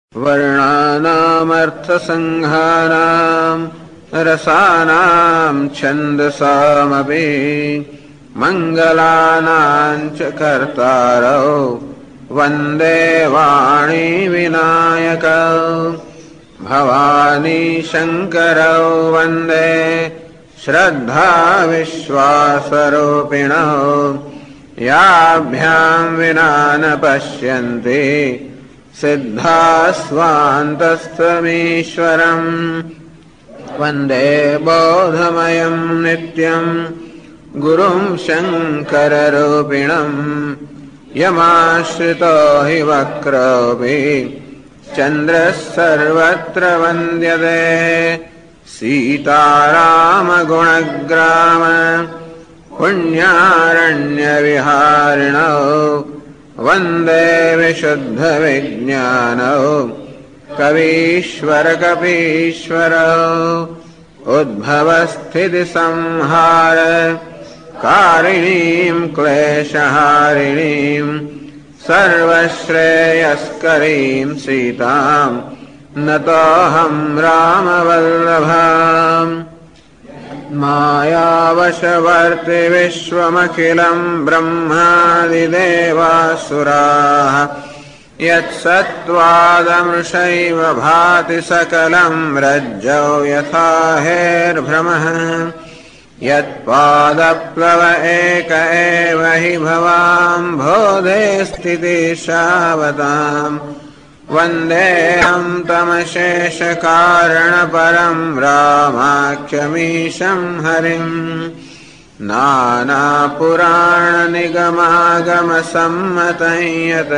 वर्णानामर्थसंघानां रसानां छन्दसामपि मङ्गलानां च कर्तारौ वन्दे वाणी विनायकौ भवानी शङ्करौ वन्दे श्रद्धा विश्वासरूपिणौ याभ्यां विना न पश्यन्ति सिद्धास्वान्तस्थमीश्वरम् वन्दे बोधमयं नित्यं गुरुं शङ्कररूपिणम् यमाश्रितो हि वक्रोऽपि चन्द्रः सर्वत्र वन्द्यते सीतारामगुणग्राम पुण्यारण्यविहारिणौ वन्दे विशुद्धविज्ञानौ कवीश्वरकपीश्वरौ उद्भवस्थितिसंहार कारिणीं क्लेशहारिणीं सर्वश्रेयस्करीं सीतां नतोऽहं रामवल्लभाम् मायावशवर्ति विश्वमखिलं ब्रह्मादिदेवासुराः यत्सत्त्वादमृषैव भाति सकलं रज्जौ यथा हेर्भ्रमः यत्पादप्लव एक एव हि भवाम्भोधे स्थितिशावताम् वन्देऽहं तमशेषकारणपरं रामाख्यमीशं हरिम् नानापुराणनिगमागमसम्मतं यत्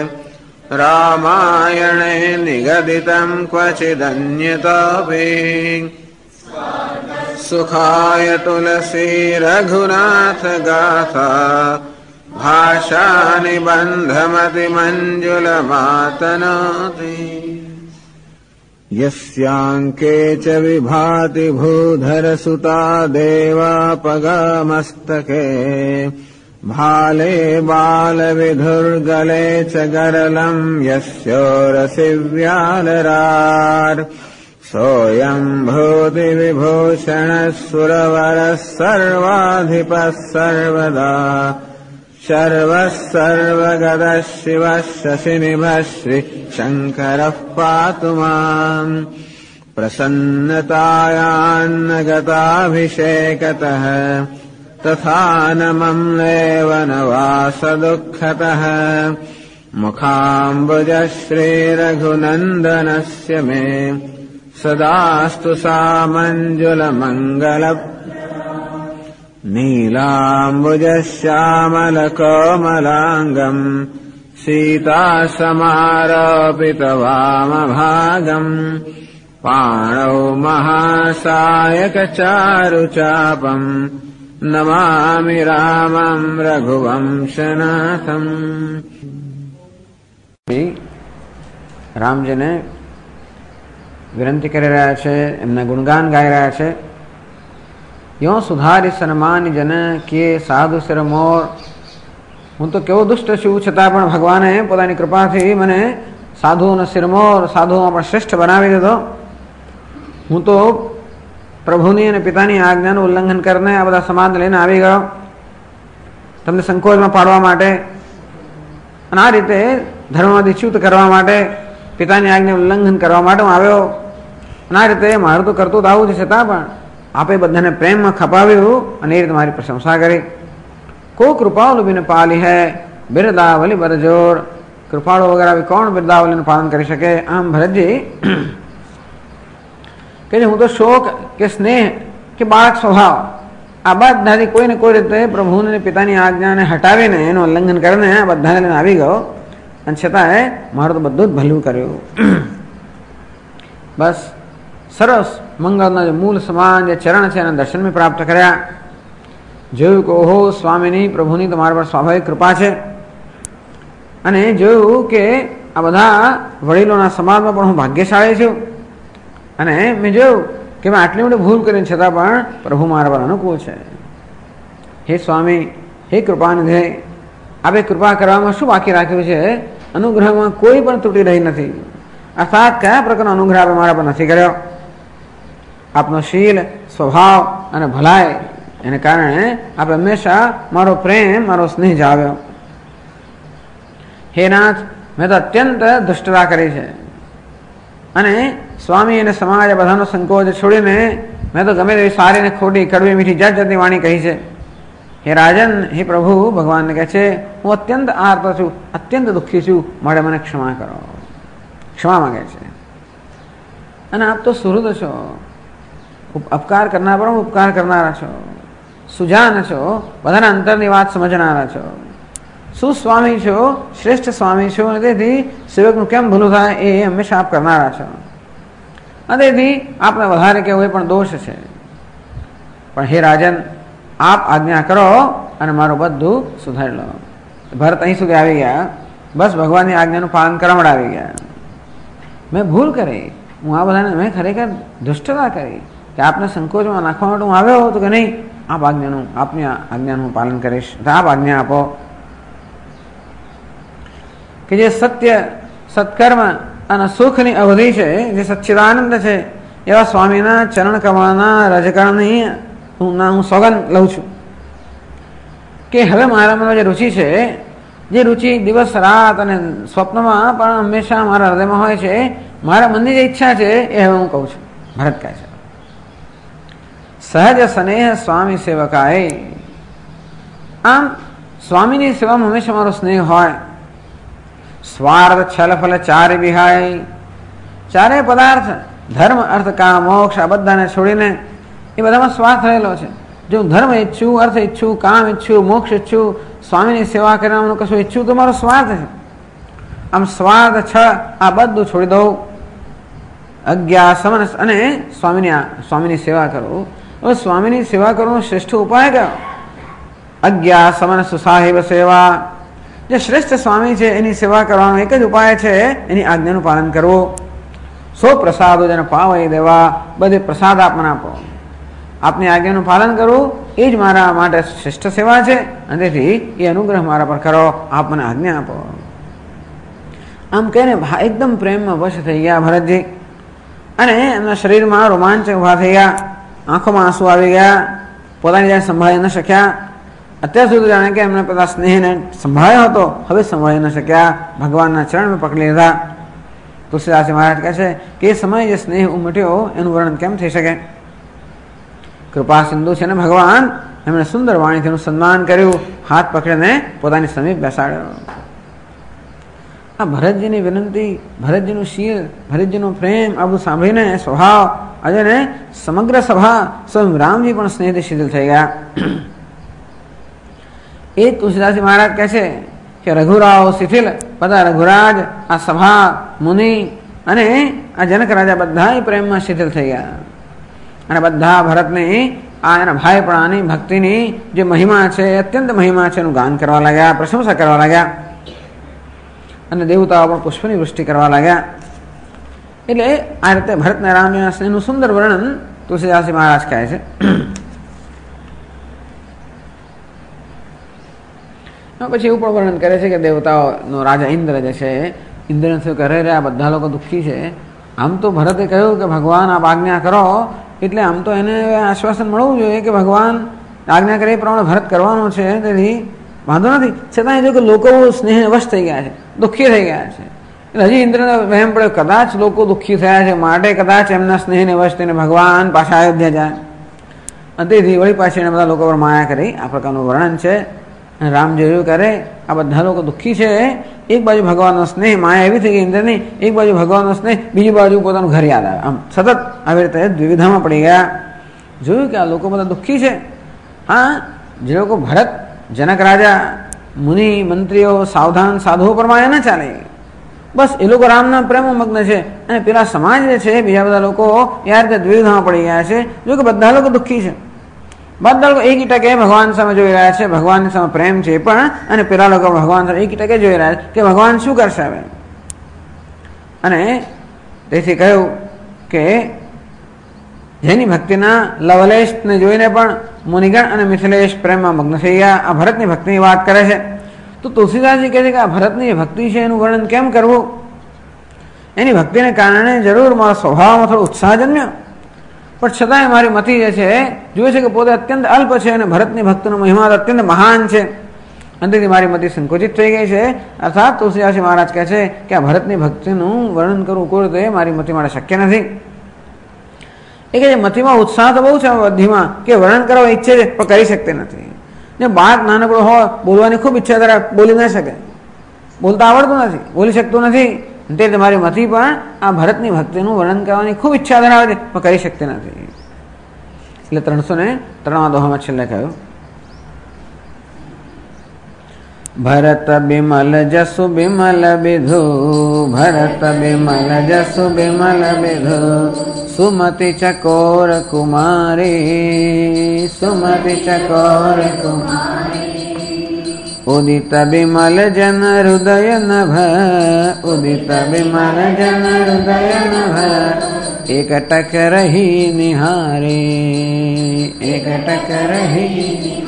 रामायणे निगदितं क्वचिदन्यतोऽपि सुखाय तुलसी रघुनाथ गाथा भाषानिबन्धमतिमञ्जुलमातनोति यस्याङ्के च विभाति भूधरसुता देवापगामस्तके भाले बालविधुर्गले च गरलं यस्योरसि व्यालरार् सोऽयं भूतिविभूषणः सुरवरः सर्वाधिपः सर्वदा शर्वः सर्वगतः शिवः शशिनिभः श्रीशङ्करः पातु माम् प्रसन्नतायान्नगताभिषेकतः तथा न मम्लेव न वासदुःखतः मुखाम्बुजः श्रीरघुनन्दनस्य मे सदास्तु सामञ्जुलमङ्गल नीलाम्बुजश्यामलकोमलाङ्गम् सीतासमारोपितवामभागम् पाणौ महासायकचारुचापम् नमामि रामम् रघुवंशनाथम्। રામજીને વિનંતી કરી રહ્યા છે, એમના ગુણગાન ગાઈ રહ્યા છે. યો સુધારી સન્માની જન કે સાધુ શિર મોર. હું તો કેવો દુષ્ટ છું, છતાં પણ ભગવાને પોતાની કૃપાથી મને સાધુઓનો શિરમોર, સાધુઓમાં પણ શ્રેષ્ઠ બનાવી દીધો. હું તો પ્રભુની અને પિતાની આજ્ઞાનું ઉલ્લંઘન કરીને આ બધા સમાજ લઈને આવી ગયો તમને સંકોચમાં પાડવા માટે, અને આ રીતે ધર્મમાંથી ચ્યુત કરવા માટે, પિતાની આજ્ઞાનું ઉલ્લંઘન કરવા માટે હું આવ્યો. અને આ રીતે મારું તો કરતું તો આવું છે, છતાં પણ આપે બધાને પ્રેમમાં ખપાવ્યું અને એ રીતે મારી પ્રશંસા કરી. કો કૃપાળુ બિન પાલી હૈ બિરદાવલી બરજોર. કૃપાળુ વગર આવી કોણ બિરદાવલીનું પાલન કરી શકે? આમ ભરતજી કે હું તો શોક કે સ્નેહ કે બાળક સ્વભાવ આ બધાથી કોઈને કોઈ રીતે પ્રભુને પિતાની આજ્ઞાને હટાવીને એનું ઉલ્લંઘન કરીને આ બધાને લઈને આવી ગયો, અને છતાંય મારું તો બધું જ ભલું કર્યું. બસ સરસ મંગળના જે મૂળ સમાન જે ચરણ છે એના દર્શન મેં પ્રાપ્ત કર્યા. જોયું કે ઓહો સ્વામીની પ્રભુની તો મારા પર સ્વાભાવિક કૃપા છે. અને જોયું કે આ બધા વડીલોના સમાજમાં પણ હું ભાગ્યશાળી છું. અને મેં જોયું કે મેં આટલી મોટી ભૂલ કરીને છતાં પણ પ્રભુ મારા પર અનુકૂળ છે. હે સ્વામી, હે કૃપાનિધિ, આપે કૃપા કરવામાં શું બાકી રાખ્યું છે? અનુગ્રહમાં કોઈ પણ ત્રુટિ રહી નથી. અર્થાત કયા પ્રકારનો અનુગ્રહ આપણે મારા પર નથી કર્યો. આપનો શીલ, સ્વભાવ અને ભલાઈ એને કારણે આપણે હંમેશા મારો પ્રેમ, મારો સ્નેહ જાળવ્યો. હે નાથ, મેં તો અત્યંત દુષ્ટતા કરી છે અને સ્વામી અને સમાજ બધાનો સંકોચ છોડીને મેં તો ગમે તેવી સારી ને ખોટી, કડવી મીઠી જાત જાતની વાણી કહી છે. હે રાજન, હે પ્રભુ, ભગવાનને કહે છે હું અત્યંત આર્ત છું, અત્યંત દુઃખી છું, માટે મને ક્ષમા કરો. ક્ષમા માંગે છે. અને આપ તો સુહૃદ છો, ઉપકાર કરનાર પર ઉપકાર કરનારા છો, સુજાન છો, બધાના અંતરની વાત સમજનારા છો, સુસ્વામી છો, શ્રેષ્ઠ સ્વામી છો, અને તેથી સેવકનું કેમ ભૂલું થાય એ હંમેશા આપ કરનારા છો. અને તેથી આપને વધારે કહેવું એ પણ દોષ છે. પણ હે રાજન, આપ આજ્ઞા કરો અને મારું બધું સુધારી લો. ભરત અહીં સુધી આવી ગયા, બસ ભગવાનની આજ્ઞાનું પાલન કરવા આવી ગયા. મેં ભૂલ કરી, હું આ બધાને મેં ખરેખર દુષ્ટતા કરી કે આપને સંકોચમાં નાખવા માટે હું આવ્યો હતો કે નહીં, આપ આજ્ઞાનું, આપની આજ્ઞાનું પાલન કરીશ. આપ આજ્ઞા આપો કે જે સત્ય, સત્કર્મ અને સુખની અવધિ છે, જે સચ્ચિદાનંદ છે, એવા સ્વામીના ચરણ કમળના રજકરણની હું સોગંદ લઉં છું કે હવે મારામાં જે રુચિ છે, જે રુચિ દિવસ રાત અને સ્વપ્નમાં પણ હંમેશા મારા હૃદયમાં હોય છે, મારા મનની જે ઈચ્છા છે એ હવે હું કહું છું. ભરત કહે છે સહજ સ્નેહ સ્વામી સેવકાય. આમ સ્વામીની સેવામાં હંમેશા મારો સ્નેહ હોય. સ્વાર્થ છલ ફલ ચારે વિહાય. ચારે પદાર્થ ધર્મ, અર્થ, કામ, મોક્ષ આ બધાને છોડીને એ બધામાં સ્વાર્થ રહેલો છે. જો હું ધર્મ ઈચ્છું, અર્થ ઈચ્છું, કામ ઈચ્છું, મોક્ષ ઈચ્છું, સ્વામીની સેવા કરવાનું કશું ઈચ્છું તો મારો સ્વાર્થ છે. આમ સ્વાર્થ છ આ બધું છોડી દઉં. અજ્ઞા સમનસ અને સ્વામીની સેવા કરું. હવે સ્વામીની સેવા કરવાનો શ્રેષ્ઠ ઉપાય કયો? અજ્ઞા સમનસ સાહેબ સેવા. જે શ્રેષ્ઠ સ્વામી છે એની સેવા કરવાનો એક જ ઉપાય છે, એની આજ્ઞાનું પાલન કરવું. સો પ્રસાદો જેને પાવઈ દેવા, બધે પ્રસાદ આપ મને આપો. આપની આજ્ઞાનું પાલન કરવું એ જ મારા માટે શ્રેષ્ઠ સેવા છે, અને તેથી એ અનુગ્રહ મારા પર કરો, આપ મને આજ્ઞા આપો. આમ કહીને એકદમ પ્રેમમાં વશ થઈ ગયા ભરતજી, અને એમના શરીરમાં રોમાંચ ઉભા થઈ ગયા, આંખોમાં આંસુ આવી ગયા, પોતાની જાત સંભાળી ન શક્યા. અત્યાર સુધી જાણે કે એમને પોતા સ્નેહને સંભાળ્યો હતો, હવે સંભાળી ન શક્યા, ભગવાનના ચરણમાં પકડી લીધા. તુલસીદાસજી મહારાજ કહે છે કે એ સમયે જે સ્નેહ ઉમટ્યો એનું વર્ણન કેમ થઈ શકે. કૃપા સિંધુ છે ને ભગવાન, એમણે સુંદર વાણીથી એનું સન્માન કર્યું, હાથ પકડીને પોતાની સમીપ બેસાડ્યો. આ ભરતજીની વિનંતી, ભરતજીનું શીલ, ભરતજીનો પ્રેમ આ બધું સાંભળીને સ્વભાવ આજે ને સમગ્ર સભા સ્વયં રામજી પણ સ્નેહથી શીતલ થઈ ગયા. એ તુલસીદાસજી મહારાજ કહે છે કે રઘુરાવ શિથિલ, બધા રઘુરાજ, આ સભા, મુનિ અને આ જનક રાજા બધા પ્રેમમાં શિથિલ થઈ ગયા. અને બધા ભરતની આ એના ભાઈપણાની ભક્તિની જે મહિમા છે, અત્યંત મહિમા છે, એનું ગાન કરવા લાગ્યા, પ્રશંસા કરવા લાગ્યા, અને દેવતાઓ પણ પુષ્પની વૃષ્ટિ કરવા લાગ્યા. એટલે આ રીતે ભરતના રામજીના સ્નેહનું સુંદર વર્ણન તુલસીદાસજી મહારાજ કહે છે. પછી એવું પણ વર્ણન કરે છે કે દેવતાઓનો રાજા ઇન્દ્ર જે છે, ઇન્દ્રને થયું કરે રે આ બધા લોકો દુઃખી છે. આમ તો ભરતે કહ્યું કે ભગવાન આપ આજ્ઞા કરો, એટલે આમ તો એને આશ્વાસન મળવું જોઈએ કે ભગવાન આજ્ઞા કરે એ પ્રમાણે ભરત કરવાનો છે, તેથી વાંધો નથી. છતાં જો કે લોકો સ્નેહ વશ થઈ ગયા છે, દુઃખી થઈ ગયા છે. એટલે હજી ઇન્દ્રને વહેમ પડ્યો કદાચ લોકો દુઃખી થયા છે, માટે કદાચ એમના સ્નેહને વશ થઈને ભગવાન પાછા અયોધ્યા જાય. અને તેથી વળી પાછી એને બધા લોકો પર માયા કરી. આ પ્રકારનું વર્ણન છે. અને રામ જોયું કરે આ બધા લોકો દુઃખી છે, એક બાજુ ભગવાનનો સ્નેહ, માયા એવી થઈ ગઈ ઇન્દ્રની, એક બાજુ ભગવાનનો સ્નેહ, બીજી બાજુ પોતાનું ઘર યાદ આવે. આમ સતત આવી રીતે દ્વિવિધામાં પડી ગયા. જોયું કે આ લોકો બધા દુઃખી છે. હા, જે લોકો ભરત, જનક રાજા, મુનિ, મંત્રીઓ, સાવધાન સાધુઓ પર માયા ન ચાલે. બસ એ લોકો રામના પ્રેમમાં મગ્ન છે, અને પેલા સમાજ જે છે, બીજા બધા લોકો એ આ રીતે દ્વિવિધામાં પડી ગયા છે. જો કે બધા લોકો દુઃખી છે, બધા લોકો એક ટકે ભગવાન સામે જોઈ રહ્યા છે, ભગવાનની સામે પ્રેમ છે પણ, અને પેલા લોકો ભગવાન સામે એક ટકે જોઈ રહ્યા છે કે ભગવાન શું કરશે હવે. અને તેથી કહ્યું કે જેની ભક્તિના લવલેશને જોઈને પણ મુનિગણ અને મિથિલેશ પ્રેમમાં મગ્ન થઈ ગયા. આ ભરતની ભક્તિની વાત કરે છે. તો તુલસીદાસજી કહે છે કે આ ભરતની ભક્તિ છે એનું વર્ણન કેમ કરવું. એની ભક્તિને કારણે જરૂર મારા સ્વભાવમાં થોડો ઉત્સાહ જન્મ્યો, પણ છતાંય મારી મતિ જે છે જુએ છે કે પોતે અત્યંત અલ્પ છે અને ભરતની ભક્તિનો મહિમા અત્યંત મહાન છે. અંતથી મારી મતિ સંકોચિત થઈ ગઈ છે. અર્થાત તુલસીદાસજી મહારાજ કહે છે કે આ ભરતની ભક્તિનું વર્ણન કરવું કોઈ રીતે મારી મતિ માટે શક્ય નથી. એ કે મતિમાં ઉત્સાહ તો બહુ છે બુદ્ધિમાં કે વર્ણન કરવા ઈચ્છે છે પણ કરી શકતી નથી. ને બાળક નાનકડો હોય, બોલવાની ખૂબ ઈચ્છા ધરાવે, બોલી ન શકે, બોલતા આવડતું નથી, બોલી શકતું નથી. તે મારી મતિ પણ આ ભરતની ભક્તિનું વર્ણન કરવાની ખૂબ ઈચ્છા ધરાવે છે પણ કરી શકતી નથી. એટલે 303 દોહામાં છેલ્લે કહ્યું, ભરત બિમલ જસુ બિમલ બિધુ, ભરત બિમલ જસુ બિમલ બિધુ, સુમતિ ચકોર કુમારી, સુમતિ ચકોર કુમારી, ઉદિત બિમલ જન હૃદય નભ, ઉદિત બિમલ જન હૃદય નભ, એકટક રહી નિહારી, એકટક રહી.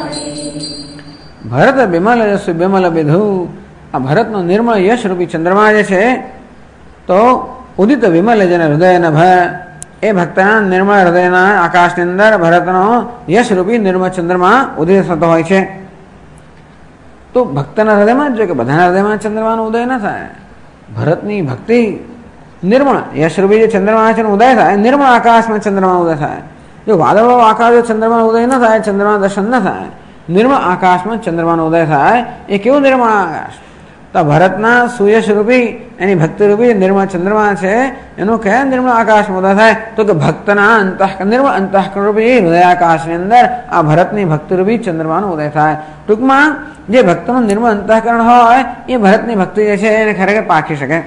ભરત બિમલ યશ બિમલ બિધુ, આ ભરતનો નિર્મળ યશ રૂપી ચંદ્રમા જે છે તો ઉદિત વિમલ જન હૃદય નભ, એ ભક્તના નિર્મળ હૃદયના આકાશની અંદર ભરતનો યશ રૂપી નિર્મળ ચંદ્રમા ઉદય થતો હોય છે. તો ભક્તના હૃદયમાં જ જો કે બધાના હૃદયમાં ચંદ્રમાનો ઉદય ન થાય. ભરતની ભક્તિ નિર્મળ યશ રૂપી જે ચંદ્રમા છે ઉદય થાય, નિર્મળ આકાશમાં ચંદ્રમા ઉદય થાય. જો વાદળો આકાશ જો ચંદ્રમા ઉદય ન થાય, ચંદ્રમા દર્શન ન થાય, નિર્મળ આકાશમાં ચંદ્રમાનો ઉદય થાય, એ કેવું નિર્મળ આકાશ? તો ભરતના સુયશ રૂપી એની ભક્તિ રૂપી નિર્મળ ચંદ્રમા છે એનો કયા નિર્મળ આકાશમાં ઉદય થાય? તો કે ભક્તના નિર્મળ અંતઃકરણ રૂપી હૃદય આકાશની અંદર આ ભરતની ભક્તિ રૂપી ચંદ્રમાનો ઉદય થાય. ટૂંકમાં જે ભક્તનું નિર્મળ અંતઃકરણ હોય એ ભરતની ભક્તિ જે છે એને ખરેખર પાકી શકે.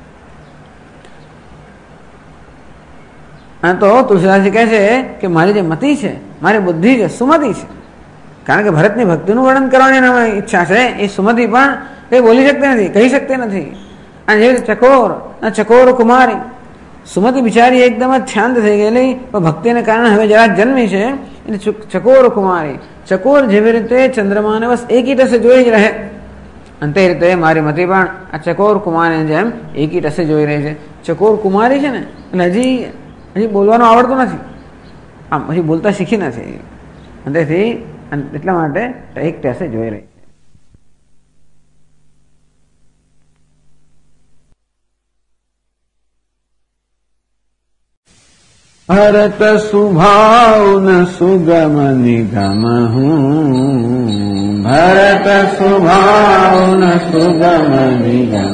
આ તો તુલસીદાસજી કહે છે કે મારી જે મતિ છે, મારી બુદ્ધિ છે, સુમતિ છે. કારણ કે ભરતની ભક્તિનું વર્ણન કરવાની ઈચ્છા છે, એ સુમતિ પણ કઈ બોલી શકતી નથી, કહી શકતી નથી. અને જેવી રીતે ચકોર કુમારી, સુમતિ બિચારી એકદમ જ શાંત થઈ ગયેલી, પણ ભક્તિને કારણે હવે જરા જન્મી છે એટલે ચકોર કુમારી. ચકોર જેવી રીતે ચંદ્રમાને બસ એકી ટસે જોઈ જ રહે, અને તે રીતે મારી મતિ પણ આ ચકોર કુમારીની જેમ એકી ટસે જોઈ રહી છે. ચકોર કુમારી છે ને એટલે હજી બોલવાનું આવડતું નથી, આમ હજી બોલતા શીખી નથી, અને તેથી એટલા માટે એક ટસે જોઈ રહી. ભરત સુભાવ ન સુગમ નિગમ હું, ભરત સુભાવ ન સુગમ નિગમ,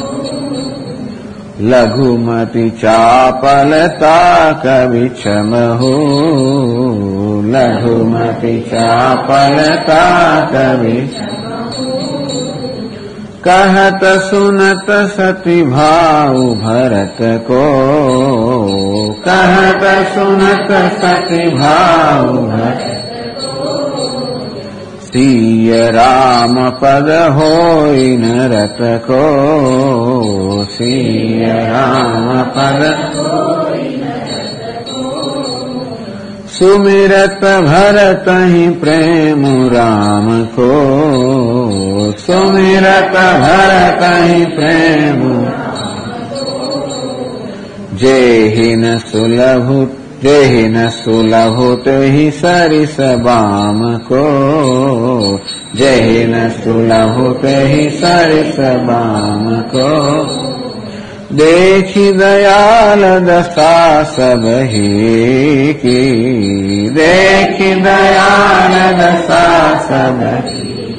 લઘુમતિ ચાપલતા કવિછમ હો, લઘુમતિ ચાપલતા કવિછમ, कहत सुनत सति भाव भरत को, कहत सुनत सति भाव भरत को, सिय राम पद होई नरत को, सिय राम पद होई नरत को, सुमिरत भरत ही प्रेम राम को, सुमिरत भरत ही प्रेम, जेहि न सुलभुत ही सरिस बाम को, जेहि न सुलभुत ही सरिस बाम को, देखी दयाल दशा सब ही की, देखी दयाल दशा सब ही,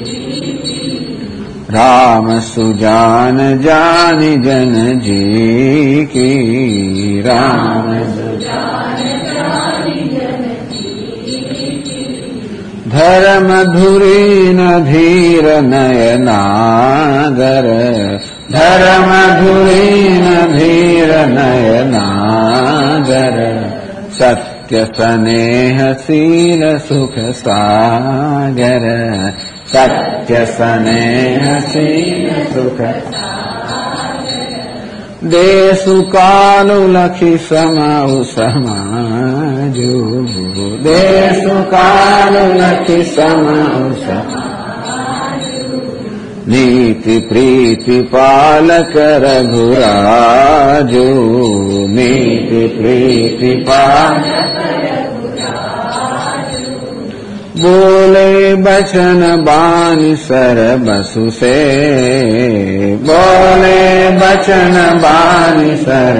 राम सुजान जानि जन जी की, राम सुजान जानि जन जी की, धर्म धुरी न धीर नयनागर, धर्म धुरी न धीर नयनागर, सत्य स्नेह शील सुख सागर, सत्य स्नेह शील सुख सागर, देशु कालु लखी समाउ समाजु, देशु कालु लखी समाउ समाजु, नीति प्रीति पालक रघुराजो, नीति प्रीति पालक बोले बचन बानी सर बसु से, बोले बचन बानी सर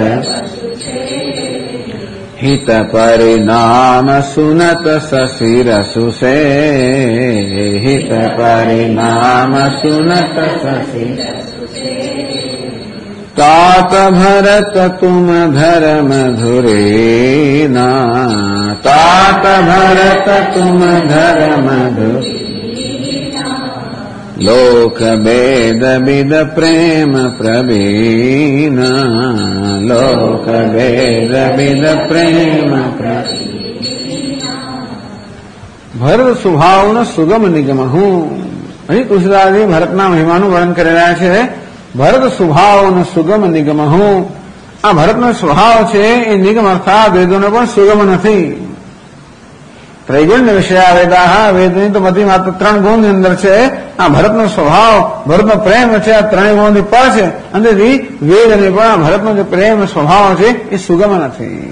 हित परिणाम सुनत ससिरसु से, हित परिणाम सुनत ससिरसु से। तात भरत तुम धर्म धुरेना, तात भरत तुम धर्म धुरेना, लोक वेद विद प्रेम प्रवीणा, लोक वेद विद प्रेम प्रवीणा। ભરત સ્વભાવનો સુગમ નિગમ હું. અહીં તુલસીદાસજી ભરતના મહિમાનું વર્ણન કરી રહ્યા છે. ભરત સ્વભાવનો સુગમ નિગમ હું. આ ભરતનો સ્વભાવ છે એ નિગમ અર્થાત વેદોનો પણ સુગમ નથી. ત્રૈગુણ્ય વિષયા વેદા, વેદની તો બધી માત્ર 3 ગુણની અંદર છે. આ ભરતનો સ્વભાવ, ભરતનો પ્રેમ છે, આ 3 ગુણોથી પર છે. અંદરથી વેદને પણ આ ભરતનો જે પ્રેમ સ્વભાવ છે એ સુગમ નથી.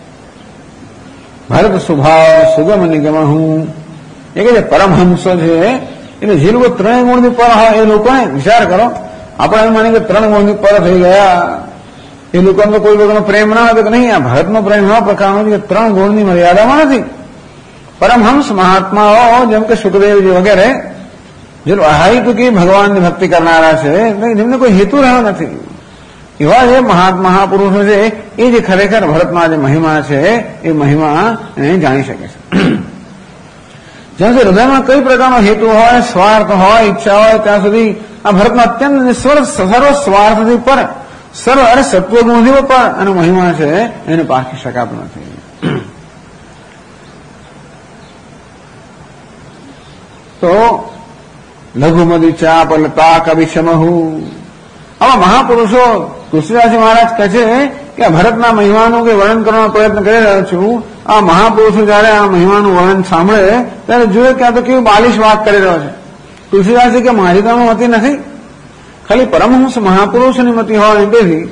ભરત સ્વભાવ સુગમ નિગમ હું. એ કે જે પરમહંસો છે એટલે જે લોકો 3 ગુણથી પર હોય એ લોકોને વિચાર કરો. આપણે એમ માની કે 3 ગુણથી પર થઈ ગયા, એ લોકોનો કોઈ લોકોનો પ્રેમ ના હતો કે નહીં. આ ભરતનો પ્રેમ એવા પ્રકારનો છે કે 3 ગુણની મર્યાદામાં નથી. પરમહંસ મહાત્માઓ જેમ કે સુખદેવજી વગેરે જે અહાઈતુકી ભગવાનની ભક્તિ કરનારા છે, જેમને કોઈ હેતુ રહ્યો નથી, એવા જે મહાપુરુષો છે એ જે ખરેખર ભરતમાં જે મહિમા છે એ મહિમા જાણી શકે છે. જ્યાં સુધી હૃદયમાં કઈ પ્રકારનો હેતુ હોય, સ્વાર્થ હોય, ઈચ્છા હોય, ત્યાં સુધી આ ભરતમાં અત્યંત સર્વ સ્વાર્થથી પર, સર્વ અરે સત્વગુણથી પર અને મહિમા છે એને પારખી શકાતું નથી. તો લઘુમદી ચાપલતા કવિશમહુ. આવા મહાપુરુષો તુલસીદાસજી મહારાજ કહે છે કે ભરતના મહિમાનું કે વર્ણન કરવાનો પ્રયત્ન કરી રહ્યો છું. આ મહાપુરુષો જયારે આ મહિમાનું વર્ણન સાંભળે ત્યારે જોઈએ કે આ તો કેવી બાલિશ વાત કરી રહ્યો છે. તુલસીદાસજી કે મારી તો મતી નથી, ખાલી પરમહંસ મહાપુરુષની મતી હોય તેથી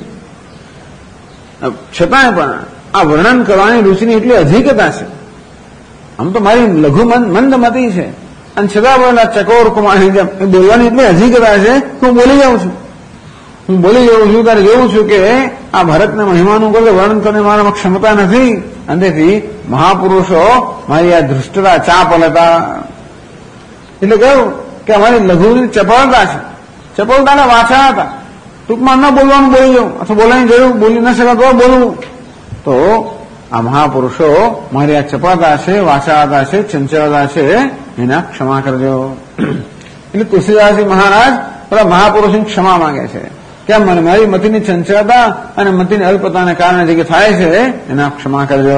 છતાંય પણ આ વર્ણન કરવાની રુચિની એટલી અધિકતા છે. આમ તો મારી લઘુ મંદ મતી છે અને છતાં બોલા ચકોર કુમારની જેમ બોલવાની એટલી અધિકતા છે કે હું બોલી જાઉં છું. ત્યારે જોઉં છું કે આ ભરતના મહિમાનું કોઈ વર્ણન કરવાની મારામાં ક્ષમતા નથી. અંતેથી મહાપુરુષો મારી આ ધૃષ્ટતા, ચાપલતા એટલે કહ્યું કે અમારી લઘુની ચપળતા છે, ચપળતાના વાછા હતા. ટૂંકમાં ન બોલવાનું બોલી જાઉં અથવા બોલવાની જરૂર બોલી ન શકાય તો બોલવું. તો આ મહાપુરુષો મારી આ ચપળતા છે, વાચાતા છે, ચંચળતા છે એના ક્ષમા કરજો. એટલે તુલસીદાસજી મહારાજ બધા મહાપુરુષની ક્ષમા માંગે છે. કેમ? મને મારી મતિની ચંચળતા અને મતિની અલ્પતાને કારણે જે થાય છે એના ક્ષમા કરજો.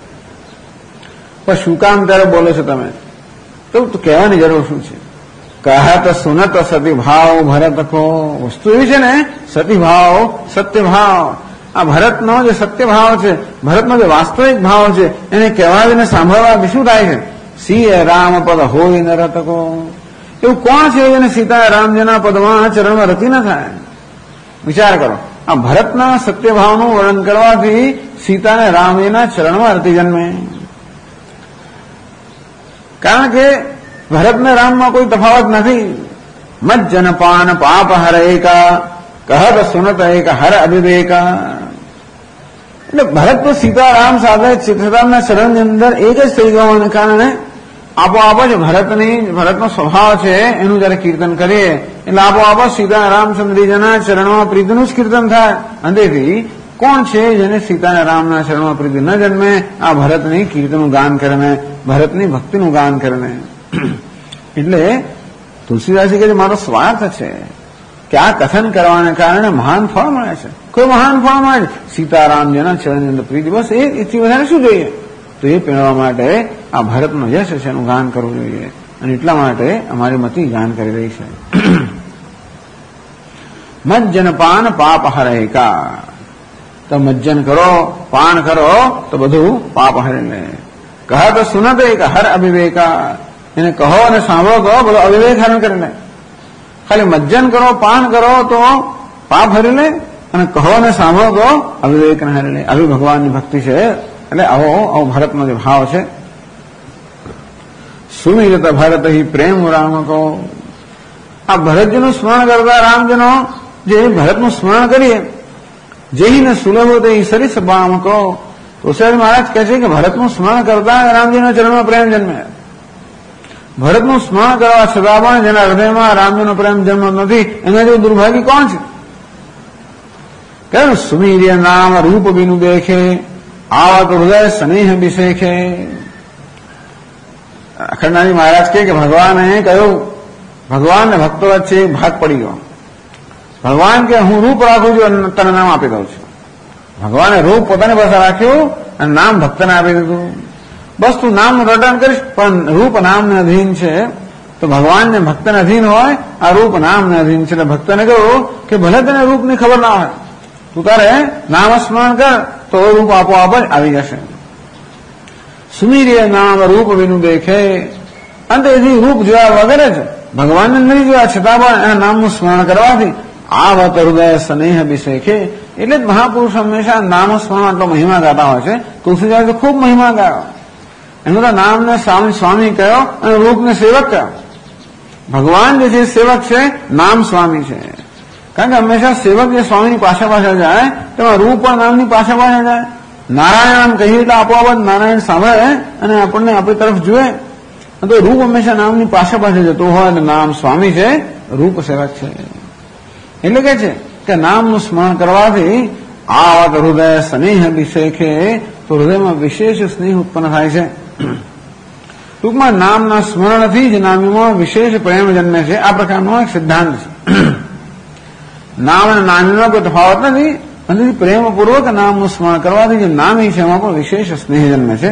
પણ શું કામ ત્યારે બોલો છો તમે? તો કહેવાની જરૂર શું છે? કહત સુનત સતીભાવ ભરત કો. વસ્તુ એવી છે ને, સતીભાવ, સત્યભાવ. આ ભરતનો જે સત્યભાવ છે, ભરતનો જે વાસ્તવિક ભાવ છે એને કહેવાવીને સાંભળવાથી શું થાય છે? સિંહ રામ પદ હોય ન રતકો. એવું કોણ છે જેને સીતા રામજીના પદમાં ચરણમાં રતિ ન થાય? વિચાર કરો. આ ભરતના સત્યભાવનું વર્ણન કરવાથી સીતાને રામજીના ચરણમાં રતિ જન્મે. કારણ કે ભરતને રામમાં કોઈ તફાવત નથી. મજ્જનપાન પાપ હર એકા, કહત સુનત એક હર અવિવેકા. એટલે ભરત તો સીતારામ સાથે સીતારામના ચરણની અંદર એક જ થઈ ગવાને કારણે આપોઆપ જ ભરતનો સ્વભાવ છે એનું જયારે કીર્તન કરીએ એટલે આપોઆપ સીતા રામચંદ્રજીના ચરણમાં પ્રીતિનું જ કીર્તન થાય. અંતેથી કોણ છે જેને સીતાના રામના ચરણમાં પ્રીતિ ન જન્મે? આ ભરતની કીર્તનનું ગાન કરીને, ભરતની ભક્તિનું ગાન કરીને. એટલે તુલસીદાસજી કે મારો સ્વાર્થ છે કે આ કથન કરવાને કારણે મહાન ફળ મળે છે. કોઈ મહાન ફળ મળે છે? સીતારામજીના ચરણની અંદર પ્રીતિ. બસ એથી વધારે શું જોઈએ? તો એ મેળવવા માટે આ ભરતનો યશ છે એનું ગાન કરવું જોઈએ. અને એટલા માટે અમારી મતિ ગાન કરી રહી છે. મજ્જન પાન પાપ હરેકા. તો મજ્જન કરો, પાન કરો તો બધું પાપ હરી લે. કહે તો સુનત એક હર અવિવેકા. એને કહો અને સાંભળો તો બધો અવિવેક હરણ કરી લે. ખાલી મજ્જન કરો, પાન કરો તો પાપ હરી લે, અને કહો ને સાંભળો તો અવિવેકને હરી લે. આવી ભગવાનની ભક્તિ છે. એટલે આવો ભારતનો જે ભાવ છે. સુમિરત ભરત હિ પ્રેમ રામ કહો. આ ભરતજીનું સ્મરણ કરતા રામજીનો જે ભરતનું સ્મરણ કરીએ, જઈને સુલભ તે સરીસ બામ કહો. તુલસીદાસ મહારાજ કહે છે કે ભરતનું સ્મરણ કરતા રામજીના ચરણમાં પ્રેમ જન્મે. ભરતનું સ્મરણ કરવા છતાં પણ જેના હૃદયમાં રામજીનો પ્રેમ જન્મ નથી, એના જેવું દુર્ભાગ્ય કોણ છે? કહ્યું સુમીર્ય નામ રૂપ બિનુ દેખે, આવત હૃદય સ્નેહ બિશેખે. અખંડાજી મહારાજ કહે કે ભગવાને કહ્યું, ભગવાન ને ભક્તો વચ્ચે એક ભાગ પડી ગયો. ભગવાન કે હું રૂપ રાખું છું અને તને નામ આપી દઉં છું. ભગવાને રૂપ પોતાની પાસે રાખ્યું અને નામ ભક્તને આપી દીધું. બસ તું નામનું રટણ કરીશ, પણ રૂપ નામને અધીન છે. તો ભગવાનને ભક્તને અધીન હોય, આ રૂપ નામને અધીન છે. એટલે ભક્તને કહ્યું કે ભલે તને રૂપની ખબર ના હોય, તું તારે નામ સ્મરણ કર તો રૂપ આપોઆપ જ આવી જશે. સુમીર્ય નામ રૂપ વિનુ દેખે. અંતેથી રૂપ જોયા વગર જ ભગવાનને નહીં જોયા છતાં પણ એના નામનું સ્મરણ કરવાથી આવત હૃદય સ્નેહ અભિષેકે. એટલે જ મહાપુરુષ હંમેશા નામ સ્મરણ આટલો મહિમા ગાતા હોય છે. તુલસીદાસ તો ખૂબ મહિમા ગાયો. એનું તો નામને સ્વામી કહ્યો અને રૂપને સેવક કહ્યો. ભગવાન જે છે સેવક છે, નામ સ્વામી છે. કારણ કે હંમેશા સેવક જે સ્વામીની પાછળ જાય તેમાં રૂપ પણ નામની પાછળ જાય. નારાયણ આમ કહીએ એટલે આપોઆપ નારાયણ સાંભળે અને આપણને આપણી તરફ જુએ. તો રૂપ હંમેશા નામની પાછળ જતું હોય અને નામ સ્વામી છે, રૂપ સેવક છે. એટલે કે છે કે નામનું સ્મરણ કરવાથી આવત હૃદય સ્નેહ અભિષેકે. તો હૃદયમાં વિશેષ સ્નેહ ઉત્પન્ન થાય છે. ટૂંકમાં નામના સ્મરણથી જ નામીમાં વિશેષ પ્રેમ જન્મે છે. આ પ્રકારનો એક સિદ્ધાંત છે. નામ અને નામીમાં કોઈ તફાવત નથી, અને પ્રેમપૂર્વક નામનું સ્મરણ કરવાથી જે નામી છે એમાં પણ વિશેષ સ્નેહ જન્મે છે.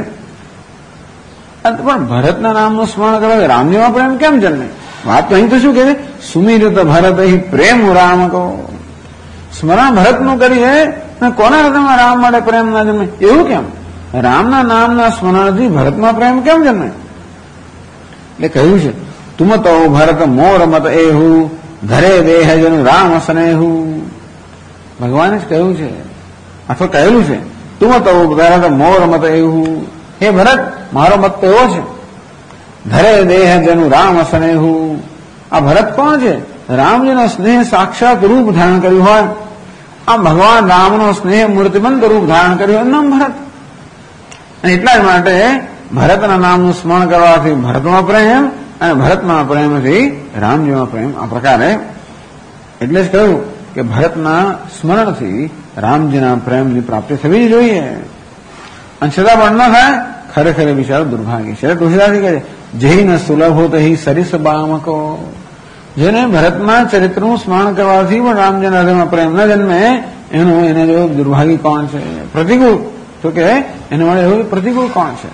પણ ભરતના નામનું સ્મરણ કરવાથી રામજીમાં પ્રેમ કેમ જન્મે? વાત તો અહીં તો શું કે સુમિરત ભરત હિ પ્રેમ રામ કહો. સ્મરણ ભરતનું કરીએ અને કોના હૃદયમાં રામ માટે પ્રેમ ના જન્મે? એવું કેમ? રામના નામના સ્મરણથી ભરતમાં પ્રેમ કેમ જન્મે? એટલે કહ્યું છે તુમ તો ભરત મોર મત એહુ, ધરે દેહ જનું રામ સ્નેહુ. ભગવાને જ કહ્યું છે, અથવા કહેલું છે તુમ તો ભરત મોર મત એવું. હે ભરત, મારો મત તો એવો છે, ધરે દેહ જનું રામ સ્નેહુ. આ ભરત કોણ છે? રામજીનો સ્નેહ સાક્ષાત રૂપ ધારણ કર્યું હોય. આમ ભગવાન રામનો સ્નેહ મૂર્તિબંધ રૂપ ધારણ કર્યું હોય, નામ ભરત. અને એટલા જ માટે ભરતના નામનું સ્મરણ કરવાથી ભરતમાં પ્રેમ, અને ભરતમાં પ્રેમથી રામજીમાં પ્રેમ. આ પ્રકારે એટલે જ કહ્યું કે ભરતના સ્મરણથી રામજીના પ્રેમની પ્રાપ્તિ થવી જોઈએ. અને છતાં પણ ન થાય, ખરેખર બિચારો દુર્ભાગ્ય છે. તુલસીદાસજી કહે છે જૈન સુલભો તહી સરીસ બામકો. જેને ભરતના ચરિત્રનું સ્મરણ કરવાથી પણ રામજીના હૃદયમાં પ્રેમ ન જન્મે, એનું એને જો દુર્ભાગ્ય કોણ છે? પ્રતિકૂળ. તો કે એને મળે એવું પ્રતિકૂળ કોણ છે?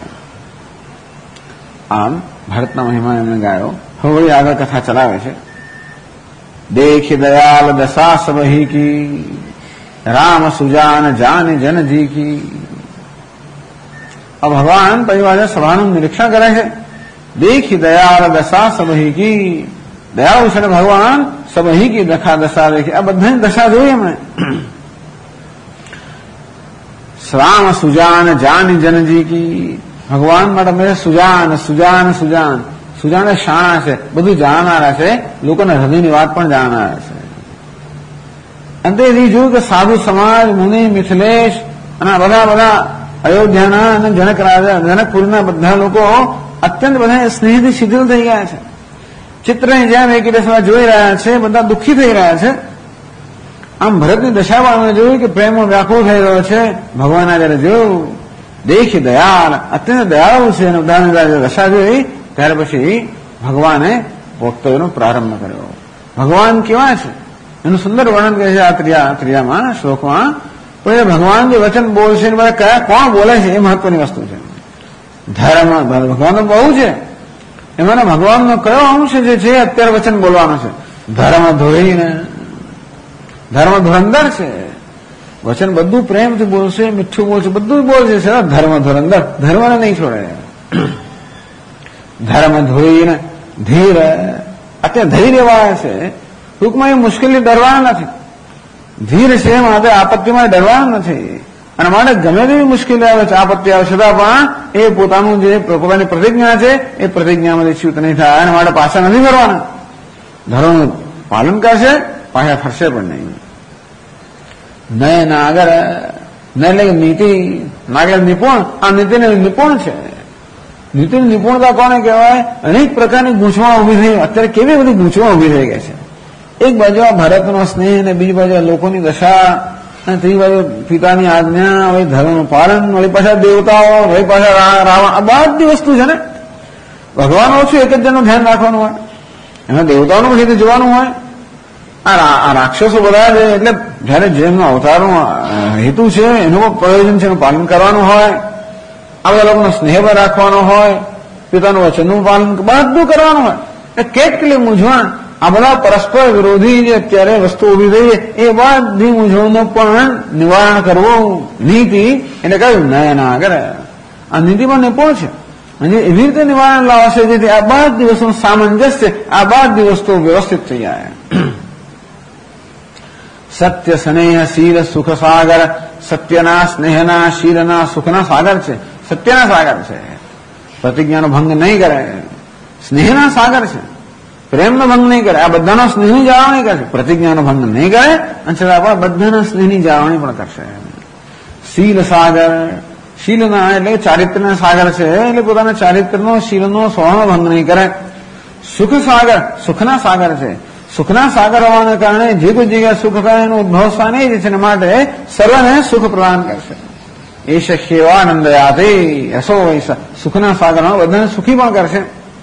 આમ ભરતના મહિમા એમને ગાયો. હવે આગળ કથા ચલાવે છે. देख दयाल दशा सबही की, राम सुजान जान जन जी की. अब भगवान परिवार सभाનું નિરીક્ષણ કરે છે. દેખી દયાલ દશા સબહી કી. દયાળુ છે ભગવાન, સબહી કી દશા દેખી. આ બધાની દશા જોઈ એમણે. રામ સુજાન જાન જનજી કી. ભગવાન માટે મેં સુજાન સુજાન સુજાન. સુજાન શાણા છે, બધું જાણનારા છે, લોકોના હૃદયની વાત પણ જાણનારા છે. અંતેથી જોયું કે સાધુ સમાજ, મુનિ, મિથિલેશ અને બધા અયોધ્યાના અને જનક રાજા, જનકપુરના બધા લોકો અત્યંત બધા સ્નેહથી શિથિલ થઈ ગયા છે. ચિત્રની જેમ એક રસમાં જોઈ રહ્યા છે, બધા દુઃખી થઈ રહ્યા છે. આમ ભરતની દશા પણ જોયું કે પ્રેમમાં વ્યાકુળ થઈ રહ્યો છે. ભગવાનના જયારે જોયું, દેખી દયાળ, અત્યંત દયાળુ છે, અને બધાની દશા જોઈ ત્યારે પછી ભગવાને વક્તવ્યનો પ્રારંભ કર્યો. ભગવાન કેવા છે એનું સુંદર વર્ણન કરે છે આ ત્રીજામાં શ્લોકમાં. પણ એ ભગવાન જે વચન બોલશે એને બધા કયા કોણ બોલે છે એ મહત્વની વસ્તુ છે. ધર્મ ભગવાન તો બહુ છે, એમાં ભગવાનનો કયો અંશ જે છે અત્યારે વચન બોલવાનો છે? ધર્મ ધોઈને, ધર્મ ધુરંદર છે. વચન બધું પ્રેમથી બોલશે, મીઠું બોલશે, બધું બોલશે. ધર્મ ધુરંદર, ધર્મને નહીં છોડે. ધર્મ ધોઈને ધીર, અત્યારે ધૈર્યવાળા છે. ટૂંકમાં એ મુશ્કેલી ડરવાના નથી. ધીર છે માટે આપત્તિમાં ડરવાના નથી. અને માટે ગમે તેવી મુશ્કેલી આવે છે, આપત્તિ આવે છતાં પણ એ પોતાનું જે પોતાની પ્રતિજ્ઞા છે એ પ્રતિજ્ઞામાંથી ચ્યુત નહીં થાય અને માટે પાછા નથી ફરવાના. ધર્મનું પાલન કરશે, પાછા ફરશે પણ નહીં. નય નાગર, ન એટલે નીતિ, નાગર નિપુણ. આ નીતિને નિપુણ છે. નીતિની નિપુણતા કોને કહેવાય? અનેક પ્રકારની ગૂંચવણ ઉભી થઈ. અત્યારે કેવી બધી ગૂંચવણ ઉભી થઈ ગઈ છે. એક બાજુ આ ભારતનો સ્નેહ અને બીજી બાજુ લોકોની દશા અને ત્રીજી બાજુ પિતાની આજ્ઞા, વળી ધર્મનું પાલન, વળી પાછા દેવતાઓ, વળી પાછા રાવણ, આ બધી વસ્તુ છે ને. ભગવાન ઓછું એક જ જણનું ધ્યાન રાખવાનું હોય, એમાં દેવતાઓનું પછી જોવાનું હોય. આ રાક્ષસો બધા છે એટલે જયારે જેમનો અવતારનો હેતુ છે એનું પણ પ્રયોજન છે, એનું પાલન કરવાનું હોય. આ બધા લોકોનો સ્નેહ પણ રાખવાનો હોય, પિતાનું વચનનું પાલન બધું કરવાનું હોય. કેટલી મૂંઝવણ, આ બધા પરસ્પર વિરોધી જે અત્યારે વસ્તુ ઉભી થઈ છે એ બધી મૂંઝવણનું પણ નિવારણ કરવું નીતિ એટલે કહ્યું નયનાગર. આ નીતિમાં નિપુણ છે અને એવી રીતે નિવારણ લાવશે જેથી આ બધી વસ્તુનું સામંજસ્ય, આ બધી વસ્તુઓ વ્યવસ્થિત થઈ જાય. સત્ય સ્નેહ શીલ સુખ સાગર. સત્યના સ્નેહના શીલના સુખના સાગર છે, સત્યના સાગર છે. પ્રતિજ્ઞાનો ભંગ નહીં કરે. સ્નેહના સાગર છે, પ્રેમનો ભંગ નહીં કરે. આ બધાનો સ્નેહની જાળવણી કરશે. પ્રતિજ્ઞાનો ભંગ નહીં કરે અને છતાં પણ બધાના સ્નેહની જાળવણી પણ કરશે. શીલ સાગર, શીલના એટલે ચારિત્ર્યના સાગર છે એટલે પોતાના ચારિત્ર્યનો શીલનો સ્વભાવનો ભંગ નહીં કરે. સુખ સાગર, સુખના સાગર છે. સુખના સાગર હોવાને કારણે જે કોઈ જગ્યાએ સુખ થાય એનું ઉદ્ભવ સ્થાન એ જ છે. માટે સર્વને સુખ પ્રદાન કરશે. એ શક્યવાનંદ યાતે એસો વૈસા. સુખના સાગરમાં બધાને સુખી પણ કરશે.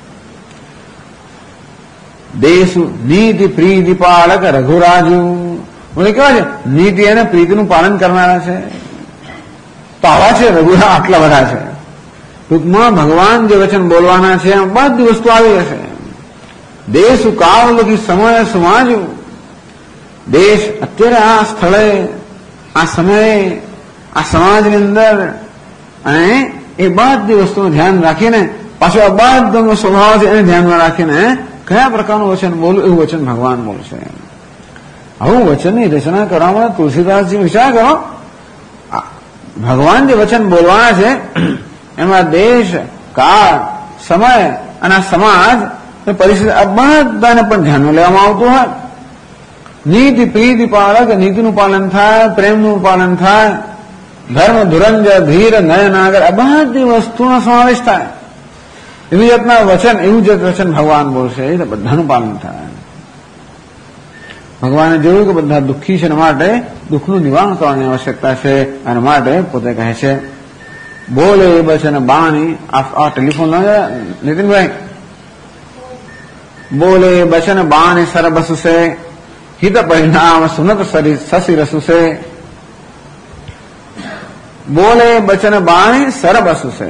દેશુ નીતિ પ્રીતિ પાલક રઘુરાજુ. મને કેવા છે? નીતિ અને પ્રીતિનું પાલન કરનારા છે. તો આવા છે રઘુરા, આટલા બધા છે. ટૂંકમાં ભગવાન જે વચન બોલવાના છે એમ બધી વસ્તુ આવી જશે. દેશ કાળ લગી સમય સમાજ. દેશ અત્યારે આ સ્થળે, આ સમયે, આ સમાજની અંદર અને એ બધી વસ્તુનું ધ્યાન રાખીને પાછું આ બધાનો સ્વભાવ છે એને ધ્યાનમાં રાખીને કયા પ્રકારનું વચન બોલવું એવું વચન ભગવાન બોલશે. આવું વચનની રચના કરવામાં તુલસીદાસજી વિચાર કરો. ભગવાન જે વચન બોલવાના છે એમાં દેશ, કાળ, સમય અને સમાજ પરિસ્થિતિ આ બધાને પણ ધ્યાનમાં લેવામાં આવતું હોય. નીતિ પ્રીતિ પાલક, નીતિનું પાલન થાય, પ્રેમનું પાલન થાય, ધર્મ ધુરંજય ધીર નયનાગર આ બધી વસ્તુનો સમાવેશ થાય. એવી જાતના વચન, એવું જ વચન ભગવાન બોલશે એટલે બધાનું પાલન થાય. ભગવાને જોયું કે બધા દુઃખી છે માટે દુઃખનું નિવારણ કરવાની આવશ્યકતા છે અને માટે પોતે કહે છે બોલે બચન બાણી. આ ટેલિફોન નીતિનભાઈ, બોલે બચન બાણી સરબસુ સે હિત પરિણામ સુનત સસી રસુ સે. બોલે બચન બાણી સરબસુ સે.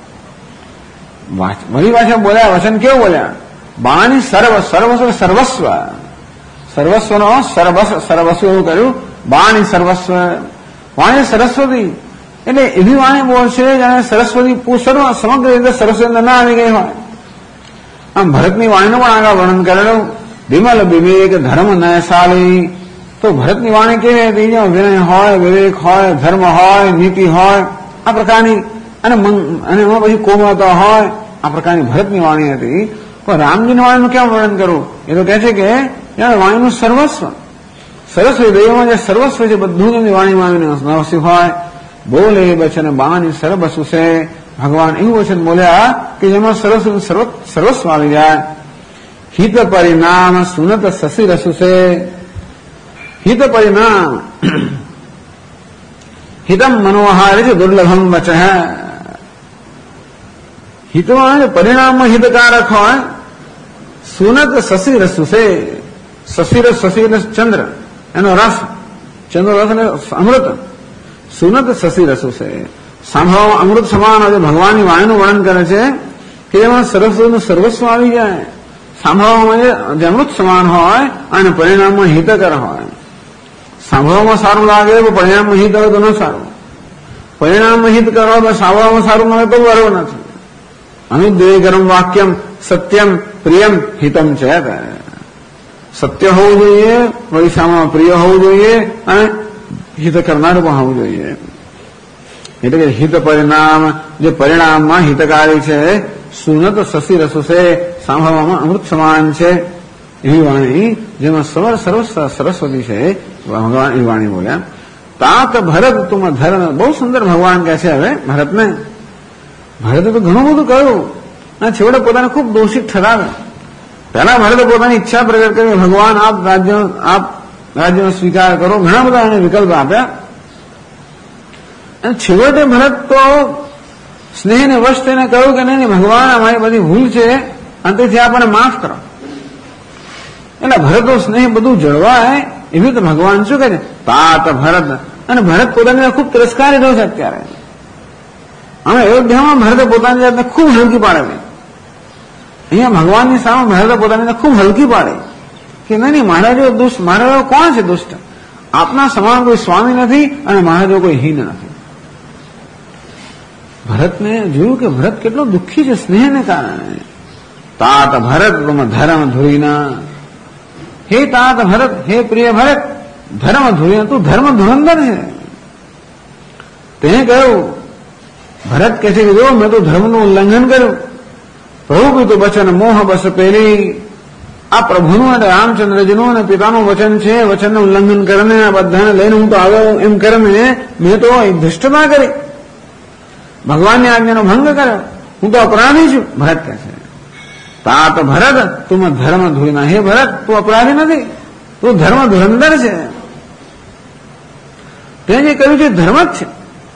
વળી પાછા બોલ્યા વચન કેવું બોલ્યા? બાણી સર્વ, સર્વસ્વ સર્વસ્વ, સર્વસ્વનો સર્વસ્વ એવું કર્યું. બાણી સર્વસ્વ, વાણી સરસ્વતી એટલે એવી વાણી બોલશે જાણે સરસ્વતી સમગ્ર રીતે સરસ્વતી ના આવી ગઈ હોય. આમ ભરતની વાણીનું પણ આગળ વર્ણન કરેલું. વિમલ વિવેક ધર્મ નયશાલી. તો ભરતની વાણી કેવી હતી? જ્યાં વિનય હોય, વિવેક હોય, ધર્મ હોય, નીતિ હોય, આ પ્રકારની અને એમાં પછી કોમળતા હોય, આ પ્રકારની ભરતની વાણી હતી. પણ રામજીની વાણીનું કેમ વર્ણન કરવું? એ તો કહે છે કે વાણીનું સર્વસ્વ, સરસ્વતી દેવમાં જે સર્વસ્વ છે બધું એની વાણીમાં આવીને નવસ્ય હોય. બોલે બચન બાણી સરબસુ છે. ભગવાન એવું વચન બોલ્યા કે જેમાં સર્વસ્વ આવી જાય. હિત પરિણામ સુનત શશી રસુ છે. હિત પરિણામ, હિતમ મનોહારી છે દુર્લભમ વચ. હિતમાં પરિણામમાં હિતકારક હોય. સુનત શશી રસુ છે. શશી રસ, શશી રસ ચંદ્ર, એનો રસ, ચંદ્ર રસ એટલે અમૃત. સુનત શશી રસુ છે. સાંભળવામાં અમૃત સમાન હોય. ભગવાનની વાણીનું વર્ણન કરે છે કે એમાં સરસ્વતીનું સર્વસ્વ આવી જાય. સાંભળવામાં જે અમૃત સમાન હોય અને પરિણામમાં હિતકર હોય. સાંભળવામાં સારું લાગે તો પરિણામમાં હિત હોય તો ન સારું. પરિણામમાં હિત કરો તો સાંભળવામાં સારું ન હોય તો બરોબર નથી. અનુદ્વેગરમ વાક્યમ સત્યમ પ્રિયમ હિતમ છે. સત્ય હોવું જોઈએ, વળી સામે પ્રિય હોવું જોઈએ અને હિત કરનારું પણ હોવું જોઈએ. એટલે કે હિત પરિણામ, જે પરિણામમાં હિતકારી છે, સુનત શશી રસુ છે, સાંભળવામાં અમૃત સમાન છે એવી વાણી, જેમાં સરસ્વતી છે ભગવાન એ વાણી બોલ્યા. તાત ભરત તુમ ધર્મ, બહુ સુંદર ભગવાન કહે છે હવે ભરતને. ભરતે તો ઘણું બધું કહ્યું અને છેવટે પોતાને ખૂબ દોષિત ઠરાવે. પહેલા ભરતે પોતાની ઈચ્છા પ્રગટ કરી, ભગવાન આપ રાજ્યનો સ્વીકાર કરો, ઘણા બધા એને વિકલ્પ આપ્યા. અને છેવટે ભરત તો સ્નેહને વશ થઈને કહ્યું કે નહીં ભગવાન અમારી બધી ભૂલ છે અને તેથી આપણને માફ કરો. એટલે ભરતનો સ્નેહ બધું જળવાય એવી તો ભગવાન શું કહે છે, તાત ભરત. અને ભરત પોતાની ખૂબ તિરસ્કારી રહ્યો છે અત્યારે. અમે અયોધ્યામાં ભરતે પોતાની જાતને ખૂબ હલકી પાડે છે. અહીંયા ભગવાનની સામે ભરતે પોતાની ખૂબ હલકી પાડે કે નહીં મારા જેવો દુષ્ટ, મારા જેવો કોણ છે દુષ્ટ? આપના સમાન કોઈ સ્વામી નથી અને મારા જેવો કોઈ હીન નથી. ભરતને જોયું કે ભરત કેટલો દુઃખી છે સ્નેહને કારણે. તાત ભરત તુમ ધર્મ ધુરીના, હે તાત ભરત, હે પ્રિય ભરત, ધર્મ ધુરીના, તું ધર્મ ધુરંધર છે. તેને કહ્યું, ભરત કહે છે કે જો મેં તો ધર્મનું ઉલ્લંઘન કર્યું. પ્રભુ કીધું વચન મોહ બસ પેલી, આ પ્રભુનું અને રામચંદ્રજીનું અને પિતાનું વચન છે, વચનનું ઉલ્લંઘન કરીને આ બધાને લઈને હું તો આવ્યો એમ કરીને મેં તો ધૃષ્ટતા કરી, ભગવાનની આજ્ઞાનો ભંગ કર્યો, હું તો અપરાધી છું. ભરત કહે છે તાત ભરત તું ધર્મ ધુરીના, હે ભરત તું અપરાધી નથી, તું ધર્મ ધુરંધર છે. તે જે કહ્યું છે ધર્મ જ છે.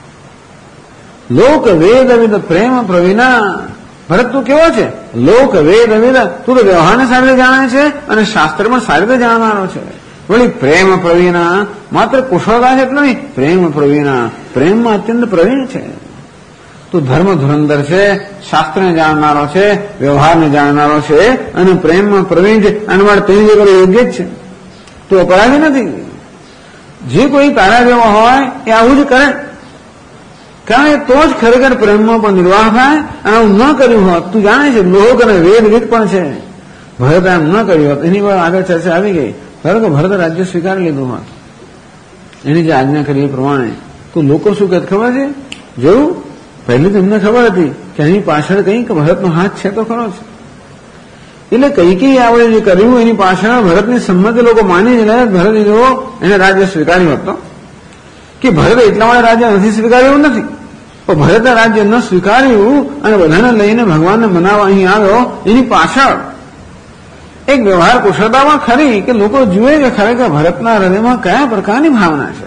લોક વેદ વિદ પ્રેમ પ્રવીણા, ભરત તું કેવો છે? લોક વેદ વિદ, તું તો વ્યવહારને સારી રીતે જાણે છે અને શાસ્ત્ર પણ સારી રીતે જાણવાનો છે. વળી પ્રેમ પ્રવીણા, માત્ર કુશળતા છે એટલે નહીં, પ્રેમ પ્રવીણા, પ્રેમમાં અત્યંત પ્રવીણ છે. તું ધર્મ ધુરંધર છે, શાસ્ત્રને જાણનારો છે, વ્યવહારને જાણનારો છે અને પ્રેમમાં પ્રવીણ છે. આના માટે તેની જે યોગ્ય જ છે, તું અપરાધી નથી. જે કોઈ તારા જેવો હોય એ આવું જ કરે, કારણ કે તો જ ખરેખર પ્રેમમાં પણ નિર્વાહ થાય. અને આવું ન કર્યું હોત, તું જાણે છે લોક અને વેદવિદ પણ છે, ભરત એમ ન કર્યું હોત, એની પર આગળ ચર્ચા આવી ગઈ. ધારો કે ભરત રાજ્ય સ્વીકારી લીધું હોત એની જે આજ્ઞા કરી એ પ્રમાણે, તો લોકો શું કહે ખબર છે, જોયું પહેલી તો એમને ખબર હતી કે એની પાછળ કંઈક ભરતનો હાથ છે તો ખરો છે. એટલે કઈ આપણે જે કર્યું એની પાછળ ભરતની સંમતિ લોકો માની જ લે. ભરત જો એને રાજ્ય સ્વીકાર્યું હતો કે ભરત એટલા માટે રાજ્ય નથી સ્વીકાર્યું નથી, પણ ભરતે રાજ્ય ન સ્વીકાર્યું અને બધાને લઈને ભગવાનને મનાવવા અહીં આવ્યો, એની પાછળ એક વ્યવહાર કુશળતામાં ખરી કે લોકો જુએ કે ખરેખર ભરતના હૃદયમાં કયા પ્રકારની ભાવના છે.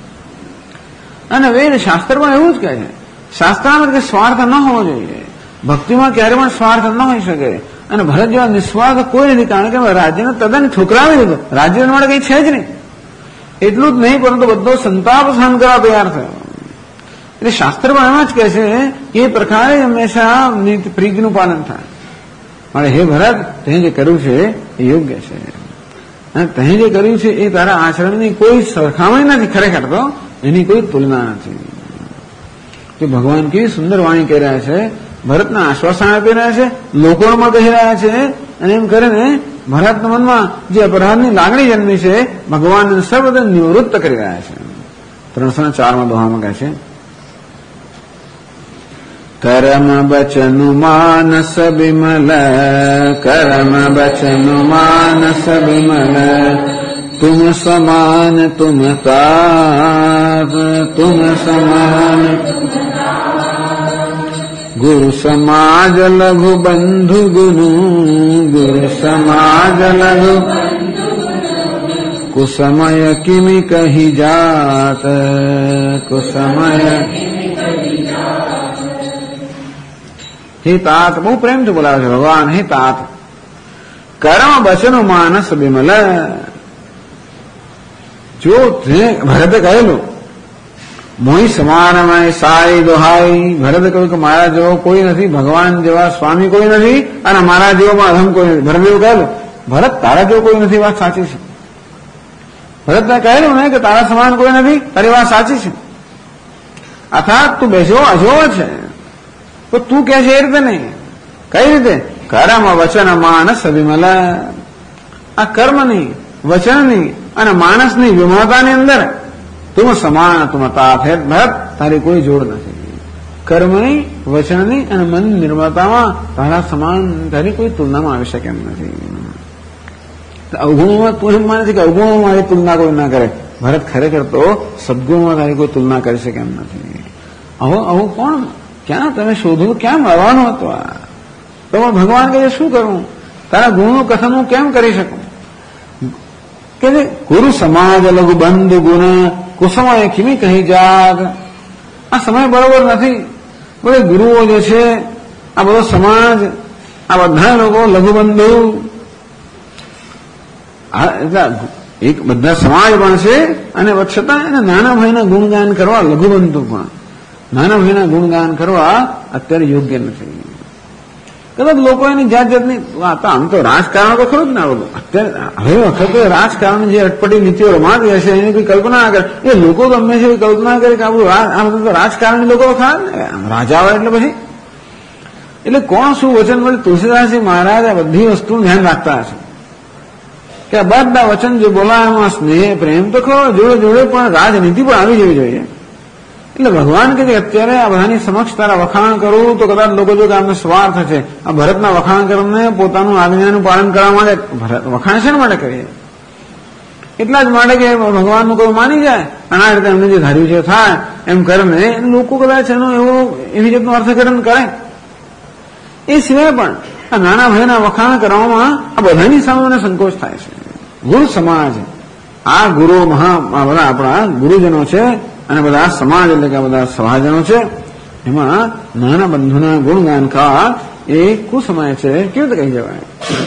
અને વેદ શાસ્ત્ર પણ એવું જ કહે છે, શાસ્ત્રમાં કે સ્વાર્થ ન હોવો જોઈએ, ભક્તિમાં ક્યારે પણ સ્વાર્થ ન હોઈ શકે. અને ભરત જેવા નિસ્વાર્થ કોઈ નથી, કારણ કે રાજ્યને તદ્દન ઠુકરાવી દીધો, રાજ્ય માટે કંઈ છે જ નહીં. એટલું જ નહીં પરંતુ બધો સંતાપ સહન કરવા તૈયાર થયો. એટલે શાસ્ત્ર પણ એમ જ કહે છે કે એ પ્રકારે હંમેશા પ્રીતિનું પાલન થાય. માટે હે ભરત, તે જે કર્યું છે એ યોગ્ય છે અને તે જે કર્યું છે એ તારા આચરણની કોઈ સરખામણી નથી, ખરેખર તો એની કોઈ તુલના નથી. કે ભગવાન કેવી સુંદર વાણી કહી રહ્યા છે, ભરતના આશ્વાસન આપી રહ્યા છે, લોકોમાં કહી રહ્યા છે. અને એમ કરીને ભરતના મનમાં જે અપરાધની લાગણી જન્મી છે ભગવાનને સર્વદા નિવૃત્ત કરી રહ્યા છે. 304માં દોહામાં કહે છે, કર્મ બચન માનસ બિમલ, કર્મ બચન માનસ બિમલ, तुम समान तुम ताप, तुम समान गुरु समाज लघु बंधु गुरु, गुरु समाज लघु कुसमय किमि कही जात, कुसमय. हे तात, બહુ પ્રેમથી બોલાવે છે ભગવાન, હે तात, કર્મ વચન માનસ બિમલ. જો ભરતે કહેલું મોહી સમાનમય સાઈ દોહાઈ, ભરતે કહ્યું કે મારા જેવો કોઈ નથી, ભગવાન જેવા સ્વામી કોઈ નથી અને મારા જેવોમાં અધમ કોઈ નથી. ભરત એવું કહેલું, ભરત તારા જેવો કોઈ નથી, વાત સાચી છે. ભરતને કહેલું ને કે તારા સમાન કોઈ નથી, તારી વાત સાચી છે. અર્થાત તું બેસો અજોડ છે, તો તું કે છે એ રીતે નહીં. કઈ રીતે? કર્મ વચન માનસ વિમલ. આ કર્મની, વચનની અને માણસની વિમોહતાની અંદર તુમ સમાન તુમ તાપ હે ભરત, તારી કોઈ જોડ નથી. કર્મની, વચનની અને મનની નિર્મળતામાં તારા સમાન, તારી કોઈ તુલનામાં આવી શકે એમ નથી. અવગુણોમાં તું એમ માને છે કે અવગુણોમાં મારી તુલના કોઈ ના કરે. ભરત ખરેખર તો સદગુણોમાં તારી કોઈ તુલના કરી શકે એમ નથી. આવું કોણ, ક્યાં તમે શોધવું, ક્યાં મળવાનું હતું? આ તો ભગવાન કહે શું કરું, તારા ગુણનું કથન હું કેમ કરી શકું? કે ગુરુ સમાજ લઘુ બંધ ગુણ કુસમય ખીમી કહી જાગ. આ સમય બરોબર નથી. બોલે ગુરુઓ જે છે, આ બધો સમાજ, આ બધા લોકો લઘુબંધુ, એક બધા સમાજ પણ છે અને છતાં એને નાના ભાઈના ગુણગાન કરવા લઘુબંધુ પણ નાના ભાઈના ગુણગાન કરવા અત્યારે યોગ્ય નથી. કદાચ લોકો એની જાત જાતની આમ તો રાજકારણ તો ખરું જ ના બધું. અત્યારે હવે વખતે રાજકારણ જે અટપટી નીતિઓ રમાતી હશે એની કોઈ કલ્પના ના કરે. એ લોકો તો હંમેશા એવી કલ્પના કરે કે આપણું આ બધા તો રાજકારણી લોકો ખરા ને, રાજા હોય એટલે પછી એટલે કોણ શું વચન મળે. તુલસીદાસજી મહારાજ આ બધી વસ્તુનું ધ્યાન રાખતા હશે કે આ બધા વચન જે બોલાય એમાં સ્નેહ પ્રેમ તો ખરો, જોડે જોડે પણ રાજનીતિ પણ આવી જવી જોઈએ. એટલે ભગવાન કે અત્યારે આ બધાની સમક્ષ તારા વખાણ કરું તો કદાચ લોકો જો કે આમને સ્વાર્થ છે. આ ભરતના વખાણ કરીને પોતાનું આજ્ઞાનું પાલન કરવા માટે વખાણ શેના માટે કરીએ? એટલા જ માટે કે ભગવાનનું કોઈ માની જાય અને આ રીતે એમને જે ધાર્યું છે થાય એમ કરીને લોકો કદાચ એનું એવી રીતનું અર્થઘટન કરે. એ સિવાય પણ આ નાના ભાઈના વખાણ કરવામાં આ બધાની સામે મને સંકોચ થાય છે. ગુરુ સમાજ, આ ગુરુ બધા આપણા ગુરુજનો છે અને બધા સમાજ એટલે કે બધા સભાજનો છે, એમાં નાના બંધુના ગુણગાન કા એ કુસમય છે, કેવી રીતે કહી જવાય?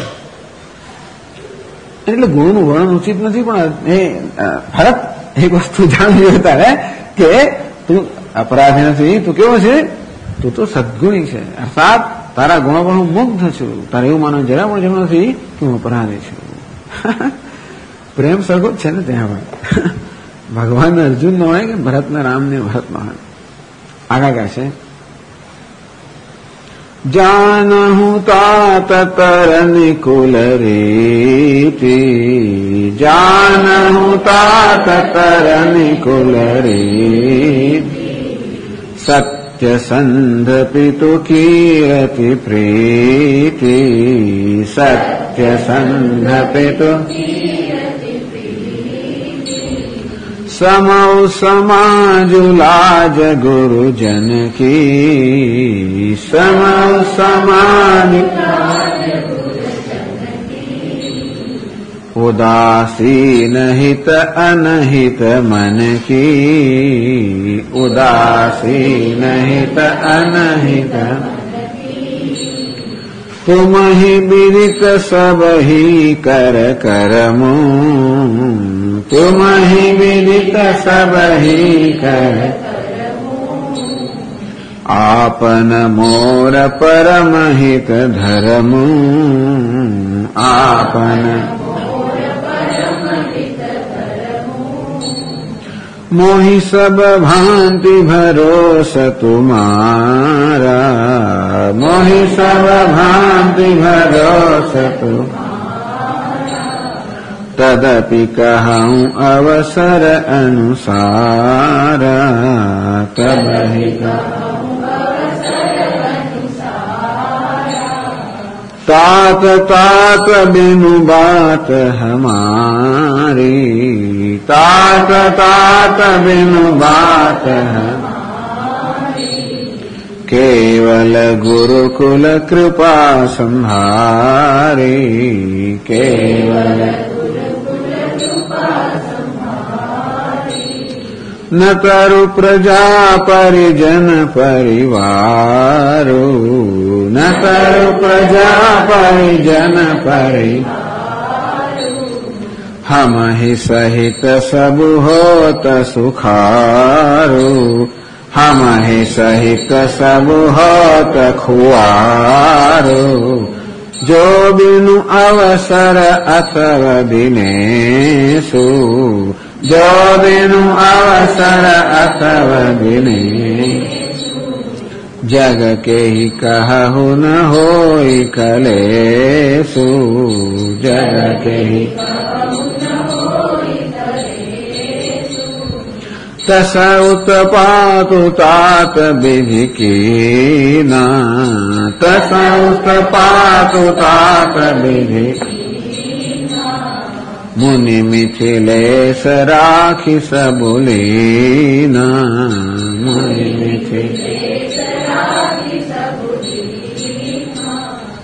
એટલે ગુણનું વર્ણન ઉચિત નથી. પણ એ ભરત એક વસ્તુ જાણવી જોઈએ તારે કે તું અપરાધી નથી, તું કેવો છે? તું તો સદગુણી છે. અર્થાત તારા ગુણો પર હું મુગ્ધ છું. તારે એવું માનવું જરા પણ જરૂર નથી કે હું અપરાધી છું. પ્રેમ સરખો જ છે ને ત્યાં પણ. ભગવાન અર્જુન નો હોય કે ભરતને રામ ને ભરત નો હોય. આગળ કહે છે જાનહુ તાત તરનિ કુલ રીતિ, જાનહુ તાત તરનિ કુલ રીતિ, સત્ય સંધ પિતુ કીર્તિ પ્રીતિ, સત્ય સંધ પિતુ समौ समाजु लाज गुरुजन की, समौ समाज उदासीन हित अनहित मन की, उदासीन हित अनहित तुम ही विदित सब ही कर करमु, तुम ही विदित सब ही कर आपन मोर परम हित धर्मु, आपन मोहि सब भांति भरोस तुम्हारा, मोहि सब भांति भरोस तुम्हारा, तदपि कहूँ अवसर अनुसार, तदहि तात तात बिनु बात हमारी, तात तात बिनु बात हमारी, केवल गुरुकुल कृपा संहारी, केवल न तरु प्रजा परिजन परिवारो, न तरु प्रजा परिजन परिवारो, हम ही सहित सब होत सुखारो, हम ही सहित सब होत खुआरो, जो बिनु अवसर अथव दिनेषु, जो बिनु अवसर अथव दिनेषु, जग के ही कहु न होई कलेसु, जग के ही तस उत्पातु तात विधि कीना, तस उत्पातु तात विधि मुनि मिथिलेश राखी सबुलीना, मुनि मिथिलेश राखी सबुलीना।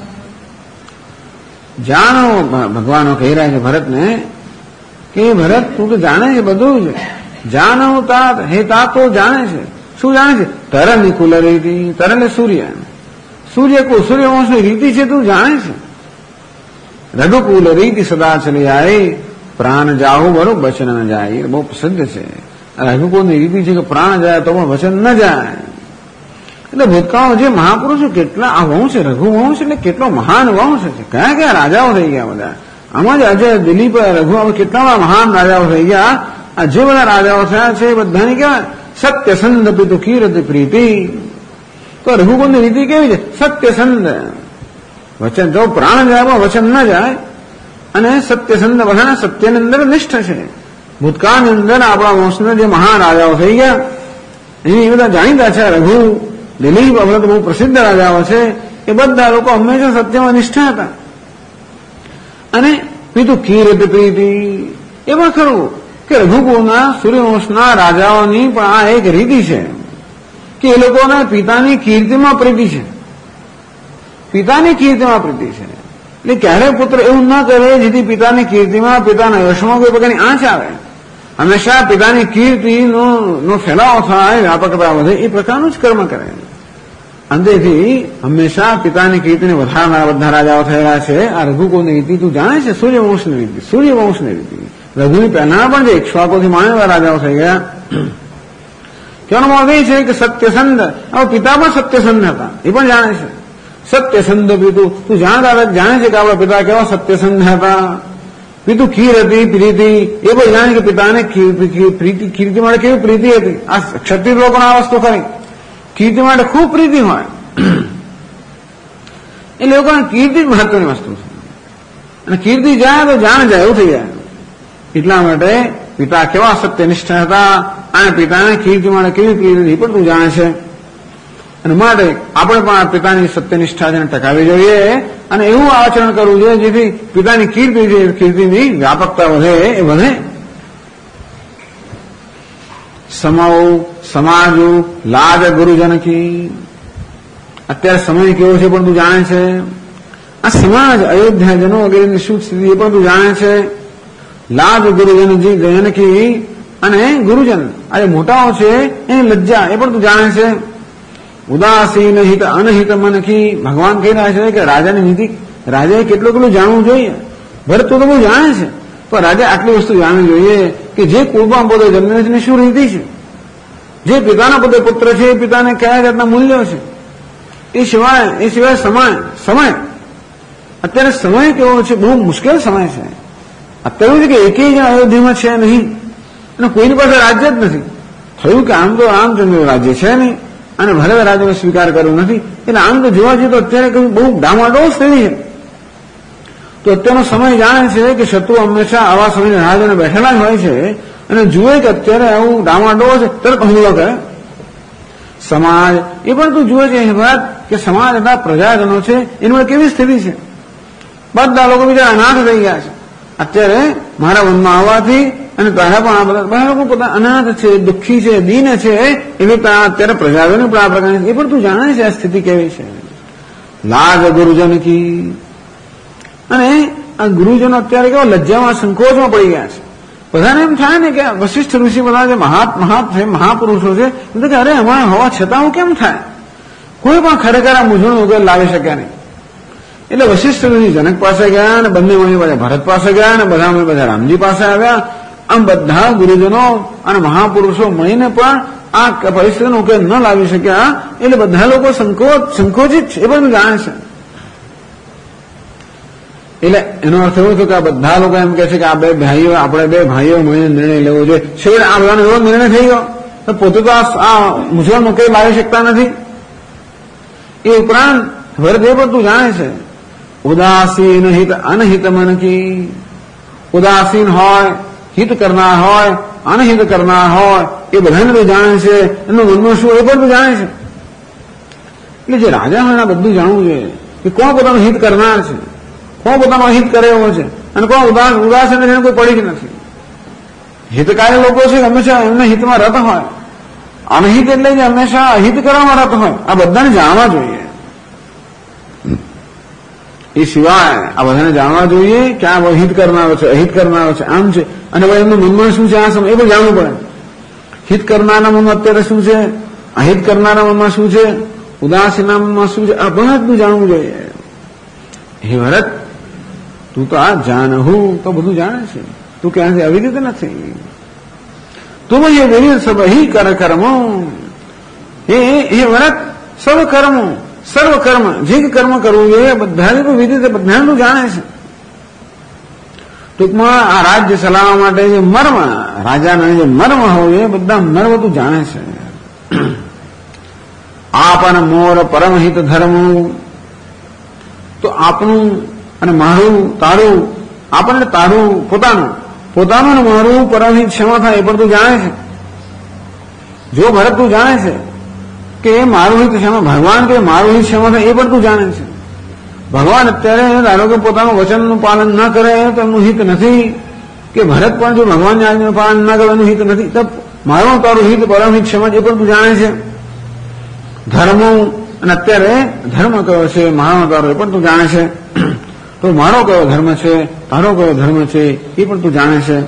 जानो भगवान कही रहा है भरत ने कि भरत तू तो जाने છે બધું જ જાણવું તાત હે તાત તો જાણે છે શું જાણે છે તરણની કુલ રીતિ તરણ સૂર્ય સૂર્યવંશની રીતિ છે તું જાણે છે રઘુકુલ રીતિ સદા ચલી આઈ પ્રાણ જાહુ બરો વચન ન જાય બહુ પ્રસિદ્ધ છે રઘુકુલની રીતિ છે કે પ્રાણ જાય તો પણ વચન ન જાય એટલે ભૂતકાળ જે મહાપુરુષો કેટલા આ વંશ છે રઘુવંશ એટલે કેટલો મહાન વંશ છે કયા કયા રાજાઓ થઈ ગયા બધા આમાં જ અજય દિલીપ રઘુ કેટલા મહાન રાજાઓ થઈ ગયા આ જે બધા રાજાઓ થયા છે બધાની કહેવાય સત્યસંદ પિતુ કીર્તિ પ્રીતિ તો રઘુકુલની રીતિ કેવી છે સત્યસંદ વચન જો પ્રાણ જાય પણ વચન ન જાય અને સત્યસંદ બધા સત્યની અંદર નિષ્ઠ છે ભૂતકાળની અંદર આપણા વંશના જે મહાન રાજાઓ થઈ ગયા એની બધા જાણીતા છે રઘુ દિલીપ આપણે તો બહુ પ્રસિદ્ધ રાજાઓ છે એ બધા લોકો હંમેશા સત્યમાં નિષ્ઠા હતા અને બીજું કીર્તિ પ્રીતિ એ પણ ખરું કે રઘુકુળના સૂર્યવંશના રાજાઓની પણ આ એક રીતિ છે કે એ લોકોના પિતાની કીર્તિમાં પ્રીતિ છે પિતાની કીર્તિમાં પ્રીતિ છે એટલે ક્યારેય પુત્ર એવું ન કરે જેથી પિતાની કીર્તિમાં પિતાના યશમાં કોઈ પ્રકારની આંચ આવે હંમેશા પિતાની કીર્તિનો ફેલાવો થાય વ્યાપકતા વધે એ પ્રકારનું જ કર્મ કરે અંતેથી હંમેશા પિતાની કીર્તિને વધારનારા બધા રાજાઓ થયેલા છે આ રઘુકુળની રીતિ તું જાણે છે સૂર્યવંશની રીતિ રઘુની પહેલા પણ જે ઇક્ષ્વાકોથી માણેલા રાજાઓ થઈ ગયા કહેવાનો મતલબ એ છે કે સત્યસંદ હવે પિતા પણ સત્યસંદ હતા એ પણ જાણે છે સત્યસંદ પિતુ તું જાણે છે કે આપણા પિતા કેવા સત્યસંદ હતા પિતુ ખીર હતી પ્રીતિ એ પણ જાણે કે પિતાને કીર્તિ માટે કેવી પ્રીતિ હતી આ ક્ષત્રિય લોકોને આ વસ્તુ ખરી કીર્તિ માટે ખૂબ પ્રીતિ હોય એટલે લોકોને કીર્તિ જ મહત્વની વસ્તુ છે અને કીર્તિ જાય તો જાણ જાય એવું થઈ જાય એટલા માટે પિતા કેવા સત્યનિષ્ઠ હતા અને પિતાને કીર્તિ માટે કેવી પ્રીતિ પણ તું જાણે છે અને માટે આપણે પણ આ પિતાની સત્યનિષ્ઠા છે ટકાવી જોઈએ અને એવું આચરણ કરવું જોઈએ જેથી પિતાની કીર્તિ છે કીર્તિની વ્યાપકતા વધે એ વધે સમાવું સમાજુ લાજ ગુરુજન કી અત્યારે સમય કેવો છે પણ તું જાણે છે આ સમાજ અયોધ્યાજનો વગેરેની શું સ્થિતિ એ પણ તું જાણે છે લાજ ગુરુજનજી ગયનકી અને ગુરુજન આ જે મોટાઓ છે એની લજ્જા એ પણ તું જાણે છે ઉદાસીન હિત અનહિત મનકી ભગવાન કહી રહ્યા છે કે રાજાની નીતિ રાજાએ કેટલું જાણવું જોઈએ ભરત તો બહુ જાણે છે પણ રાજા આટલી વસ્તુ જાણવી જોઈએ કે જે કુળમાં પોતે જન્મે છે એની શું રીતિ છે જે પિતાના પોતે પુત્ર છે એ પિતાને કયા જાતના મૂલ્યો છે એ સિવાય સમય અત્યારે સમય કેવો છે બહુ મુશ્કેલ સમય છે અત્યારે એવું છે કે એકેય જણ અયોધ્યામાં છે નહીં અને કોઈની પાસે રાજ્ય જ નથી થયું કે આમ તો રામચંદ્ર રાજ્ય છે નહીં અને ભરત રાજ્યનો સ્વીકાર કર્યો નથી એટલે આમ તો જોવા જઈએ તો અત્યારે બહુ ડામાડોળ સ્થિતિ છે તો અત્યારનો સમય જાણે છે કે શત્રુ હંમેશા આવા સમયે રાહ જોઈને બેઠેલા જ હોય છે અને જુએ કે અત્યારે આવું ડામાડોળ છે તરત હુમલો કરે સમાજ એ પણ તું જુએ છે એ વાત કે સમાજ હતા પ્રજાજનો છે એની કેવી સ્થિતિ છે બધા લોકો બીજા અનાથ થઈ ગયા છે અત્યારે મારા વનમાં આવવાથી અને તારા પણ આ બધા લોકો પોતા અનાથ છે દુઃખી છે દીન છે એવી અત્યારે પ્રજાજનો પણ આ પ્રકારની એ પણ તું જાણે છે આ સ્થિતિ કેવી છે લાજ ગુરુજન કી અને આ ગુરુજનો અત્યારે કેવા લજ્જામાં સંકોચમાં પડી ગયા છે બધાને એમ થાય ને કે વશિષ્ઠ ઋષિ બધા જે મહાપુરુષો છે કે અરે અમારે હોવા છતાં હું કેમ થાય કોઈ પણ ખરેખર આ મૂંઝવણ વગર લાવી શક્યા નહીં એટલે વશિષ્ઠ ઋષિ જનક પાસે ગયા અને બંને મળી બધા ભરત પાસે ગયા અને બધા રામજી પાસે આવ્યા આમ બધા ગુરુજનો અને મહાપુરુષો મળીને પણ આ પરિસ્થિતિનો ઉકેલ ન લાવી શક્યા એટલે બધા લોકો સંકોચિત છે એ બધું જાણે છે એટલે એનો અર્થ એવો થયો કે આ બધા લોકો એમ કે છે કે આપણે બે ભાઈઓ મળીને નિર્ણય લેવો જોઈએ છેવટે આ બધાનો એવો નિર્ણય થઈ ગયો તો પોતે તો આ મૂંઝવણનો કઈ લાવી શકતા નથી એ ઉપરાંત ભરત એ બધું જાણે છે. ઉદાસીન હિત અનહિત મન કી, ઉદાસીન હોય, હિત કરનાર હોય, અનહિત કરનાર હોય, એ બધાને તો જાણે છે. એનું મનમાં શું એ બધું જાણે છે. એટલે જે રાજા હોય એના બધું જાણવું જોઈએ કે કોણ પોતાનું હિત કરનાર છે, કોણ પોતાનું હિત કરે એવો છે, અને કોણ ઉદાસીન એને કોઈ પડી જ નથી. હિતકારી લોકો છે હંમેશા એમના હિતમાં રત હોય, અનહિત એટલે જે હંમેશા અહિત કરવામાં રત હોય. આ બધાને જાણવા જોઈએ. એ સિવાય આ બધાને જાણવા જોઈએ કે આ હિત કરનારો છે, અહિત કરનારો છે, આમ છે. અને ભાઈ એમનું મનમાં શું છે આ સમય એ પણ જાણવું પડે. હિત કરનારના મનમાં અત્યારે શું છે, અહિત કરનારા મનમાં શું છે, ઉદાસીના મનમાં શું છે, આ બધું જાણવું જોઈએ. હે ભરત, તું તો આ જાણવું તો બધું જાણે છે, તું ક્યાંથી આવી રીતે નથી. તું એ વિવિધ સબ હિ કર કર્મો. હે ભરત, સર્વ કર્મો, સર્વ કર્મ જે કર્મ કરવું જોઈએ બધાને તો વિધિ બધાને તું જાણે છે. ટૂંકમાં આ રાજ્ય ચલાવવા માટે જે મર્મ, રાજાના જે મર્મ હોય એ બધા મર્મ તું જાણે છે. આપન મોર પરમહિત ધર્મ, તો આપણું અને મારું, તારું, આપણને તારું પોતાનું ને મારું પરમહિત ક્ષમા થાય એ પણ તું જાણે છે. જો ભરત તું જાણે છે કે મારું હિત ક્ષમા, ભગવાન કે મારું હિત ક્ષમા થાય એ પણ તું જાણે છે. ભગવાન અત્યારે ધારો કે પોતાનું વચનનું પાલન ન કરે તો એમનું હિત નથી, કે ભરત પણ જો ભગવાનની આજ્ઞાનું પાલન ન કરે એનું હિત નથી. તો મારું તારું હિત પરમહિત ક્ષમા એ પણ તું જાણે છે. ધર્મ, અને અત્યારે ધર્મ કયો છે, મારો તારો એ પણ તું જાણે છે. તો મારો કયો ધર્મ છે, તારો કયો ધર્મ છે એ પણ તું જાણે છે.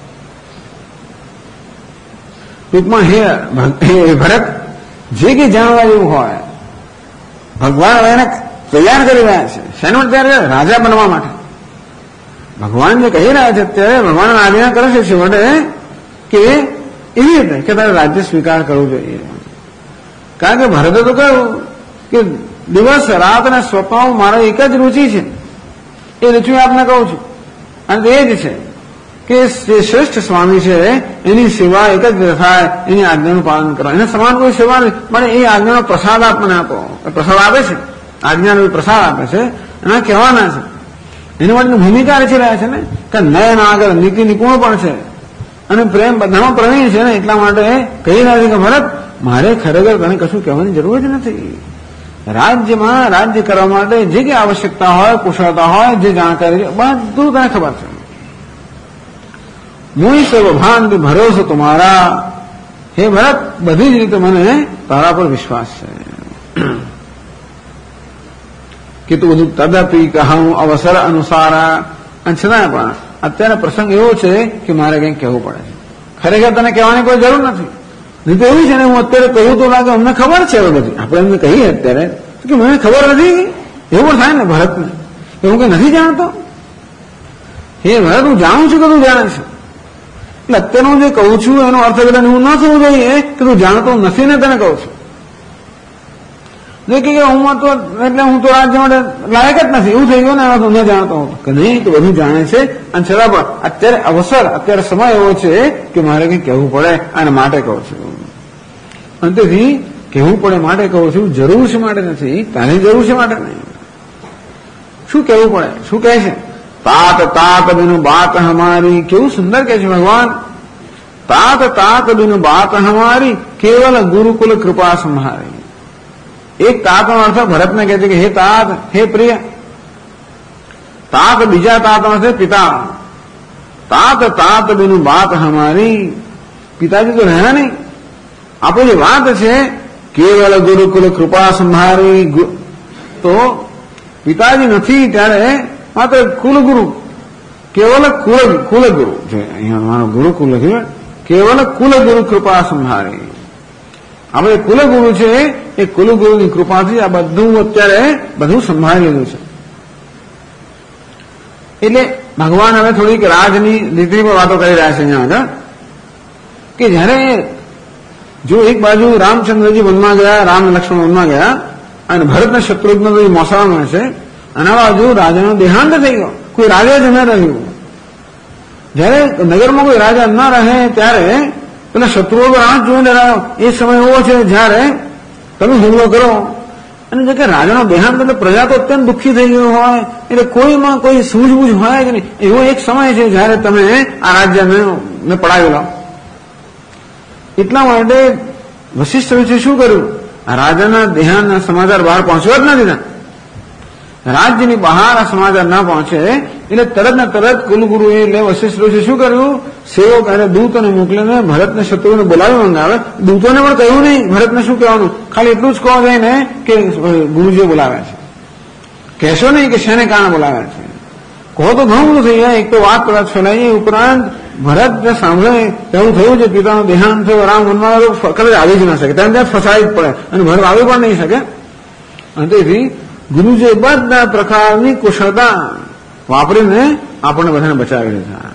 ટૂંકમાં હે ભરત, જે કંઈ જાણવા જેવું હોય ભગવાન હવે એને તૈયાર કરી રહ્યા છે. શેનો અત્યારે? રાજા બનવા માટે. ભગવાન જે કહી રહ્યા છે અત્યારે, ભગવાન આજ્ઞા કરે છે છેવટે કે એવી રીતે કે તારે રાજ્ય સ્વીકાર કરવું જોઈએ. કારણ કે ભરતે તો કહ્યું કે દિવસ રાત અને સ્વપ્ન મારો એક જ રુચિ છે, એ રુચિ આપને કહું છું. અને એ જ છે કે જે શ્રેષ્ઠ સ્વામી છે એની સેવા એક જ થાય, એની આજ્ઞાનું પાલન કરો. એને સમાન કોઈ સેવા નહીં, પણ એ આજ્ઞાનો પ્રસાદ આપને આપો. પ્રસાદ આપે છે, આજ્ઞાનો પ્રસાદ આપે છે, એના કહેવાના છે. એની માટેની ભૂમિકા રચી રહ્યા છે ને, કે નયન આગળ નીતિ નિપુણ પણ છે અને પ્રેમ બધામાં પ્રવીણ છે ને. એટલા માટે કહી રહ્યા છે કે ભરત, મારે ખરેખર તને કશું કહેવાની જરૂર જ નથી. રાજ્યમાં રાજ્ય કરવા માટે જે કંઈ આવશ્યકતા હોય, કુશળતા હોય, જે જાણકારી છે બધું તને ખબર છે. મુઈ સર્વભાન ભરોસો તમારા. હે ભરત, બધી જ રીતે મને તારા પર વિશ્વાસ છે. કે તું બધું તદપી કહું અવસર અનુસાર. અને છતાં પણ અત્યારે પ્રસંગ એવો છે કે મારે કંઈક કહેવું પડે છે. ખરેખર તને કહેવાની કોઈ જરૂર નથી. નહીં તો એવું છે ને, હું અત્યારે કહ્યું તો લાગે અમને ખબર છે. હવે બધી આપણે એમને કહીએ અત્યારે કે મને ખબર નથી, એવું થાય ને ભરતને, એવું કે નથી જાણતો. હે ભરત, હું જાણું છું કે તું જાણે છે. એટલે અત્યારે હું જે કહું છું એનો અર્થ એટલે હું ન થવું જોઈએ કે તું જાણતો નથી ને તને કહું છું. જો કે હું તો રાજ્ય માટે લાયક જ નથી એવું થઈ ગયું ને, એમાં તો ન જાણતો હતો કે નહીં, તો બધું જાણે છે. અને છતાં પણ અત્યારે અવસર, અત્યારે સમય એવો છે કે મારે કંઈક કહેવું પડે અને માટે કહું છું. અને તેથી કહેવું પડે માટે કહું છું, જરૂર છે માટે નથી, તારી જરૂર છે માટે નહીં. શું કહેવું પડે? શું કહે છે? तात तात बिनु बात हमारी. केवल सुंदर कहे છે ભગવાન. तात तात बिनु बात हमारी केवल गुरुकुल कृपा संहारी. एक तात નો અર્થ ભરતને કહે છે કે હે तात, હે પ્રિય. तात બીજા तात છે પિતા. तात तात बिनु बात हमारी. પિતાજી તો રહ્યા નહીં. આપણી જે વાત છે કેવલ ગુરુકુલ કૃપા સંહારી. તો પિતાજી નથી ત્યારે માત્ર કુલગુરુ, કેવલ કુલગુરુ છે. અહીંયા મારો ગુરુકુલ લખ્યું, કેવલ કુલગુરુ કૃપા સંહારી. આપણે કુલગુરુ છે એ કુલગુરુની કૃપાથી આ બધું અત્યારે બધું સંભાળી લીધું છે. એટલે ભગવાન હવે થોડીક રાજની નીતિ પર વાતો કરી રહ્યા છે અહીંયા આગળ, કે જયારે જો એક બાજુ રામચંદ્રજી વનમાં ગયા, રામ લક્ષ્મણ વનમાં ગયા, અને ભરત શત્રુઘ્ન મોસાળમાં છે, અને આ બાજુ રાજાનો દેહાંત થઈ ગયો. કોઈ રાજા જ ન રહ્યું. જયારે નગરમાં કોઈ રાજા ન રહે ત્યારે પેલા શત્રુઓ રાહ જોઈને રહ્યો. એ સમય એવો છે જયારે તમે હુમલો કરો અને જો કે રાજાનો દેહાંત એટલે પ્રજા તો અત્યંત દુઃખી થઈ ગયું હોય, એટલે કોઈમાં કોઈ સૂઝબૂઝ હોય કે નહીં. એવો એક સમય છે જયારે તમે આ રાજ્યને પડાવી લો. એટલા માટે વશિષ્ઠ વિશે શું કર્યું? રાજાના દેહાંતના સમાચાર બહાર પહોંચવા જ ના દીધા. રાજ્યની બહાર આ સમાચાર ના પહોંચે એટલે તરત ને તરત કુલગુરુએ એટલે વશિષ્ઠ ઋષિ શું કર્યું? સેવક અને દૂતોને મોકલીને ભરતને શત્રુને બોલાવી મંગાવે. દૂતોને પણ કહ્યું નહીં ભરતને શું કહેવાનું, ખાલી એટલું જ કહો જાય ને કે ગુરુજીએ બોલાવ્યા છે. કહેશો નહીં કે શેને કારણે બોલાવ્યા છે. કહો તો ઘણું બધું થઈ જાય. એક તો વાત કદાચ ફેલાઈ, ઉપરાંત ભરત સાંભળે એવું થયું છે પિતાનો દેહાંત થયો, રામ વનમાં કદાચ આવી જ ના શકે, ત્યાં ફસાવી જ પડે અને ભરત આવી પણ નહીં શકે. અને તેથી ગુરુજીએ બધા પ્રકારની કુશળતા વાપરીને આપણને બધાને બચાવી લીધા.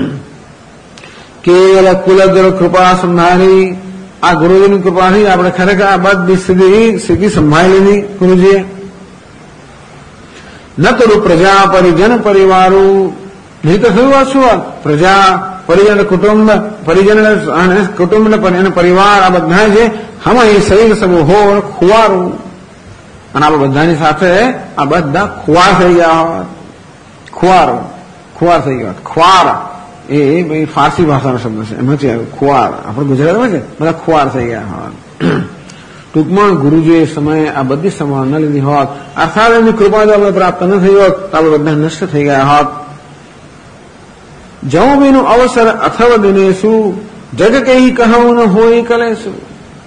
કેવલ કુલગ્ર કૃપા સંભાળી, આ ગુરુજીની કૃપાથી આપણે ખરેખર આ બધી સ્થિતિ સંભાળી લીધી ગુરુજીએ. ન તો પ્રજા પરિજન પરિવારો, નહીં તો થયું શું? પ્રજા પરિજન કુટુંબ, પરિજન અને કુટુંબ અને પરિવાર આ બધા છે. હમાઈ શરીર સબ હોર ખુવારું, અને આપણે બધાની સાથે આ બધા ખુવાર થઈ ગયા હોત. ખુવાર થઈ ગયા. ખ્વાર એ ફારસી ભાષાનો શબ્દ છે, એમાંથી આવ્યું ખુવાર. આપણે ગુજરાતમાં છે બધા ખુવાર થઈ ગયા હોત. ટૂંકમાં ગુરુજીએ સમયે આ બધી સંભાળ ન લીધી હોત, અર્થાત એમની કૃપા જો આપણે પ્રાપ્ત ન થઈ હોત તો આપણે બધા નષ્ટ થઈ ગયા હોત. જવું બીનું અવસર અથવ દિનેશું, જગ કહી કહું ન હોય કલેશું.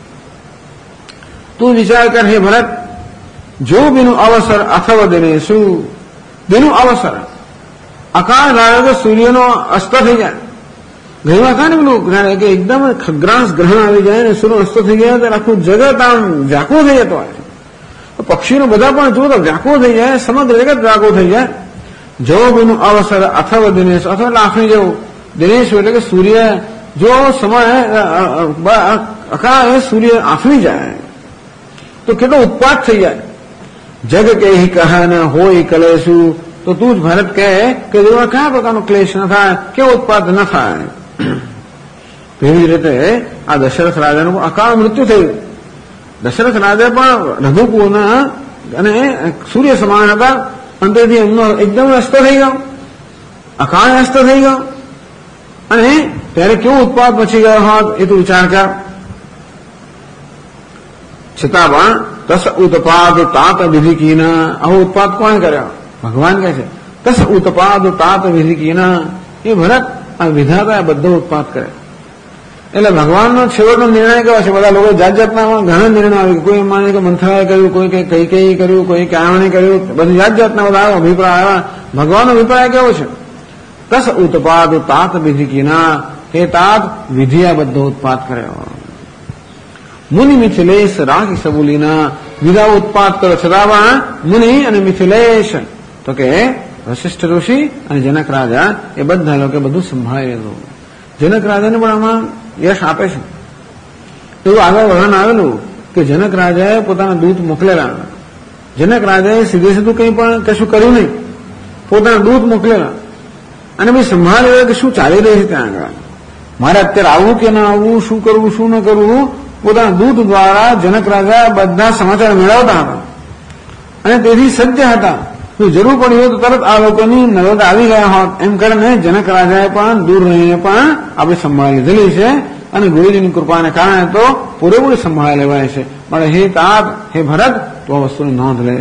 તું વિચાર કર હે ભરત, જો બીનું અવસર અથવ દિનેશું, બીનું અવસર અકાળ લાગે તો સૂર્યનો અસ્ત થઈ જાય. ઘણીવાર થાય ને પેલું કે એકદમ ખગ્રાસ ગ્રહણ આવી જાય ને સૂર્ય અસ્ત થઈ જાય તો આખું જગત આમ વ્યાકુળ થઈ જતો હોય છે. પક્ષીઓ બધા પણ જુઓ તો વ્યાકુળ થઈ જાય, સમગ્ર જગત વ્યાકુળ થઈ જાય. જવો બીનું અવસર અથવ દિનેશ, અથવા એટલે આફરી જવું. દિનેશ એટલે કે સૂર્ય જો સમય અકાળે સૂર્ય આફરી જાય તો કેટલો ઉત્પાત થઈ જાય. જગ કે કહે ન હોય કલેશું, તો તું જ ભારત કહે કે જેમાં કયા પ્રકારનો ક્લેશ ન થાય, કેવો ઉત્પાદ ન થાય. એવી જ રીતે આ દશરથ રાજાનું પણ અકાળ મૃત્યુ થયું. દશરથ રાજા પણ રઘુકુળના અને સૂર્ય સમાન હતા, અને તેથી એમનો એકદમ અસ્ત થઈ ગયો, અકાળ અસ્ત થઈ ગયો. અને ત્યારે કેવો ઉત્પાદ મચી ગયો હોત એ તું વિચાર કર. છતાં પણ તસ ઉત્પાદ તાત વિધિ કીના, આવો ઉત્પાદ કોણે કર્યો? ભગવાન કહે છે તસ ઉત્પાદ તાત વિધિ કીના. એ ભરત આ વિધાતા બધો ઉત્પાદ કરે. એટલે ભગવાનનો છેવટનો નિર્ણય કયો છે? બધા લોકો જાત જાતના ઘણા નિર્ણય આવે. કોઈ માને કે મંથરાએ કર્યું, કોઈ કઈ કર્યું, કોઈ કારણે કર્યું, બધી જાત જાતના બધા અભિપ્રાય આવ્યા. ભગવાનનો અભિપ્રાય કેવો છે? તસ ઉત્પાદ તાત વિધિ કીના, એ તાત વિધિ આ બધો ઉત્પાદ કર્યો. મુનિ મિથિલેશ રાખી સબુલીના, વિધા ઉત્પાદ કરો છતાં મુનિ અને મિથિલેશ તો કે વશિષ્ઠ ઋષિ અને જનક રાજા એ બધા લોકો બધું સંભાળી લીધું. જનક રાજાને પણ આમાં યશ આપે છે. એવું આગળ વર્ણન આવેલું કે જનક રાજાએ પોતાના દૂત મોકલેલા. જનક રાજાએ સીધે સીધું કંઈ પણ કશું કર્યું નહીં, પોતાના દૂત મોકલેલા અને ભાઈ સંભાળી કે શું ચાલી રહ્યું છે ત્યાં આગળ, મારે અત્યારે આવવું કે ના આવવું, શું કરવું શું ન કરવું. પોતાના દૂત દ્વારા જનક રાજા બધા સમાચાર મેળવતા હતા અને તેથી સજ્જ હતા. જો જરૂર પડી હોય તો તરત આ લોકોની નર્મદા આવી ગયા હોત એમ કરીને જનક રાજાએ પણ દૂર રહીને પણ આપણે સંભાળી લીધેલી છે. અને ગુરુજીની કૃપાને કારણે તો પૂરેપૂરી સંભાળી લેવાય છે. પણ હે તાપ, હે ભરત, તો આ વસ્તુની નોંધ લે.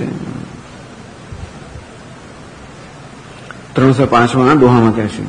305 દોહામાં કહે છે,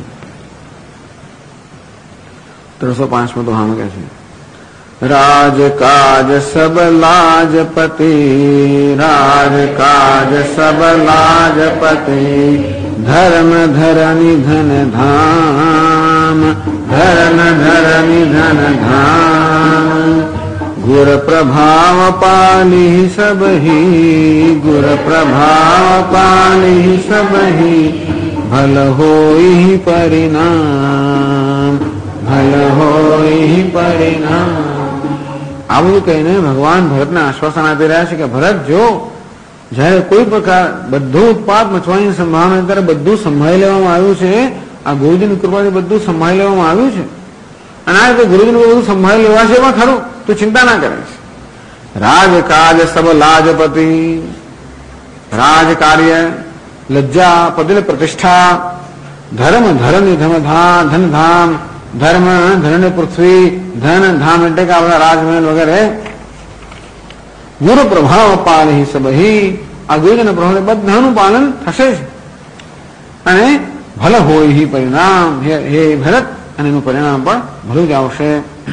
305 દોહામાં કહે છે, राज काज सब लाजपति, राज काज सब लाजपति, धर्म धरनि धन धाम, धर्म धरनि धन धाम, गुर प्रभाव पाली सब ही, गुर प्रभाव पाली सब ही, भल होई परिणाम, भल होई परिणाम. આ બધું કહીને ભગવાન ભરતને આશ્વાસન આપી રહ્યા છે કે ભરત, જો જયારે કોઈ પ્રકાર બધું ઉત્પાદ મચવાની સંભાવના ત્યારે બધું સંભાળી લેવામાં આવ્યું છે. આ ગુરુજીની કૃપાથી બધું સંભાળી લેવામાં આવ્યું છે અને આ રીતે ગુરુજીનું બધું સંભાળી લેવાશે પણ ખરું, તો ચિંતા ના કરે છે. राज काज सब लाजपति, राज कार्य लज्जा पदिल प्रतिष्ठा, धर्म धरणी धन धाम, धर्म धरणी पृथ्वी, धन धाम એટલે કે આપણા રાજમહેલ વગેરે, ગુરુ પ્રભાવ પાલહી સબહી, આ ગુરુજીના પ્રભાવે બધાનું પાલન થશે જ અને ભલ હોય હિ પરિણામ. હે ભરત, અને એનું પરિણામ પણ ભલું જ આવશે.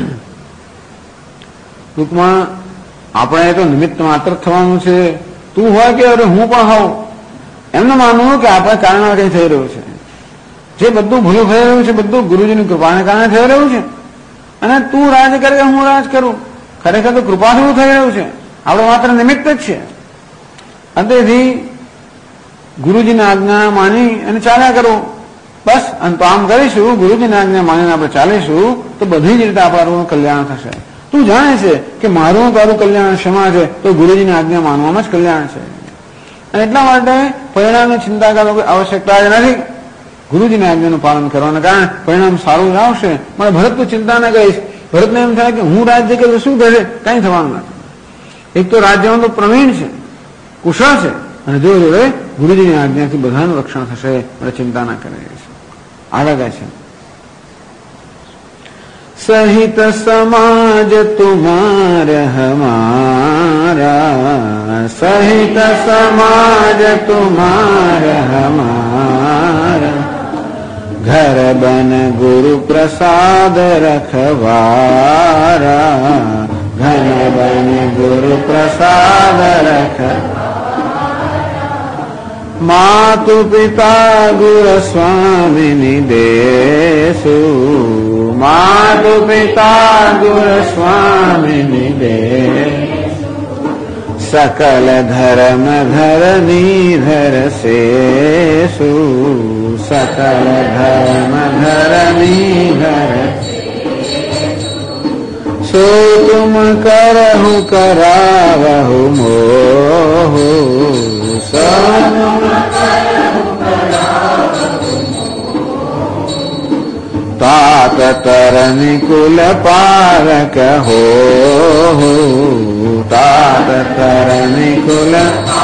ટૂંકમાં આપણે તો નિમિત્ત માત્ર થવાનું છે. તું હોય કે અરે હું પણ હોઉં, એમને માનવું કે આપણે કારણે કંઈ થઈ રહ્યું છે. જે બધું ભૂલું થઈ રહ્યું છે બધું ગુરુજીની કૃપાને કારણે થઈ રહ્યું છે. અને તું રાજ કરે કે હું રાજ કરું, ખરેખર તો કૃપાથી થઈ રહ્યું છે. આપણે માત્ર નિમિત્ત જ છે. અંતેથી ગુરુજીની આજ્ઞા માની અને ચાલ્યા કરવું બસ. અને તો આમ કરીશું, ગુરુજીની આજ્ઞા માનીને આપણે ચાલીશું તો બધી જ રીતે આપણું કલ્યાણ થશે. તું જાણે છે કે મારું તારું કલ્યાણ શેમાં છે? તો ગુરુજીની આજ્ઞા માનવામાં જ કલ્યાણ છે. અને એટલા માટે પરિણામની ચિંતા કરવાની કોઈ આવશ્યકતા જ નથી. ગુરુજીની આજ્ઞાનું પાલન કરવાના કારણે પરિણામ સારું જ આવશે. મારે ભરત તો ચિંતા ના કરીશ. ભરતને એમ થાય કે હું રાજ્ય કરું શું થશે? કઈ થવાનું નથી. એક તો રાજ્યમાં તો પ્રવીણ છે, કુશળ છે, અને જોડે જોડે ગુરુજીની આજ્ઞાથી બધાનું રક્ષણ થશે. મારે ચિંતા ના કરે. આગળ કહે છે, સહિત સમાજ તુમારા હમારા, સહિત સમાજ તુમારા હમારા, घर बन गुरु प्रसाद रखवारा, घर बन गुरु प्रसाद रख. मातु पिता गुरु स्वामिनि देसु, मातु पिता गुरु स्वामिनि देसु, सकल धर्म धरनी धर सेसु, सकल धर्म धरनी धर. सो तुम करहु करावहु मोहु, सो तुम करहु करावहु मोहु, तात तरनि कुल पारक हो, तात तरनि कुल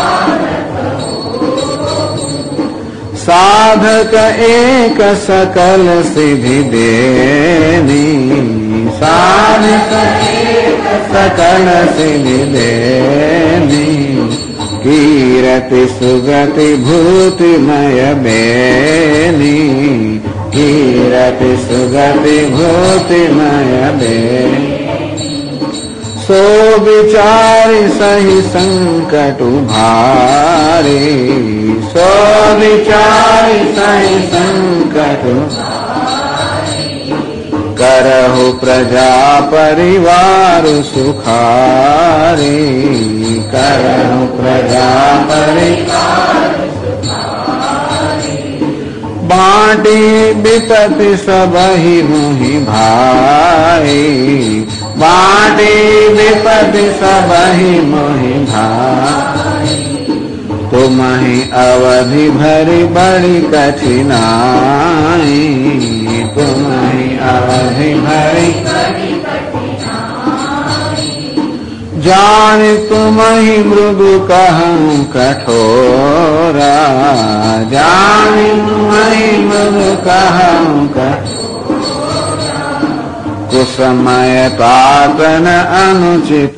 साधक एक सकल सिद्धि देनी, साधक एक सकल सिद्धि देनी, कीरति सुगति भूतिमय बेनी, कीरति सुगति भूतिमय बेनी. सो विचारि सही संकट भारे, सो विचारि सही संकट करहु प्रजा परिवार सुखारे, करहु प्रजा परिवार सुखारे. बाँटी विपत्ति सबहि मोहि भाई, बाँटी विपत्ति सबहि मोहि भाई. तुमहि अवधि भरी बड़ी कठिनाई, तुमहि अवधि भरी बड़ी कठिनाई. जान तुमहि मृदु कहूँ कठोरा, जान तुमहि मृदु कहूँ कठोरा. कुसमय तातन अनुचित.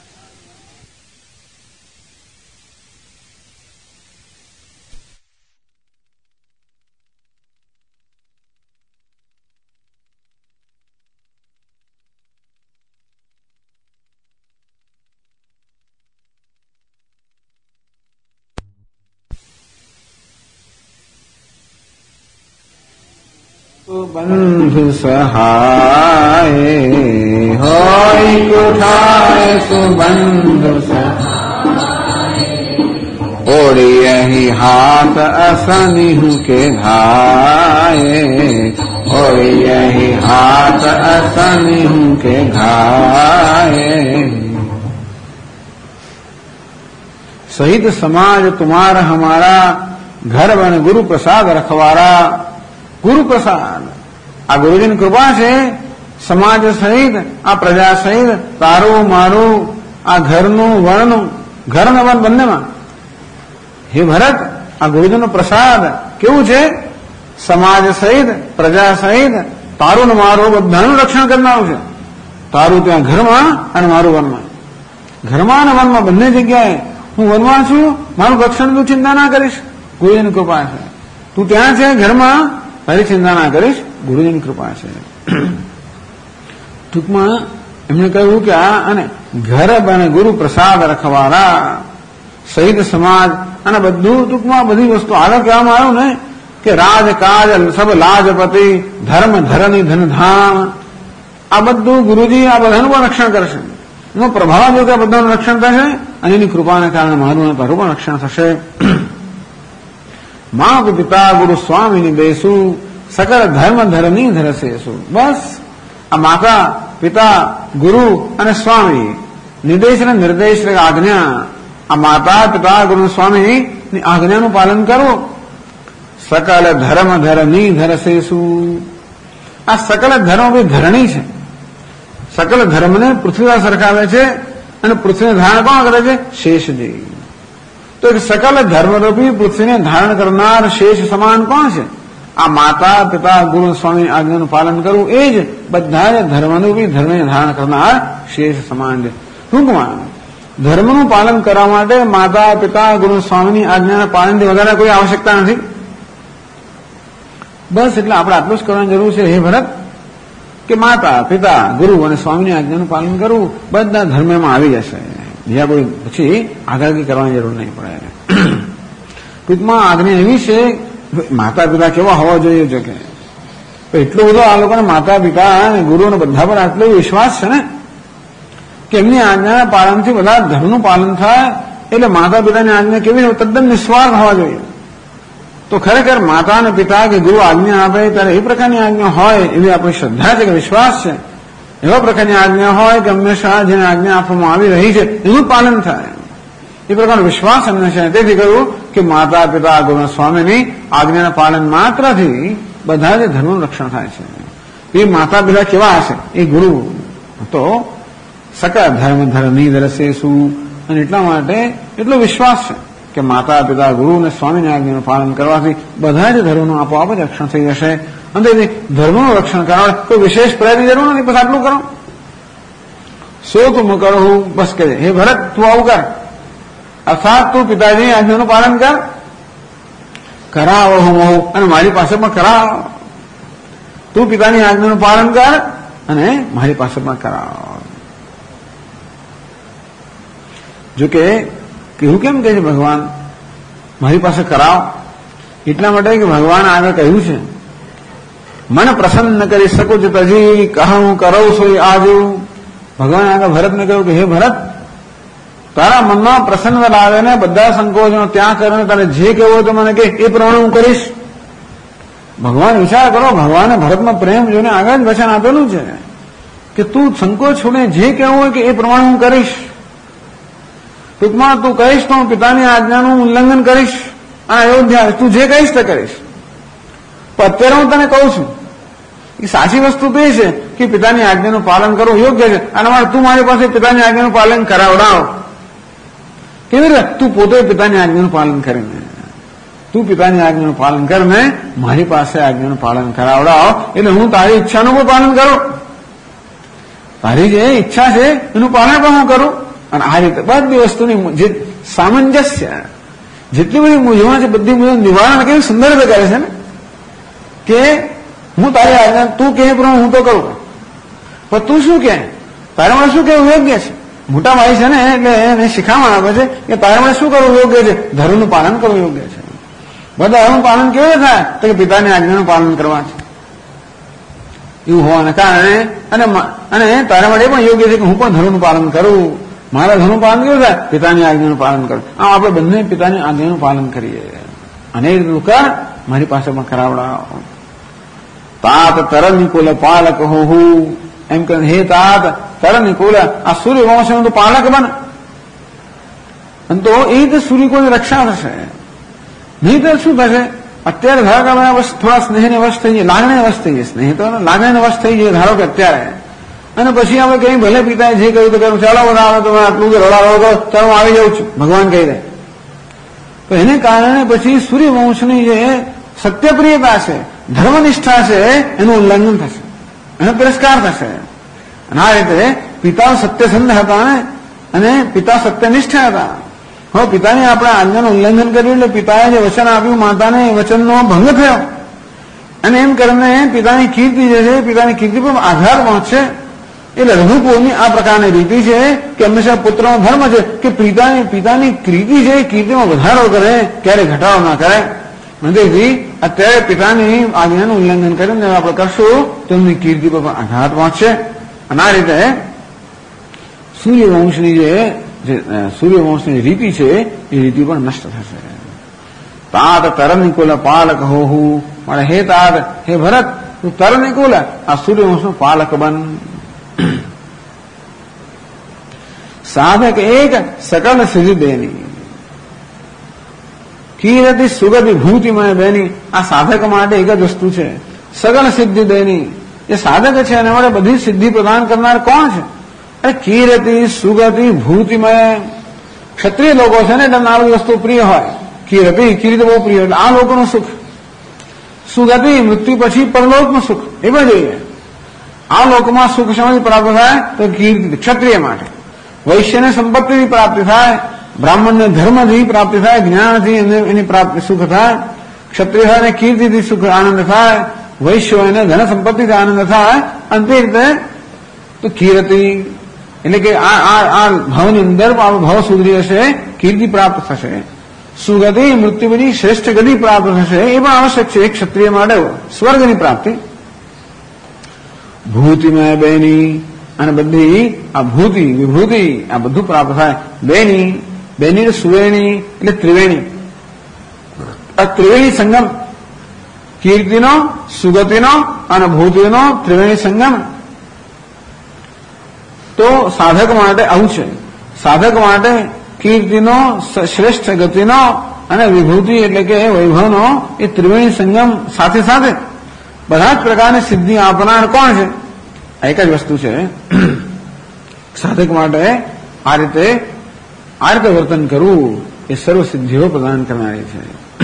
बंधु सहाय होय कुठाय सुबंधु सहाय. ओढ़ियहि हाथ असनिहु के घाये, ओढ़ियहि हाथ असनिहु के घाये. सहित समाज तुम्हारा हमारा, घर बन गुरु प्रसाद रखवारा. ગુરુ પ્રસાદ, આ ગુરુજીની કૃપા છે. સમાજ સહિત, આ પ્રજા સહિત તારું મારું આ ઘરનું વણનું, ઘર અને વન બંનેમાં હે ભરત આ ગુરુજીનો પ્રસાદ કેવું છે? સમાજ સહિત, પ્રજા સહિત તારું ને મારું બધાનું રક્ષણ કરનારું છે. તારું ત્યાં ઘરમાં અને મારું વનમાં. ઘરમાં અને વનમાં બંને જગ્યાએ હું વનમાં છું, મારું રક્ષણ તું ચિંતા ના કરીશ, ગુરુજીની કૃપા છે. તું ત્યાં છે ઘરમાં, તારી ચિંતા ના કરીશ, ગુરુજીની કૃપા છે. ટૂંકમાં એમણે કહ્યું કે આ અને ઘર અને ગુરુ પ્રસાદ રખવાલા સહિત સમાજ અને બધું ટૂંકમાં બધી વસ્તુ આગળ કહેવામાં આવ્યું ને કે રાજકાજ સબ લાજપતિ ધર્મ ધરની ધનધામ આ બધું ગુરુજી આ બધાનું પણ રક્ષણ કરશે. એનો પ્રભાવ જો કે આ બધાનું રક્ષણ થશે અને એની કૃપાને કારણે મારું તારું પણ રક્ષણ થશે. માત પિતા ગુરુ સ્વામીની દેશુ સકળ ધર્મ ધરની ધરસેસુ. બસ આ માતા પિતા ગુરુ અને સ્વામી નિર્દેશ અને નિર્દેશ આજ્ઞા, આ માતા પિતા ગુરુ સ્વામી ની આજ્ઞાનું પાલન કરો. સકલ ધર્મ ધરની ધરસેસુ. આ સકલ ધર્મ બી ધરણી છે. સકલ ધર્મને પૃથ્વી સરખાવે છે અને પૃથ્વીને ધારણ કોણ કરે છે? શેષજી. તો સકલ ધર્મરૂપી પૃથ્વીને ધારણ કરનાર શેષ સમાન કોણ છે? આ માતા પિતા ગુરુ સ્વામી આજ્ઞાનું પાલન કરવું એ જ બધા જ ધર્મનું બી ધર્મને ધારણ કરનાર શેષ સમાન છે. ટૂંકમાં ધર્મનું પાલન કરવા માટે માતા પિતા ગુરુ સ્વામીની આજ્ઞાના પાલનથી વધારે કોઈ આવશ્યકતા નથી. બસ એટલે આપણે આટલું જ કરવાની જરૂર છે હે ભરત કે માતા પિતા ગુરુ અને સ્વામીની આજ્ઞાનું પાલન કરવું બધા ધર્મમાં આવી જશે. બીજા કોઈ પછી આગળ કરવાની જરૂર નહીં પડે. ટૂંકમાં આજ્ઞા એવી છે માતા પિતા કેવા હોવા જોઈએ છે કે એટલો બધો આ લોકોને માતા પિતા અને ગુરુ અને બધા પર આટલો વિશ્વાસ છે ને કે એમની આજ્ઞાના પાલનથી બધા ધર્મનું પાલન થાય. એટલે માતા પિતાની આજ્ઞા કેવી તદ્દન નિસ્વાર્થ હોવા જોઈએ. તો ખરેખર માતા અને પિતા કે ગુરુ આજ્ઞા આપે ત્યારે એ પ્રકારની આજ્ઞા હોય એવી આપણી શ્રદ્ધા છે કે વિશ્વાસ છે. એવા પ્રકારની આજ્ઞા હોય કે હંમેશા જેને આજ્ઞા આપવામાં આવી રહી છે એનું પાલન થાય એ પ્રકારનો વિશ્વાસ એમને છે. તેથી કહ્યું કે માતા પિતા ગુરુ સ્વામીની આજ્ઞાના પાલન માત્રથી બધા જ ધર્મનું રક્ષણ થાય છે. એ માતા પિતા કેવા હશે? એ ગુરુ તો સકળ ધર્મ ધરની ધરસેસુ. અને એટલા માટે એટલો વિશ્વાસ છે કે માતા પિતા ગુરુ અને સ્વામીની આજ્ઞાનું પાલન કરવાથી બધા જ ધર્મનું આપોઆપ જ રક્ષણ થઈ જશે. અને ધર્મનું રક્ષણ કરવા કોઈ વિશેષ પ્રયત્ન જરૂર નથી. બસ આટલું કરો. સો તું કરો બસ કહે હે ભરત તું આવું કર. અર્થાત તું પિતાજીની આજ્ઞાનું પાલન કર, કરાવો હું અને મારી પાસે પણ કરાવ. તું પિતાની આજ્ઞાનું પાલન કર અને મારી પાસે પણ કરાવ. જોકે એવું કેમ કહે છે ભગવાન મારી પાસે કરાવ? એટલા માટે કે ભગવાન આગળ કહ્યું છે મન પ્રસન્ન કરી શકું છું તજી કહું કરો સોઈ આજુ. ભગવાન આગળ ભરતને કહ્યું કે હે ભરત તારા મનમાં પ્રસન્ન લાવે ને બધા સંકોચો ત્યાં કરીને તારે જે કહેવું તો મને કે એ પ્રમાણે હું કરીશ. ભગવાન વિચાર કરો ભગવાને ભરતમાં પ્રેમ જોઈને આગળ જ વચન આપેલું છે કે તું સંકોચ છોડે જે કહેવું હોય કે એ પ્રમાણે હું કરીશ. ટૂંકમાં તું કહીશ તો હું પિતાની આજ્ઞાનું ઉલ્લંઘન કરીશ અને અયોધ્યા તું જે કહીશ તે કરીશ. પણ અત્યારે હું તને કહું છું એ સાચી વસ્તુ તો એ છે કે પિતાની આજ્ઞાનું પાલન કરવું યોગ્ય છે. અને તું મારી પાસે પિતાની આજ્ઞાનું પાલન કરાવડાવ. કેવી રીતે? તું પોતે પિતાની આજ્ઞાનું પાલન કરીને તું પિતાની આજ્ઞાનું પાલન કરીને મારી પાસે આજ્ઞાનું પાલન કરાવડાવ. એટલે હું તારી ઈચ્છાનું પણ પાલન કરું, તારી જે ઈચ્છા છે એનું પાલન પણ હું કરું. અને આ રીતે બધી વસ્તુની જે સામંજસ્ય જેટલી બધી મૂંઝવણ છે બધી મૂંઝવણ નિવારણ કેવી સુંદર રીતે કરે છે ને કે હું તારી આજ્ઞા તું કહે પ્રમાણે હું તો કરું. પણ તું શું કહે તારે મને શું કહેવું યોગ્ય છે? મોટા ભાઈ છે ને એટલે એને શીખામણ આપે છે કે તારે મને શું કરવું યોગ્ય છે? ધર્મનું પાલન કરવું યોગ્ય છે. બધા ધર્મનું પાલન કેવું થાય તો કે પિતાની આજ્ઞાનું પાલન કરવા છે. એવું હોવાને કારણે અને તારા માટે પણ યોગ્ય છે કે હું પણ ધર્મનું પાલન કરું. મારા ધર્મનું પાલન કેવું થાય? પિતાની આજ્ઞાનું પાલન કરું. આમ આપણે બંને પિતાની આજ્ઞાનું પાલન કરીએ અને એ કર મારી પાસે પણ કરાવડાવ. તાત તર નિકુલ પાલક હું એમ કે હે તાત તર નિકુલ આ સૂર્યવંશનું તો પાલક બન. અને તો એ જ સૂર્યકુળની રક્ષા થશે. નહીં તો શું થશે? અત્યારે ધારો કે થોડા સ્નેહને વશ થઈ જાય, લાગણીને વશ થઈ જાય. સ્નેહ તો લાગણીને વશ થઈ જાય ધારો કે અત્યારે અને પછી આપણે કઈ ભલે પિતાએ જે કહ્યું તો કહ્યું ચાલો બધા આવે તો આટલું રડાવો તો ચાલો હું આવી જાઉં છું, ભગવાન કહી દે. તો એને કારણે પછી સૂર્યવંશની જે સત્યપ્રિયતા છે, ધર્મનિષ્ઠા છે, એનું ઉલ્લંઘન થશે, એનો તિરસ્કાર થશે. અને આ રીતે પિતા સત્યસંધ હતા અને પિતા સત્યનિષ્ઠ હતા. હવે પિતાને આપણે આજ્ઞાનું ઉલ્લંઘન કર્યું એટલે પિતાએ જે વચન આપ્યું માતાને એ વચનનો ભંગ થયો અને એમ કરીને પિતાની કીર્તિ જે છે પિતાની કીર્તિ પર આઘાત પહોંચશે. એટલે રઘુકુળની આ પ્રકારની રીતિ છે કે હંમેશા પુત્રનો ધર્મ છે કે પિતાની કીર્તિ છે એ કીર્તિમાં વધારો કરે, ક્યારે ઘટાડો ના કરે. તેથી અત્યારે પિતાની આજ્ઞાનું ઉલ્લંઘન કરીને આપણે કરશું તો એમની કીર્તિ પર આઘાત પહોંચશે. અને આ રીતે સૂર્યવંશની રીતિ છે એ રીતિ પણ નષ્ટ થશે. તાત તરનિકુલ પાલક હોહું, મારે હે તાત, હે ભરત, તું તરનિકુલ આ સૂર્યવંશનો પાલક બન. સાધક એક સકલ સિદ્ધિ દેની, કીર્તિ સુગતિ ભૂતિમય બેની. આ સાધક માટે એક જ વસ્તુ છે, સકલ સિદ્ધિ દેની. એ સાધક છે એના માટે બધી સિદ્ધિ પ્રદાન કરનાર કોણ છે? અરે કીર્તિ સુગતિ ભૂતિમય. ક્ષત્રિય લોકો છે ને એટલે આ બધી વસ્તુ પ્રિય હોય. કીર્તિ બહુ પ્રિય, એટલે આ લોકોનું સુખ. સુગતિ મૃત્યુ પછી પરલોકનું સુખ એ પણ જોઈએ. આ લોકમાં સુખ શેમાંથી પ્રાપ્ત થાય તો કીર્તિ ક્ષત્રિય માટે. વૈશ્યને સંપત્તિની પ્રાપ્તિ થાય, બ્રાહ્મણને ધર્મથી પ્રાપ્તિ થાય, જ્ઞાનથી એની પ્રાપ્તિ સુખ થાય. ક્ષત્રિય હોય કીર્તિથી સુખ આનંદ થાય, વૈશ્ય એને ધન સંપત્તિથી આનંદ થાય. અને તે રીતે તો કીર્તિ એટલે કે આ ભાવની અંદર ભાવ સુધરી હશે, કીર્તિ પ્રાપ્ત થશે. સુગતિ મૃત્યુ પછી શ્રેષ્ઠ ગતિ પ્રાપ્ત થશે, એ પણ આવશ્યક છે એક ક્ષત્રિય માટે સ્વર્ગની પ્રાપ્તિ. ભૂતિમય બેની, અને બધી આ ભૂતિ વિભૂતિ આ બધું પ્રાપ્ત થાય. બેની સુવેણી એટલે ત્રિવેણી. આ ત્રિવેણી સંગમ, કીર્તિનો, સુગતિનો અને ભૂતિનો ત્રિવેણી સંગમ. તો સાધક માટે આવું છે. સાધક માટે કીર્તિનો, શ્રેષ્ઠ ગતિનો અને વિભૂતિ એટલે કે વૈભવનો એ ત્રિવેણી સંગમ સાથે સાથે બધા જ પ્રકારની સિદ્ધિ આપનાર કોણ છે? એક જ વસ્તુ છે. સાધક માટે આ રીતે વર્તન કરવું એ સર્વ સિદ્ધિઓ પ્રદાન કરનારી છે,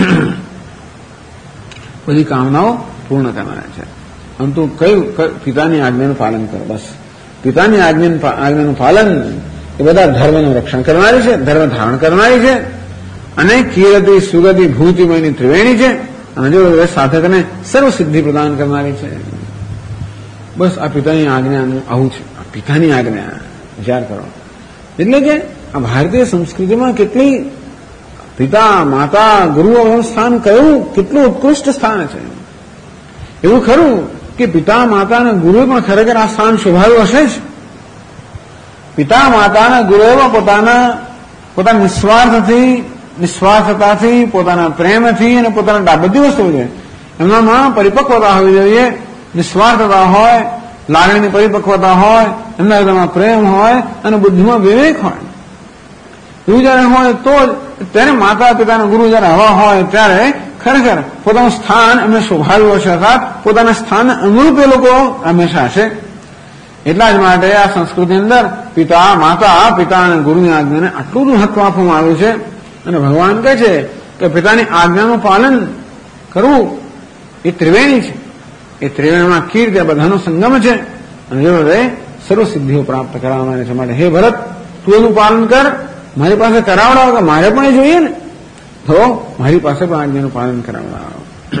બધી કામનાઓ પૂર્ણ કરનારી છે. પરંતુ કયું? પિતાની આજ્ઞાનું પાલન કરો. બસ પિતાની આજ્ઞાનું પાલન એ બધા ધર્મનું રક્ષણ કરનારી છે, ધર્મ ધારણ કરનારી છે. અને કીર્તિ સુગતિ ભૂતિમયની ત્રિવેણી છે. અને જો સાધકને સર્વ સિદ્ધિ પ્રદાન કરનારી છે. બસ આ પિતાની આજ્ઞાનું આવું છે. આ પિતાની આજ્ઞા વિચાર કરો. એટલે કે આ ભારતીય સંસ્કૃતિમાં કેટલી પિતા માતા ગુરુઓનું સ્થાન કયું કેટલું ઉત્કૃષ્ટ સ્થાન છે. એવું ખરું કે પિતા માતા અને ગુરુએ પણ ખરેખર આ સ્થાન શોભાવ્યું હશે જ. પિતા માતા અને ગુરુએ પોતાના નિસ્વાર્થતાથી પોતાના પ્રેમથી અને પોતાના બધી વસ્તુઓ છે એમનામાં પરિપક્વતા હોવી જોઈએ. નિસ્વાર્થતા હોય, લાગણીની પરિપક્વતા હોય, એમના હૃદયમાં પ્રેમ હોય અને બુદ્ધિમાં વિવેક હોય. એવું જયારે હોય તો ત્યારે માતા પિતા અને ગુરુ જયારે હવા હોય ત્યારે ખરેખર પોતાનું સ્થાન એમને શોભાવ્યું હશે, અર્થાત પોતાના સ્થાન અનુરૂપ એ લોકો હંમેશા હશે. એટલા જ માટે આ સંસ્કૃતિની અંદર માતા પિતા અને ગુરુની આજ્ઞાને આટલું મહત્વ આપવામાં આવ્યું છે. અને ભગવાન કહે છે કે પિતાની આજ્ઞાનું પાલન કરવું એ ત્રિવેણી છે. એ ત્રિવેણીમાં કીર્તિ બધાનો સંગમ છે. અને જે બધે સર્વ સિદ્ધિઓ પ્રાપ્ત કરાવવાની છે. માટે હે ભરત, તું એનું પાલન કર. મારી પાસે કરાવડાવો કે મારે પણ એ જોઈએ ને, તો મારી પાસે પણ આજ્ઞાનું પાલન કરાવડાવો.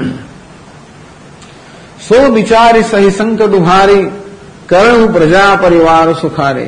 સો વિચારી સહી સંકટ ઉભારી, કરું પ્રજા પરિવાર સુખારે.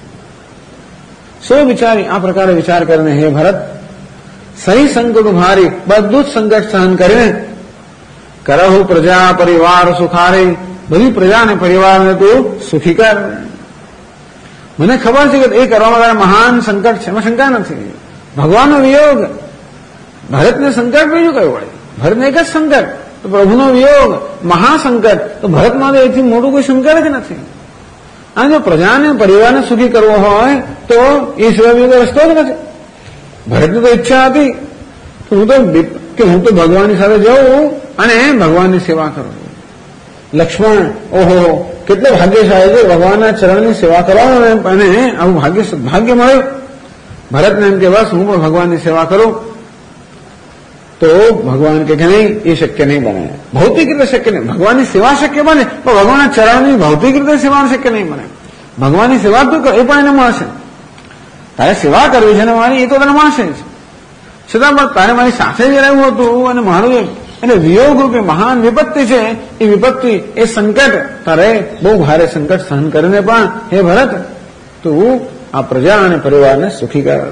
સો વિચારી આ પ્રકારે વિચાર કરીને હે ભરત, સહી સંકટ ઉભારી બધું જ સંકટ સહન કરીને, કરહુ પ્રજા પરિવાર સુખારે બધી પ્રજા અને પરિવારને તું સુખી કર. મને ખબર છે કે એ કરવામાં મહાન સંકટ છે, એમાં શંકા નથી. ભગવાનનો વિયોગ, ભરતને સંકટ બીજું કયું વળે? ભરતને એક જ સંકટ, તો પ્રભુનો વિયોગ મહાસંકટ. તો ભરતમાં એથી મોટું કોઈ સંકટ જ નથી. અને જો પ્રજાને પરિવારને સુખી કરવો હોય તો એ સિવાય રસ્તો જ નથી. ભરતની તો ઈચ્છા હતી કે હું તો ભગવાનની સાથે જાઉં અને ભગવાનની સેવા કરું. લક્ષ્મણ ઓહો કેટલો ભાગ્યશાળી છે ભગવાનના ચરણની સેવા કરવાનો અને આવું ભાગ્ય મળ્યું. ભરતને એમ કે બસ હું પણ ભગવાનની સેવા કરું, તો ભગવાન કે નહીં, એ શક્ય નહીં બને. ભૌતિક રીતે શક્ય નહીં. ભગવાનની સેવા શક્ય બને, પણ ભગવાનના ચરણની ભૌતિક રીતે સેવા શક્ય નહીં બને. ભગવાનની સેવા તો એ પણ એને મળશે. તારે સેવા કરવી છે ને મારી, એ તો તને મળશે જ. છતાં પણ તારે મારી સાથે જ રહેવું હતું અને મારું એટલે વિયોગ રૂપે મહાન વિપત્તિ છે. એ વિપત્તિ, એ સંકટ તારે બહુ ભારે સંકટ સહન કરીને પણ હે ભરત તું આ પ્રજા અને પરિવારને સુખી કર.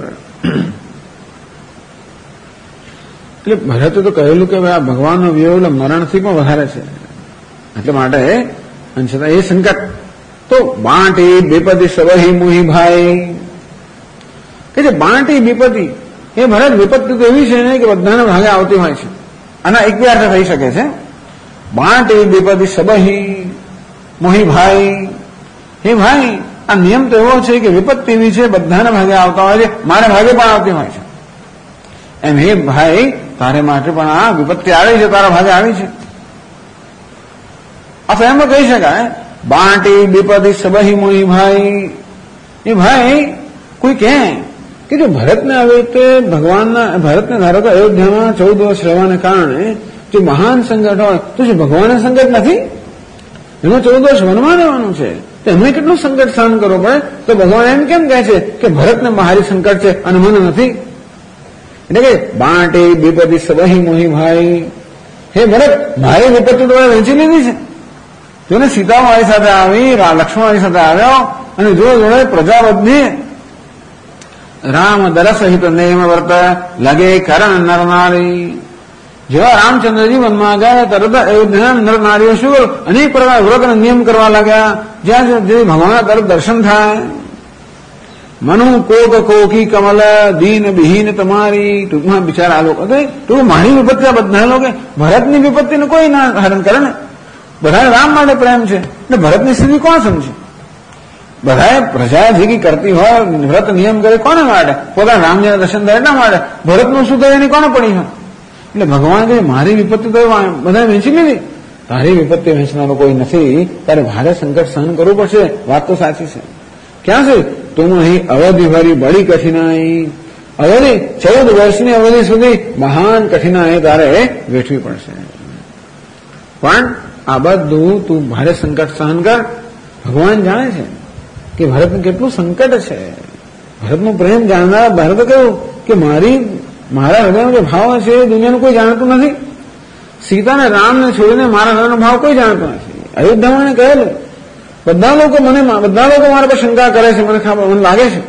એટલે ભરતે તો કહેલું કે આ ભગવાનનો વિયોગ મરણથી પણ વધારે છે. એટલે માટે અને છતાં એ સંકટ તો બાંટી વિપત્તિ સવહી મોહી ભાઈ કે જે બાંટી વિપત્તિ, એ ભરત વિપત્તિ તો એવી છે ને કે બધાને ભાગે આવતી હોય છે. આના એક બે અર્થ થઈ શકે છે. બાંટી વિપત્તિ સબહી મોહી ભાઈ, હે ભાઈ આ નિયમ તો એવો છે કે વિપત્તિ એવી છે બધાને ભાગે આવતા હોય છે, મારે ભાગે પણ આવતી હોય છે. એમ હે ભાઈ તારે માટે પણ આ વિપત્તિ આવી છે, તારા ભાગે આવી છે. અથવા એમ કહી શકાય બાંટી વિપત્તિ સબહી મોહી ભાઈ. એ ભાઈ કોઈ કે જો ભરતને આવે તે ભગવાનના ભરતને ધારો કે અયોધ્યામાં 14 વર્ષ રહેવાને કારણે જો મહાન સંકટ હોય તો શું ભગવાનને સંકટ નથી? એમાં 14 વર્ષ વનમાં રહેવાનું છે, તો એમને કેટલું સંકટ સહન કરવો પડે? તો ભગવાન એમ કેમ કહે છે કે ભરતને મારી સંકટ છે અને મને નથી? એટલે કે બાંટી વિપત્તિ સબહી મોહી ભાઈ, હે ભરત મારી વિપત્તિ તો વહેંચી લીધી છે. જોને સીતા મારી સાથે આવી, લક્ષ્મણ મારી સાથે આવ્યો અને જોડે પ્રજા બધી રામ દરસહિત નેમ વર્ત લગે કરણ નર નારી. જેવા રામચંદ્રજી વનમાં ગયા તરત અયોધ્યાના નર નારીઓ શું અનેક પ્રકાર વ્રત અને નિયમ કરવા લાગ્યા, જ્યાં જે ભગવાનના તરફ દર્શન થાય. મનુ કોક કોકી કમલ દીન બિહીન તમારી. ટૂંકમાં બિચારા આ લોકો ટૂંક મારી વિપત્તિ આ બધા લોકો, ભરતની વિપત્તિને કોઈ ના હરણ કરે ને. બધાને રામ માટે પ્રેમ છે એટલે ભરતની સ્થિતિ કોણ સમજે? બધાએ પ્રજા ભેગી કરતી હોય, વ્રત નિયમ કરે કોને માટે? પોતાના રામજીના દર્શન થાય એટલા માટે. ભરતનું શું થાય એની કોને પડી હોય? એટલે ભગવાન કહે મારી વિપત્તિ તો બધા વહેંચી લીધી, તારી વિપત્તિ વહેંચનારો કોઈ નથી, તારે ભારે સંકટ સહન કરવું પડશે. વાત તો સાચી છે. ક્યાં છે તું અહીં અવધિ ભરી બડી કઠિનાઈ. અવધિ 14 વર્ષની અવધિ સુધી મહાન કઠિનાઈ તારે વેઠવી પડશે. પણ આ બધું તું ભારે સંકટ સહન કર. ભગવાન જાણે છે કે ભરતનું કેટલું સંકટ છે. ભરતનું પ્રેમ જાણનાર ભરત કહ્યું કે મારા હૃદયનો જે ભાવ છે એ દુનિયાનું કોઈ જાણતું નથી. સીતાને રામને છોડીને મારા હૃદયનો ભાવ કોઈ જાણતો નથી. અયોધ્યામાં કહેલું બધા લોકો મારા પર શંકા કરે છે, મને લાગે છે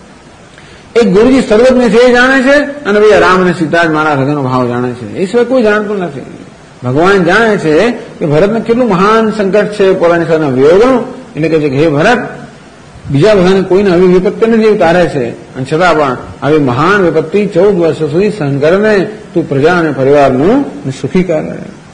એક ગુરુજી સર્વજ્ઞ છે એ જાણે છે અને ભાઈ રામ અને સીતા જ મારા હૃદયનો ભાવ જાણે છે. એ સિવાય કોઈ જાણતું નથી. ભગવાન જાણે છે કે ભરતને કેટલું મહાન સંકટ છે પોતાની સાથે વિયોગનું. એટલે કહે છે કે હે ભરત બીજા બધાને કોઈને આવી વિપત્તિ નથી તારે છે, અને છતાં પણ આવી મહાન વિપત્તિ 14 વર્ષો સુધી સહન કરીને તું પ્રજા અને પરિવારનું સુખી કર.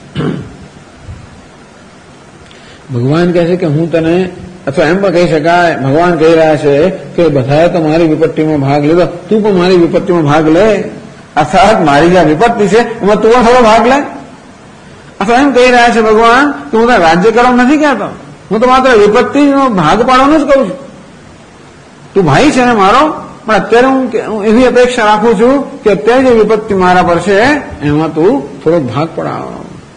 ભગવાન કહે છે કે હું તને, અથવા એમ પણ કહી શકાય ભગવાન કહી રહ્યા છે કે બધાએ તો મારી વિપત્તિમાં ભાગ લીધો, તું પણ મારી વિપત્તિમાં ભાગ લે. અર્થાત મારી જે વિપત્તિ છે એમાં તું પણ થોડો ભાગ લે. અથવા એમ કહી રહ્યા છે ભગવાન કે હું તારે રાજ્ય કરવા નથી કહેતો, હું તો માત્ર વિપત્તિનો ભાગ પાડવાનું જ કહું છું. તું ભાઈ છે ને મારો, પણ અત્યારે હું એવી અપેક્ષા રાખું છું કે અત્યારે જે વિપત્તિ મારા પર છે એમાં તું થોડો ભાગ પડાવો.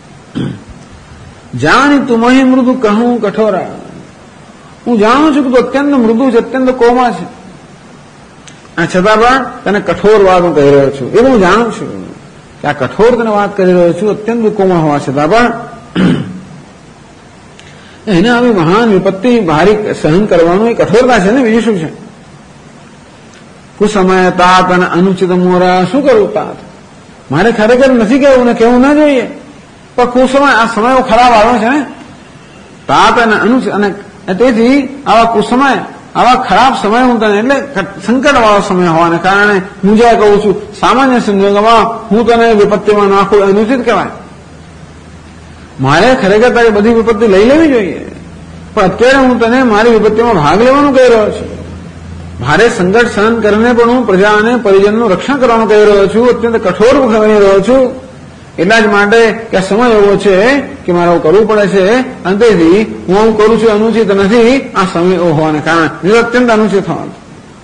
જાણી તું મહી મૃદુ કહું કઠોરા. હું જાણું છું કે તું અત્યંત મૃદુ છે, અત્યંત કોમા છે, અને છતાં પણ તને કઠોર વાત હું કહી રહ્યો છું. એવું હું જાણું છું કે આ કઠોર તને વાત કરી રહ્યો છું અત્યંત કોમા હોવા છતાં પણ એને આવી મહાન વિપત્તિ ભારી સહન કરવાનું એ કઠોરતા છે ને, બીજું શું છે? કુસમય તાત અને અનુચિત મોરા. શું કરું તાત? મારે ખરેખર નથી કહેવું ને કહેવું ના જોઈએ, પણ કુસમય આ સમયો ખરાબ આવ્યો છે ને, તાત અને અનુચિત, અને તેથી આવા કુસમય આવા ખરાબ સમય હું તને એટલે સંકટ વાળો સમય હોવાને કારણે હું જ્યાં કહું છું સામાન્ય સંજોગોમાં હું તને વિપત્તિમાં નાખું અનુચિત કહેવાય. મારે ખરેખર તારી બધી વિપત્તિ લઈ લેવી જોઈએ, પણ અત્યારે હું તને મારી વિપત્તિમાં ભાગ લેવાનું કહી રહ્યો છું. ભારે સંકટ સહન કરીને પણ હું પ્રજા અને પરિજનનું રક્ષણ કરવાનું કહી રહ્યો છું. અત્યંત કઠોર કહી રહ્યો છું. એટલા જ માટે કે આ સમય એવો છે કે મારે આવું કરવું પડે છે, અને તેથી હું આવું કરું છું અનુચિત નથી, આ સમય એવો હોવાને કારણે અત્યંત અનુચિત થવાનું.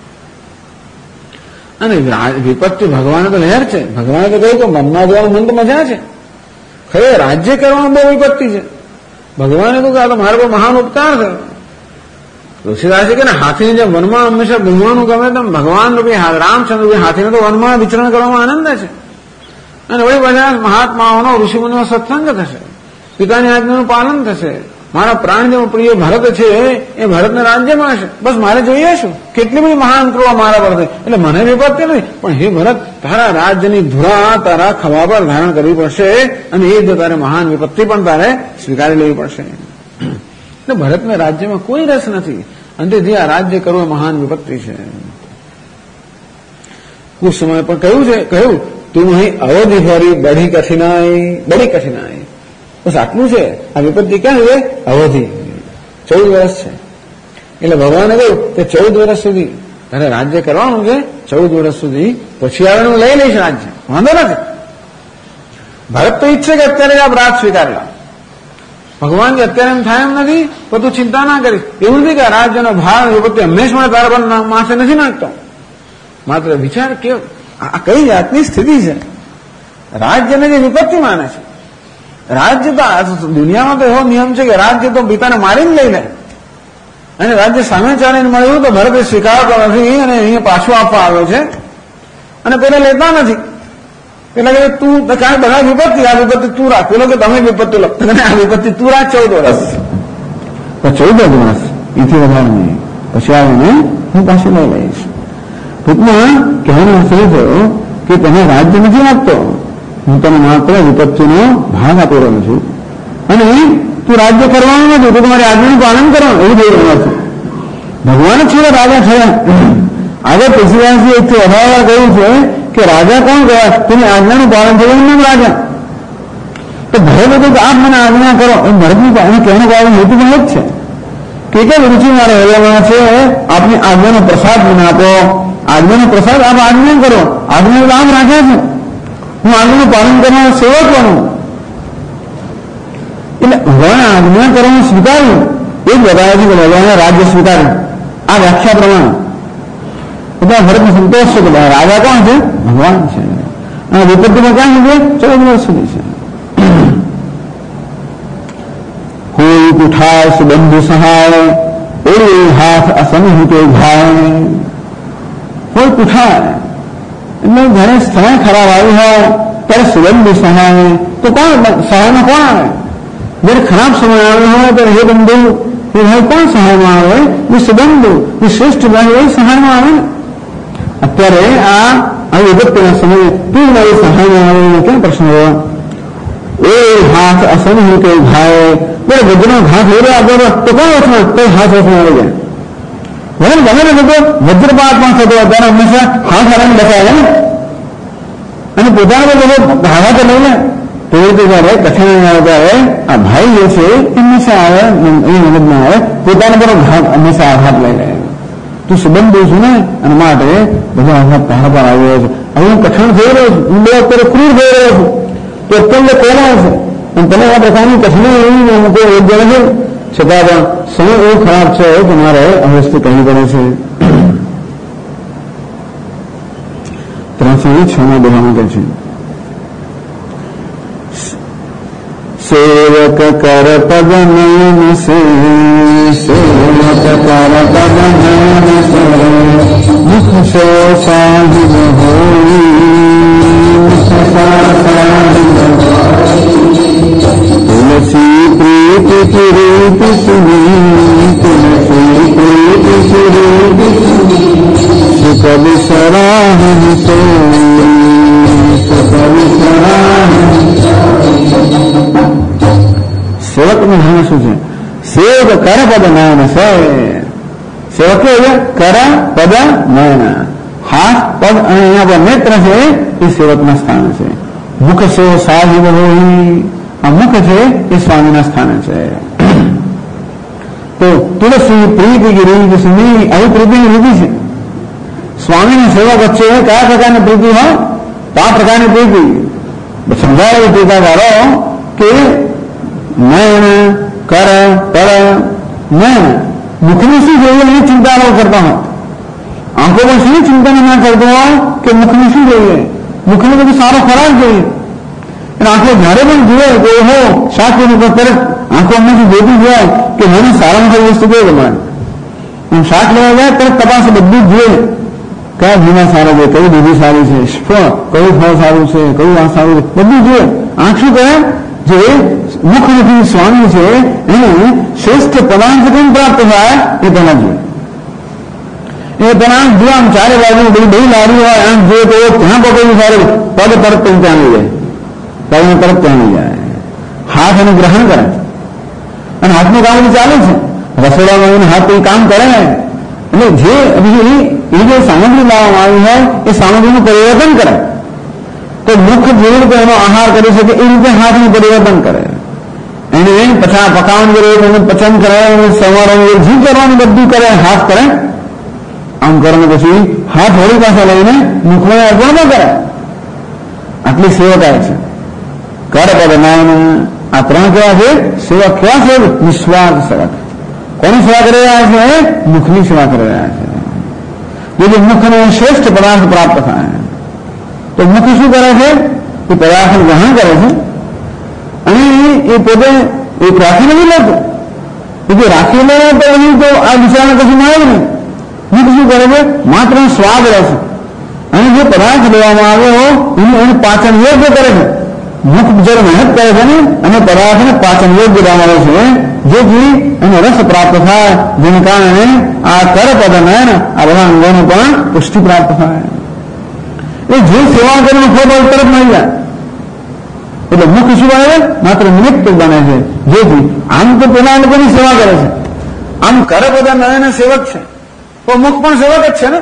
અને વિપત્તિ ભગવાને તો લહેર છે. ભગવાને તો કહ્યું કે મનમાં જવાનું મન તો મજા છે, ખરે રાજ્ય કરવાનું બહુ વિપત્તિ છે. ભગવાને તો આ તો મારો બહુ મહાન ઉપકાર છે. તુલસીદાસે કે હાથીને જેમ વનમાં હંમેશા ઘૂમવાનું ગમે તેમ ભગવાન રૂપી રામચંદ્ર રૂપી હાથીને તો વનમાં વિચરણ કરવામાં આનંદ છે. અને વળી બધા મહાત્માઓનો ઋષિમુનિનો સત્સંગ થશે, પિતાની આજ્ઞાનું પાલન થશે. મારા પ્રાણ જેવો પ્રિય ભરત છે એ ભરતને રાજ્યમાં હશે. બસ મારે જોઈએ શું, કેટલી બધી મહાન કૃપા મારા પર થઈ, એટલે મને વિપત્તિ નથી. પણ હે ભરત, તારા રાજ્યની ધુરા તારા ખભા પર ધારણ કરવી પડશે, અને એ જ તારે મહાન વિપત્તિ પણ તારે સ્વીકારી લેવી પડશે. એટલે ભરતને રાજ્યમાં કોઈ રસ નથી, અને તેથી આ રાજ્ય કરવું એ મહાન વિપત્તિ છે. કુછ સમય પણ કહ્યું તું અહીં અવધિ ફરી બડી કઠિનાઈ. બસ આટલું છે. આ વિપત્તિ ક્યાં છે? અવધિ 14 વર્ષ છે. એટલે ભગવાને કહ્યું કે 14 વર્ષ સુધી તારે રાજ્ય કરવાનું છે. 14 વર્ષ સુધી પછી આવે હું લઈ લઈશ રાજ્ય, વાંધો નથી. ભરત તો ઈચ્છે કે અત્યારે આપ રાજ સ્વીકારેલા. ભગવાન કે અત્યારે એમ થાય એમ નથી, પણ તું ચિંતા ના કરીશ. એવું નથી કે રાજ્યનો ભાર વિપત્તિ હંમેશા મને તારા પર માથે નથી નાખતો. માત્ર વિચાર કે આ કઈ જાતની સ્થિતિ છે. રાજ્યને જે વિપત્તિ માને છે. રાજ્ય તો દુનિયામાં તો એવો નિયમ છે કે રાજ્ય તો પિતાને મારીને લઈ લે, અને રાજ્ય સામે ચાલીને મળ્યું તો ભરતે સ્વીકારતો નથી, અને અહીંયા પાછું આપવા આવ્યો છે, અને પેલા લેતા નથી. પેલા કે તું બધા વિપત્તિ, આ વિપત્તિ તું રાખ. પેલો કે તમે વિપત્તિ લો, આ વિપત્તિ તું રાખ 14 વર્ષ. 14 વર્ષ એથી વધારે નહીં, પછી આવીને હું પાછું લઈ લઈશ. ટૂંકમાં કહેવાનો અર્થ એ થયો કે તમે રાજ્ય નથી આપતો, હું તને માત્ર વિપત્તિનો ભાગ આપી રહ્યો છું, અને તું રાજ્ય કરવાનું નથી, તું તમારી આજ્ઞાનું પાલન કરવાનું, એવું થઈ રહ્યું છે. ભગવાન છે રાજા થયા. આગળ તુલસીદાસજી 118 કહ્યું છે કે રાજા કોણ ગયા? તેની આજ્ઞાનું પાલન થયું નામ રાજા. તો ભરત હતું કે આપ મને આજ્ઞા કરો, એ ભરતનું કહેવાનું કારણ હેતુ પણ જ છે કે રુચિ મારે હૈયામાં છે, આપની આજ્ઞાનો પ્રસાદ મને આપો. આજ્ઞાનો પ્રસાદ આપ આજ્ઞા કરો, આજ્ઞા તો આમ રાખે છે, હું આજ્ઞાનું પાલન કરવાનો સેવક બનું. એટલે ભગવાને આજ્ઞા કરવાનું સ્વીકાર્યું, એ જ બતાવે છે કે ભગવાને રાજ્ય સ્વીકાર્યું આ વ્યાખ્યા પ્રમાણે. બધા ભરતને સંતોષ છે કે રાજા કોણ છે? ભગવાન છે. અને વિપત્તિમાં ક્યાં સુધી? 14 વર્ષ સુધી છે. કોઈ કુઠાર સુબંધુ સહાય, ઓળી હાથ અસમહિતે ઘાય. કોઈ કુઠાર એટલે ઘરે સમય ખરાબ આવ્યું હોય ત્યારે સુબંધુ સહાય, તો કોણ સહાયમાં કોણ આવે? જયારે ખરાબ સમય આવ્યો હોય ત્યારે હે બંધુ એ ભાઈ કોણ સહાયમાં આવે? એ સુબંધુ, એ શ્રેષ્ઠ ભાઈ એ સહાયમાં આવે ને. અત્યારે આ વિપત્તિના સમયે તું મારી સહાયમાં આવે ક્યાં પ્રશ્ન હોય? એ હાથ અસમહિતે ઘાય, બરાબર વજ્રનો ઘા થઈ રહ્યો આપો તો કોણ વચમાં? તો હાથ વચમાં આવી જાય. ભલે ગમે ને થતો વજ્રપાત પણ થતો ત્યારે હંમેશા હાથ હારાને બચાવે ને, અને પોતાના બધો ધાવા તો લઈ લે. તો એ રીતે જયારે કઠિનાઈ આવે ત્યારે આ ભાઈ જે છે હંમેશા આવે, એ મદદમાં આવે, પોતાના બધો હંમેશા આઘાત લઈ લે. તું સંબંધ છું ને, અને માટે બધા આઘાત તારા પર આવ્યો છે. હવે હું કઠણ થઈ રહ્યો છું, હું બે અત્યારે ક્રૂર થઈ રહ્યો છું, તો અત્યંત કોના છે, અને તમે આ પ્રકારની કઠિનાઈ એવી કોઈ એક જગ્યા છે, છતાં પણ સમય એવો ખરાબ છે કે મારે હવે વસ્તુ કહેવી પડે છે. 306 બોલવામાં કહે છે, સેવક કર પદ નયન સે, સેવક કર પદ નયન સે, મુખ સો સાહિબ હોઈ, મુખ સાહિબ તુલસી પ્રીતિ की रीत सुनी, तुलसी प्रीति की रीत सुनी, कवि सराहन सोई, कवि सराहन. સેવકનું નામ શું છે? સેવ કર પદ નયન છે. સેવક કર પદ નયન, હાથ પદ અને અહીંયા પર નેત્ર છે, એ સેવકના સ્થાન છે. મુખ સો સાહિબ હોય, આ મુખ છે એ સ્વામીના સ્થાને છે. તો તુલસી પ્રીતિ की रीत सुनी, આવી પ્રીતિની રીતિ છે. સ્વામીની સેવા વચ્ચે કયા પ્રકારની પ્રીતિ હોય? તો આ પ્રકારની પ્રીતિ समझाया टीकाकारो कि नयन कर पर नयन मुखनी શું જોઈએ એની ચિંતા ન કરતા હોય, આંખો પર શું ચિંતા ના કરતો હોય કે મુખની શું જોઈએ, મુખને બધું સારો ખોરાક જોઈએ. અને આંખો જ્યારે પણ જુએ તો એવો શાક ઉપર તરત આંખો અમથી જોતી હોય કે મને સારામાં સારી વસ્તુ કઈ ગમે. શાક લેવા જાય તરત તપાસ બધું જ જોઈએ, કયા જીના સારા છે, કઈ દૂધી સારી છે, કયું ફળ સારું છે, કયું આ સારું છે, બધું જોઈએ. આંખ શું કરે, જે મુખરૂપી સ્વામી છે એને શ્રેષ્ઠ પદાર્થ કેમ પ્રાપ્ત થાય એ તેના જોઈએ. એ તેના આંખ જો આમ ચારે બાજુ બધી લારી હોય, આંખ જોઈએ તો ત્યાં પકડવું સારું, પગ તરત ત્યાં લઈ જાય, પગને તરત ત્યાં લઈ જાય. હાથ એનું ગ્રહણ કરે અને હાથનું કામ ચાલે છે, રસોડામાં હાથ કોઈ કામ કરે ને એટલે જે એ જે સામગ્રી લાવવામાં આવી હોય એ સામગ્રીનું પરિવર્તન કરે. તો મુખ જે રીતે એનો આહાર કરી શકે એ રીતે હાથનું પરિવર્તન કરે. એને પકાવણ કરે, એનું પચન કરે, સવારનું જે કરવાનું બધું કરે, હાથ કરે. આમ કરીને પછી હાથ હોળી પાસે લઈને મુખમાં અર્પણ ન કરે. આટલી સેવકાય છે. કર પદ નયન, આ ત્રણ કેવા છે સેવક? કેવા છે? નિસ્વાર્થ સેવક. કોની સેવા કરી રહ્યા છે? મુખની સેવા કરી રહ્યા છે. જેથી મુખને શ્રેષ્ઠ પદાર્થ પ્રાપ્ત થાય. તો મુખ શું કરે છે? એ પદાર્થ ગ્રહણ કરે છે અને એ પોતે એક રાખીને નહીં લેતો. એ જે રાખીને તો એની તો આ વિચારને કશું મળે નહીં. મુખ શું કરે છે? માત્ર સ્વાદ રહેશે અને જે પદાર્થ લેવામાં આવ્યો એનું પાચન યોગ્ય કરે છે. મુખ જયારે મહેનત કરે છે ને અને પદાર્થને પાચન યોગ્ય બનાવે છે, જેથી એને રસ પ્રાપ્ત થાય, જેને કારણે આ કર પદ નયન આ બધા અંગોને પણ પુષ્ટિ પ્રાપ્ત થાય. એ જે સેવા કરીને ફળ તરફ મળી જાય. એટલે મુખ શું બને? માત્ર નિમિત્ત બને છે, જેથી આમ તો પેલા લોકોની સેવા કરે છે. આમ કર પદ નયન સેવક છે તો મુખ પણ સેવક જ છે ને.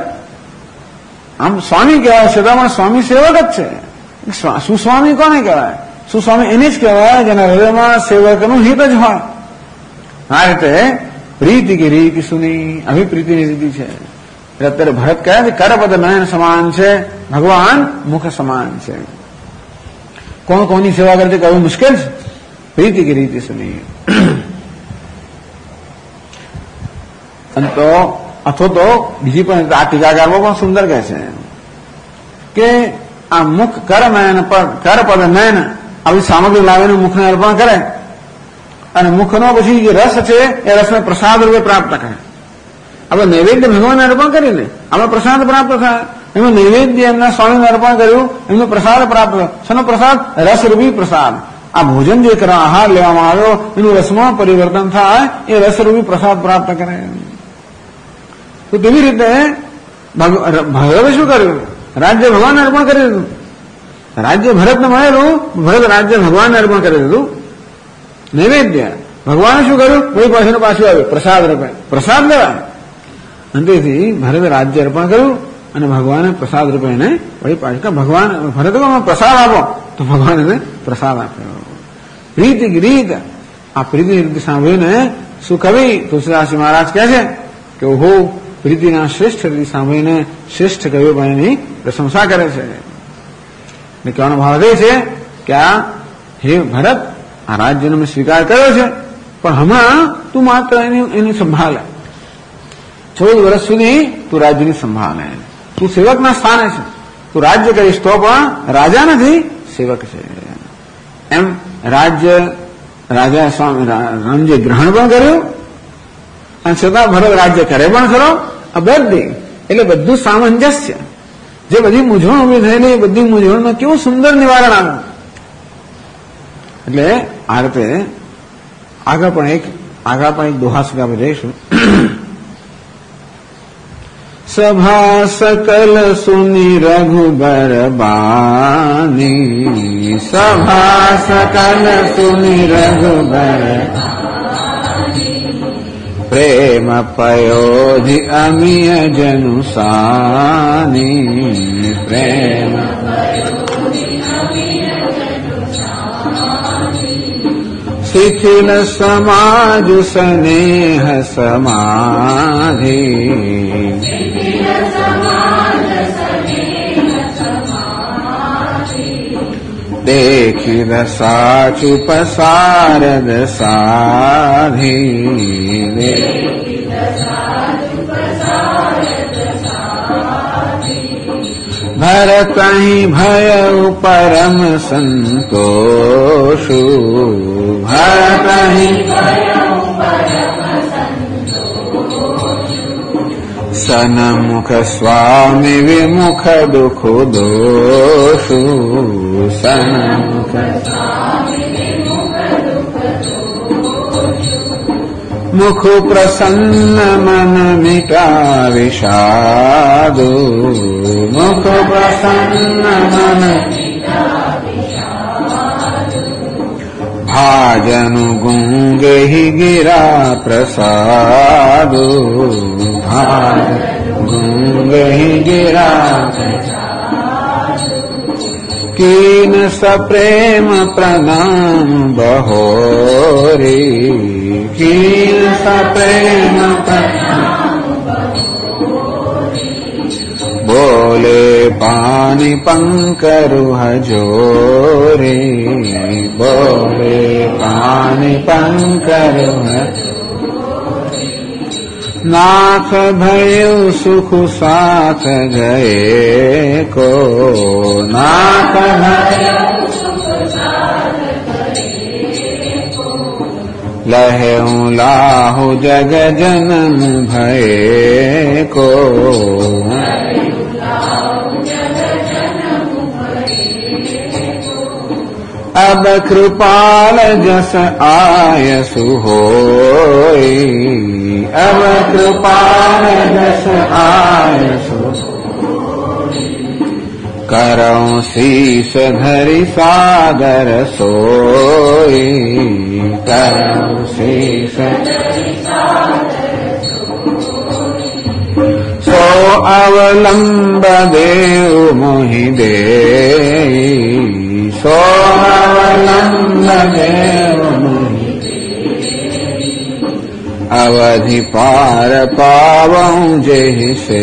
આમ સ્વામી કહેવાય છે તો પણ સ્વામી સેવક જ છે. સુસ્વામી કોને કહેવાય? સુસ્વામી એને જ કહેવાય જેના હૃદયમાં સેવકનું હિત જ હોય. આ રીતે પ્રીતિ की રીતિ સુની અભિપ્રીતિની રીતિ છે. એટલે અત્યારે ભરત કહે છે કરપદ નયન સમાન છે, ભગવાન મુખ સમાન છે. કોણ કોની સેવા કરે છે કહેવું મુશ્કેલ છે. પ્રીતિ की રીતિ સુની. તો અથવા તો બીજી પણ આ ટીકાકારમાં પણ સુંદર કહે છે કે આ મુખ કર નયન પર કર પદ નયન આવી સામગ્રી લાવીને મુખને અર્પણ કરે અને મુખનો પછી જે રસ છે એ રસને પ્રસાદ રૂપે પ્રાપ્ત કરે. આપણે નૈવેદ્ય ભગવાનને અર્પણ કરીને આપણે પ્રસાદ પ્રાપ્ત થાય. એનું નૈવેદ્ય એમના સ્વામીને અર્પણ કર્યું, એમનો પ્રસાદ પ્રાપ્ત થયો. શેનો પ્રસાદ? રસરૂપી પ્રસાદ. આ ભોજન જે કરવા આહાર લેવામાં આવ્યો એનું રસમાં પરિવર્તન થાય, એ રસરૂપી પ્રસાદ પ્રાપ્ત કરે. તો તેવી રીતે ભરતે શું કર્યું? રાજ્ય ભગવાનને અર્પણ કરી દીધું. રાજ્ય ભરતને મળેલું, ભરત રાજ્ય ભગવાનને અર્પણ કરી દીધું. નૈવેદ્ય ભગવાને શું કર્યું? કોઈ પાછળ પાછું આવ્યું પ્રસાદ રૂપે. પ્રસાદ લેવાય અને તેથી ભરત રાજ્ય અર્પણ કર્યું અને ભગવાને પ્રસાદ રૂપે એને વળી પાછું. ભગવાન ભરત પ્રસાદ આપો તો ભગવાન એને પ્રસાદ આપ્યો. પ્રીતિ રીત, આ પ્રીતિ રીત સાંભળીને શું કવિ તુલસીદાસજી મહારાજ કહે છે કે ઓહો, પ્રીતિના શ્રેષ્ઠ રીતિ સાંભળીને શ્રેષ્ઠ કવિઓ પણ એની પ્રશંસા કરે છે. એટલે કહેવાનો ભાવ એ છે કે આ હે ભરત, આ રાજ્યનો મેં સ્વીકાર કર્યો છે પણ હમણાં તું માત્ર એની સંભાળે. 14 વર્ષ સુધી તું રાજ્યની સંભાળે. તું સેવકના સ્થાને છે. તું રાજ્ય કરીશ તો પણ રાજા નથી, સેવક છે. એમ રાજા સ્વામી રામજી ગ્રહણ પણ કર્યું અને છતાં ભરત રાજ્ય કરે પણ ખરો. આ બધી એટલે બધું સામંજસ્ય. જે બધી મૂંઝવણ ઉભી થયેલી એ બધી મૂંઝવણમાં કેવું સુંદર નિવારણ આવ્યું. એટલે આ રીતે આગળ પણ એક દોહા સુધી આપણે જઈશું. સભા સકલ સુની રઘુબર બાની, સભા સકલ સુની રઘુબર પ્રેમ પયોધિ અમિય જનુ સાની, પ્રેમ શિથિલ સમાજ સ્નેહ સમાધિ, देखी दशा चुप सारद साधी भरत ही भयउ परम संतोषु भरत ही सनमुख स्वामी विमुख दुख दोषु सनमुख मुख प्रसन्न मन मिटा विषादो मुख प्रसन्न मन भाजनु गुंग ही गिरा प्रसादो भाजनु गुंग ही गिरा कीन सप्रेम प्रणाम बहोरी कीन सप्रेम प्रणाम बोले पानी पंकरु हजोरी बोले पानी पंकरु नाथ भयउ सुख साथ गए को नाथ भयउ सुख साथ गए को लहऊ लाहु जग जनम भय को अब कृपाल जस आयसु होई अब कृपाल जस आयसु करऊं शीस धरि सादर सोई करऊं शीस सो अवलंब देव मोहि देई सो अवलंब देव मोहि अवधि पार पावऊं जेहि से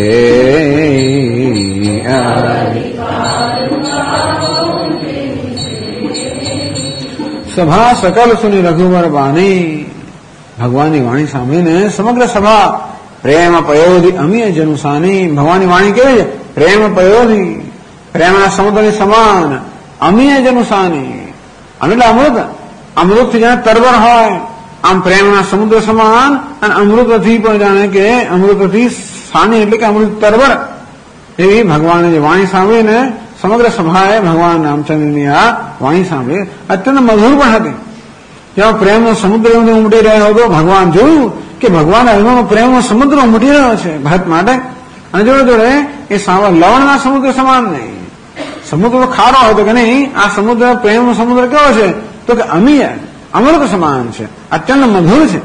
सभा सकल सुनी रघुवर वाणी भगवानी वाणी સાંભળીને સમગ્ર સભા પ્રેમ પયોધી અમીય જનુસાની ભગવાનની વાણી કેવી છે પ્રેમ પયોધી પ્રેમના સમુદ્રની સમાન અમીય જનુસાની એટલે અમૃતથી જાણે તરબર હોય આમ પ્રેમના સમુદ્ર સમાન અને અમૃતથી પણ જાણે કે અમૃતથી સાની એટલે કે અમૃત તરબર એવી ભગવાનની જે વાણી સાંભળીને સમગ્ર સભાએ ભગવાન રામચંદ્રની આ વાણી સાંભળી અત્યંત મધુર પણ હતી જ્યાં પ્રેમનો સમુદ્ર ઉમટી રહ્યો હતો ભગવાન જોયું કે ભગવાન હૃદયમાં પ્રેમનો સમુદ્ર ઉમટી રહ્યો છે ભરત માટે અને જોડે જોડે એ લવણના સમુદ્ર સમાન નહીં સમુદ્ર ખારો હતો કે નહીં આ સમુદ્ર પ્રેમનો સમુદ્ર કેવો છે તો કે અમીય અમૃત સમાન છે અત્યંત મધુર છે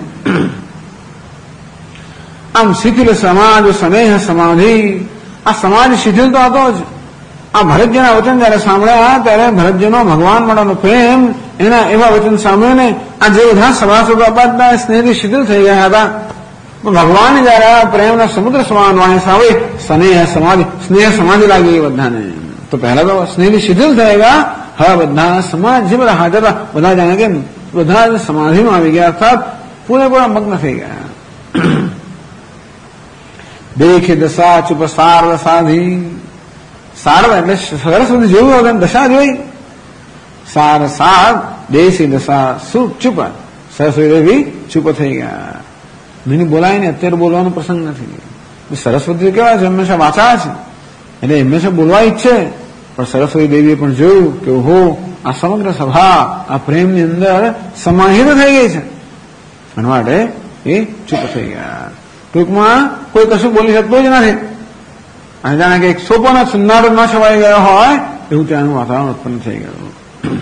આમ શિથિલ સમાજ સ્નેહ સમાધિ આ સમાજ શિથિલ તો હતો જ આ ભરતજીના વચન જયારે સાંભળ્યા ત્યારે ભરતજીનો ભગવાન માટેનો પ્રેમ એના એવા વચન સાંભળીને આ જે બધા સભાસદો અપાતા સ્નેહથી શિથિલ થઈ ગયા હતા ભગવાન જયારે આ પ્રેમના સમુદ્ર સમાન વાણી સાંભળી સ્નેહ સમાધિ લાગી એ બધાને તો પહેલા તો સ્નેહથી શિથિલ થઈ ગયા હવે બધા સમાજ જે બધા હાજર હતા બધા જાણે કે બધા સમાધિમાં આવી ગયા અર્થાત પૂરેપૂરા મગ્ન થઈ ગયા દેખે દશા ચુપ સાર્વ સાધી સાર્વ એટલે સરસ્વતી જોયું વગર દશા જોઈ સાર સાર દેશી દશા ચુપ સરસ્વતી દેવી ચૂપ થઈ ગયા મને બોલાય ને અત્યારે બોલવાનો પ્રસંગ નથી સરસ્વતી કેવા છે હંમેશા વાચા છે એટલે હંમેશા બોલવા ઈચ્છે પણ સરસ્વતી દેવીએ પણ જોયું કે ઓહો આ સમગ્ર સભા આ પ્રેમની અંદર સમાહિત થઈ ગઈ છે એના માટે એ ચૂપ થઈ ગયા ટૂંકમાં કોઈ કશું બોલી શકતું જ નથી અને જાણે કે એક સોપાનો સન્નાટો ન છવાઈ ગયો હોય એવું ત્યાંનું વાતાવરણ ઉત્પન્ન થઈ ગયું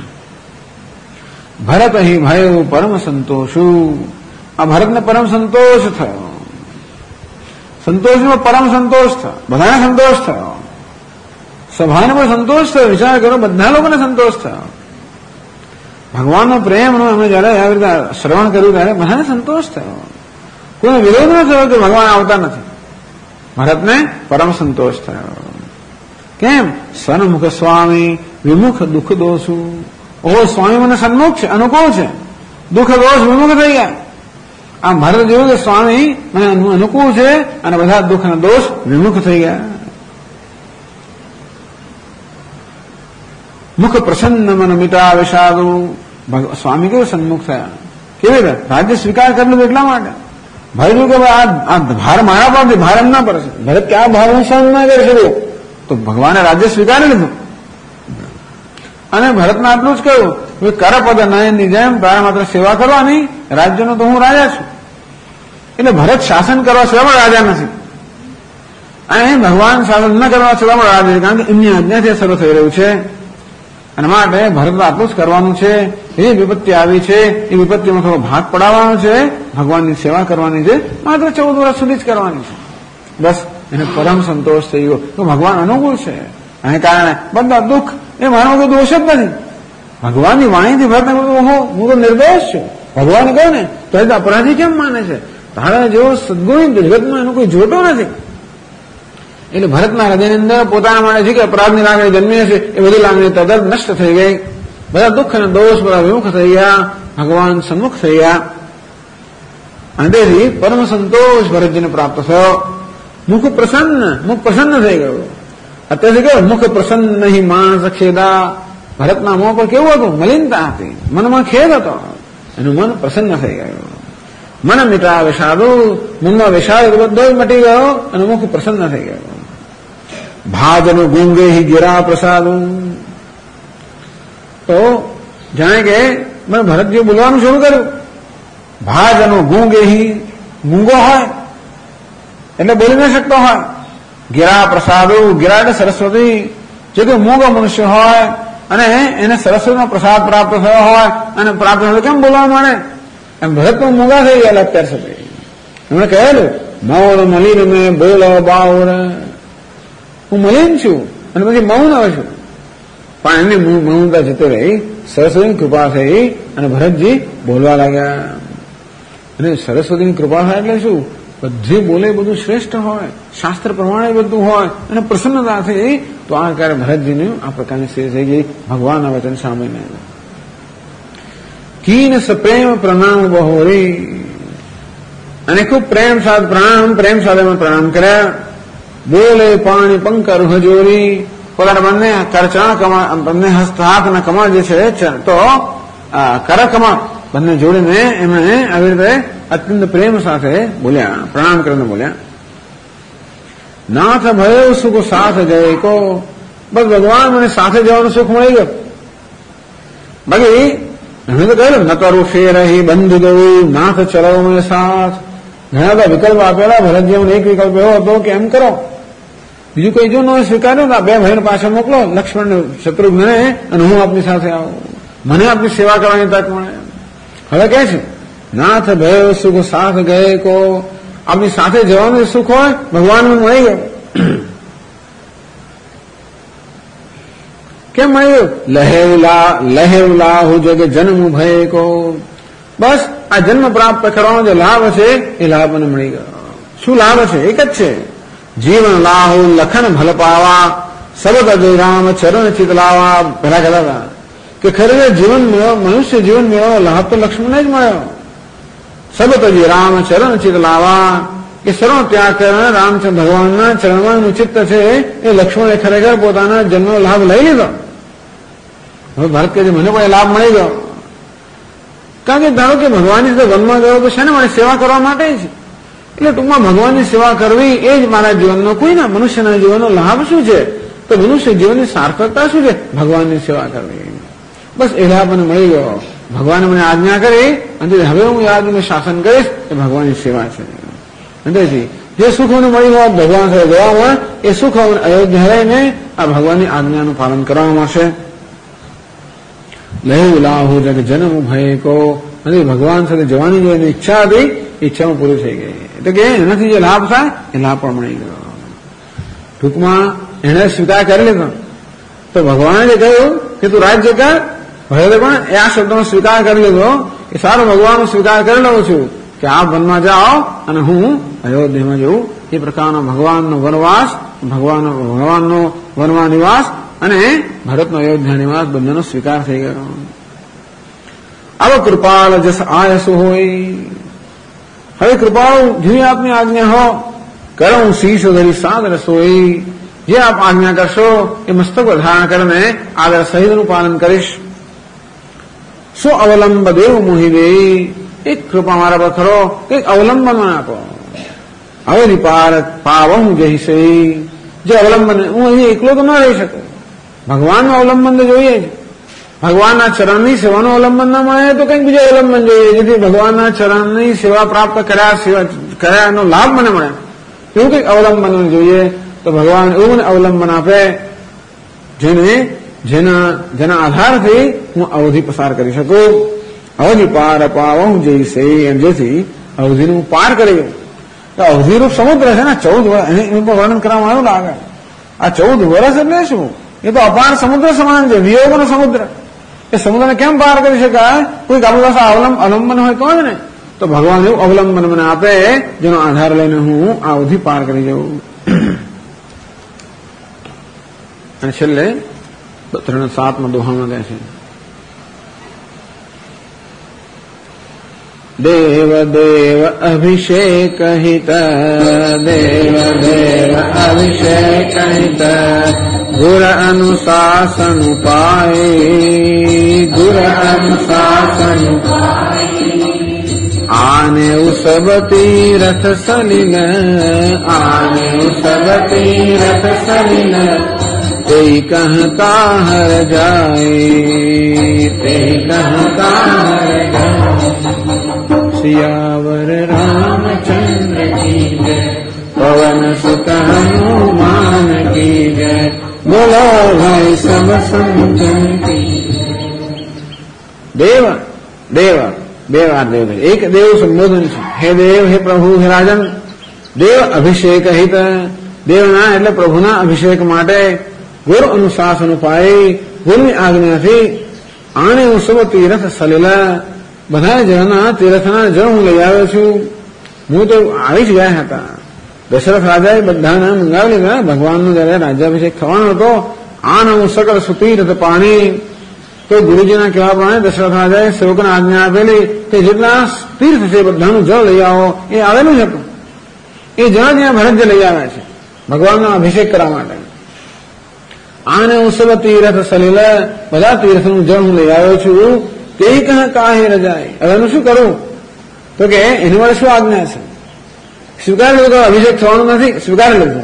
ભરત અહીં ભયો પરમ સંતોષુ આ ભરતને પરમ સંતોષ થયો સંતોષમાં પરમ સંતોષ થયો બધાને સંતોષ થયો સભાને પણ સંતોષ થયો વિચાર કરો બધા લોકોને સંતોષ થયો ભગવાનનો પ્રેમનો અમે જયારે આવી રીતે શ્રવણ કર્યું ત્યારે બધાને સંતોષ થયો કોઈને વિરોધ ન થયો કે ભગવાન આવતા નથી ભરતને પરમ સંતોષ થયો કેમ? સન્મુખ સ્વામી વિમુખ દુઃખ દોષું. ઓહો, સ્વામી મને સન્મુખ છે, અનુકૂળ છે, દુઃખ દોષ વિમુખ થઈ ગયા. આમ ભરત જોયું કે સ્વામી મને અનુકૂળ છે અને બધા દુઃખ અને દોષ વિમુખ થઈ ગયા. મુખ પ્રસન્ન મન મિટા વિષાદુ. સ્વામી કેવું સન્મુખ થયા, કેવી રીતે? રાજ્ય સ્વીકાર કરી લીધું એટલા માટે. ભાઈ કે આ ભાર મારા પર ભાર એમ ના પડશે. ભરત કે આ ભાર હું સહન ના કરી શકું, તો ભગવાને રાજ્ય સ્વીકારી લીધું. અને ભરતને આટલું જ કહ્યું કે કરપદ નયનની જેમ તારે માત્ર સેવા કરવાની, રાજ્યનો તો હું રાજા છું. એટલે ભરત શાસન કરવા છતાં પણ રાજા નથી, અને ભગવાન શાસન ન કરવા છતાં પણ રાજા છે, કારણ કે એમની આજ્ઞાથી શરૂ થઈ રહ્યું છે. અને માટે ભરત આટલું જ કરવાનું છે. એ વિપત્તિ આવી છે, એ વિપત્તિમાં થોડો ભાગ પડાવવાનો છે, ભગવાનની સેવા કરવાની છે, માત્ર 14 વર્ષ સુધી જ કરવાની છે. બસ એને પરમ સંતોષ થઈ ગયો તો ભગવાન અનુકૂળ છે. એને કારણે બધા દુઃખ એ માનવ કોઈ દોષ જ નથી. ભગવાનની વાણીથી ભરતને કહ્યું, હું તો નિર્દોષ છું. ભગવાન કહે ને તો એ અપરાધી કેમ માને છે? તારા જેવો સદગુણી જગતમાં એનો કોઈ જોટો નથી. એટલે ભરતના હૃદયની અંદર પોતાના માટે છે કે અપરાધની લાગણી જન્મી છે, એ બધી લાગણી તરત નષ્ટ થઈ ગઈ. બધા દુઃખ અને દોષ બધા વિમુખ થઈ ગયા, ભગવાન સન્મુખ થઈ ગયા. અને તેથી પરમ સંતોષ ભરતજીને પ્રાપ્ત થયો. મુખ પ્રસન્ન થઈ ગયું. અત્યારથી કેવું? મુખ પ્રસન્ન નહીં માણસ ખેદા. ભરતના મોં પર કેવું હતું? મલિનતા હતી, મનમાં ખેદ હતો. એનું મન પ્રસન્ન થઈ ગયું. મન મિટા વિષાદુ. મનમાં વિષાદ બધો મટી ગયો અને મુખ પ્રસન્ન થઈ ગયો. ભાજનું ગુંગે હિ ગિરા પ્રસાદુ. તો જાણે કે મેં ભરતજી બોલવાનું શરૂ કર્યું. ભાજનું ગુંગે હિ, મૂંગો હોય એટલે બોલી ન શકતો હોય. ગિરા પ્રસાદુ. ગિરા એટલે સરસ્વતી. જે કોઈ મૂંગો મનુષ્ય હોય અને એને સરસ્વતીનો પ્રસાદ પ્રાપ્ત થયો હોય અને પ્રાપ્ત થયો કેમ બોલવા માંડે? એમ ભરત પણ મૂંગા થઈ ગયા અત્યાર સુધી. એમણે કહેલું, મૌન મલિન મેં બોલો બાઉર. હું મલિન છું અને પછી મૌન આવે છું. પણ એની મૌનતા જતી રહી, સરસ્વતીની કૃપા થઈ અને ભરતજી બોલવા લાગ્યા. અને સરસ્વતીની કૃપા થાય એટલે શું? બધી બોલે બધું શ્રેષ્ઠ હોય, શાસ્ત્ર પ્રમાણે બધું હોય અને પ્રસન્નતા થઈ. તો આ કારણે ભરતજીને આ પ્રકારની સ્થિતિ થઈ ગઈ ભગવાનના વચન સાંભળીને. કીન સપ્રેમ પ્રણામ બહોરી. અને ખૂબ પ્રેમ સાથે પ્રણામ કર્યા. બોલે પાણી પંકર હજોરી. પોતાના બંને કરચરણ બંને હાથના કમળ જે છે તો કરકમળ બંને જોડીને એમણે આવી રીતે અત્યંત પ્રેમ સાથે બોલ્યા, પ્રણામ કરીને બોલ્યા. નાથ ભયો સુખ સાથ જય કો. બસ ભગવાન મને સાથે જવાનું સુખ મળી ગયું. બાકી એમણે તો કહ્યું ન કરું ફેર રહી બંધ દઉં નાથ ચલો મેં સાથ. ઘણા બધા વિકલ્પ આપેલા. ભરતજીવન એક વિકલ્પ એવો હતો કે એમ કરો, બીજું કઈ જો ન સ્વીકાર્યું તો 2 ભાઈને પાછળ મોકલો, લક્ષ્મણ શત્રુઘ્નને, અને હું આપની સાથે આવું, મને આપની સેવા કરવાની તક મળે. હવે કહે છે નાથ ભયો સુખ સાથ ગયે કો. આપની સાથે જવાનું સુખ હોય ભગવાન મળી ગયું. કેમ મળ્યું? લહેવલાહુ જગ જન્મ ભય કો. બસ આ જન્મ પ્રાપ્ત કરવાનો જે લાભ છે એ લાભ મને મળી ગયો. શું લાભ છે? એક જ છે. જીવન લાહુ લખન ભલ પાવા. સબદ અજય રામ ચરણ ચિત લાવા. પેલા કહેતા હતા કે ખરેખર જીવન મેળવો, મનુષ્ય જીવન મેળવો લાભ તો લક્ષ્મણને જ મળ્યો. સબદ અજય રામ ચરણ ચિત લાવા. કે સર્વ ત્યાગ કરીને રામચંદ્ર ભગવાનના ચરણમાં એનું ચિત્ત છે એ લક્ષ્મણે ખરેખર પોતાના જન્મનો લાભ લઈ લીધો. હવે ભરત કહે છે મને પણ લાભ મળી ગયો. કારણ કે ધારો કે ભગવાનની સાથે વનમાં ગયો તો શેના માટે? સેવા કરવા માટે છે. એટલે ટૂંકમાં ભગવાનની સેવા કરવી એ જ મારા જીવનનો, કોઈના મનુષ્યના જીવનનો લાભ શું છે? તો મનુષ્ય જીવનની સાર્થકતા શું છે? ભગવાનની સેવા કરવી. બસ એ લાભ મને મળી ગયો. ભગવાને મને આજ્ઞા કરી અને હવે હું યાદનું શાસન કરીશ એ ભગવાનની સેવા છે. તેથી જે સુખ મને મળી હોય ભગવાન સાથે જવામાં, એ સુખ અયોધ્યા રહીને આ ભગવાનની આજ્ઞાનું પાલન કરવામાં આવશે. લહેવ લાહુ જગ જન્મ ભય કો. અને ભગવાન સાથે જવાની જે ઈચ્છા હતી ઈચ્છામાં પૂરી થઈ ગઈ. એટલે કે એનાથી જે લાભ થાય એ લાભ પણ મળી ગયો. ટૂંકમાં એને સ્વીકાર કરી લીધો. તો ભગવાને જે કહ્યું કે તું રાજ્ય કર, ભરતે પણ એ આ શબ્દનો સ્વીકાર કરી લીધો કે સારો ભગવાનનો સ્વીકાર કરી લઉં છું. કે આપ વનમાં જાઓ અને હું અયોધ્યામાં જઉં. એ પ્રકારનો ભગવાનનો વનવાસ, ભગવાનનો વનમાં નિવાસ અને ભરતનો અયોધ્યા નિવાસ બંનેનો સ્વીકાર થઈ ગયો. આવો કૃપાળ જસ આયસો હોય. હવે કૃપાળુ જેવી આપની આજ્ઞા હો, કરું શીશો ધરી સાદર સોઈ. જે આપ આજ્ઞા કરશો એ મસ્તક ધારણ કરીને આદર સહિતનું પાલન કરીશ. શું અવલંબ દેવ મોહી દે. એક કૃપા મારા પર કરો, કંઈક અવલંબન આપો. અવધિ પાર પાવં જઈશે. જે અવલંબન, હું અહીં એકલો તો ન રહી શકું, ભગવાનનું અવલંબન તો જોઈએ જ. ભગવાનના ચરણની સેવાનું અવલંબન ના મળે તો કંઈક બીજું અવલંબન જોઈએ, જેથી ભગવાનના ચરણની સેવા પ્રાપ્ત કર્યાનો લાભ મને મળે. એવું કંઈક અવલંબન જોઈએ. તો ભગવાન એવું મને અવલંબન આપે જેના આધારથી હું અવધિ પસાર કરી શકું. અવધિ પાર પાવં જઈશે, એમ જેથી અવધિનું પાર કરી ગયું. અવધિરૂપ સમુદ્ર છે ને, 14 વર્ષ એનું વર્ણન કરવામાં આવ્યું લાગે. આ 14 વર્ષ એટલે શું? એ તો અપાર સમુદ્ર સમાન છે, વિયોગનો સમુદ્ર. એ સમુદ્રને કેમ પાર કરી શકાય? કોઈક આપણી પાસે અવલંબન હોય તો જ ને. તો ભગવાન એવું અવલંબન મને આપે જેનો આધાર લઈને હું આ અવધિ પાર કરી જઉં. અને છેલ્લે 307માં દોહામાં કહે છે, દેવ દેવ અભિષેક હિત, દેવ દેવ અભિષેક હિત, ગુર અનુશાસન પાય, ગુર અનુશાસન આને ઉસબ તીરથ સલિલ, આને ઉસબ તીરથ સલિલ, તે કહતા હર જાય, તે કહતા હર જાય. सियावर रामचंद्र की जय, पवन सुत हनुमान की जय, बोलो भाई सब संतन की. देव देव देव देव एक देव संबोधन છે. હે દેવ, હે પ્રભુ, હે રાજન. દેવ અભિષેક હિત, દેવના એટલે પ્રભુના અભિષેક માટે ગુરુ અનુશાસન ઉપાય, ગુરુની આજ્ઞાથી આને ઉત્સવ તીરથ સલિલા, બધા જળના તીર્થના જળ હું લઈ આવ્યો છું. હું તો આવી જ ગયા હતા. દશરથ રાજાએ બધાને મંગાવી લીધા. ભગવાનનો જયારે રાજ્યાભિષેક થવાનો હતો, આ નવું સકળ સુતીર્થ પાણી. તો ગુરુજીના કહેવા પ્રમાણે દશરથ રાજાએ સેવકોને આજ્ઞા આપેલી કે જેટલા તીર્થ છે બધાનું જળ લઈ આવો. એ આવેલું જ હતું. એ જળ ત્યાં ભરત લઈ આવ્યા છે ભગવાનનો અભિષેક કરવા માટે. આને ઉત્સવ તીર્થ સલિલ, બધા તીર્થનું જળ હું લઈ આવ્યો છું. તે કહે કાહે રજાય. હવે એનું શું કરું? તો કે એની વડે શું આજ્ઞા છે? સ્વીકારી લીધું. અભિષેક થવાનું નથી, સ્વીકારી લીધું.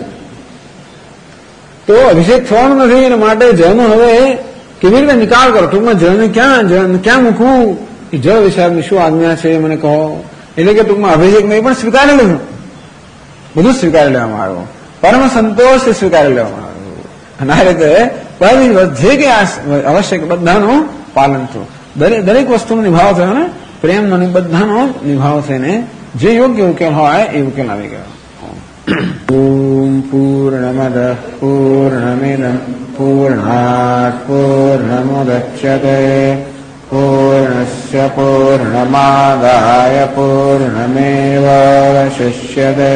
તો અભિષેક થવાનું નથી એના માટે જળનો હવે કેવી રીતે નિકાલ કરો? ટૂંકમાં જળને ક્યાં મૂકવું? એ જળ વિશાળની શું આજ્ઞા છે મને કહો. એટલે કે ટૂંકમાં અભિષેક નહીં પણ સ્વીકારી લીધું. બધું સ્વીકારી લેવામાં આવ્યું. પરમ સંતોષ સ્વીકારી લેવામાં આવ્યું. અને આ રીતે જે કે આવશ્યક બધાનું પાલન થયું. દરેક વસ્તુનો નિભાવ થયો ને, પ્રેમનો બધાનો નિભાવ થઈને જે યોગ્ય ઉકેલ હોય એ ઉકેલ આવી ગયો. ઓમ પૂર્ણમદ પૂર્ણમિદં પૂર્ણાત પૂર્ણમુદચ્યતે પૂર્ણસ્ય પૂર્ણમાદાય પૂર્ણમેવાવશિષ્યતે.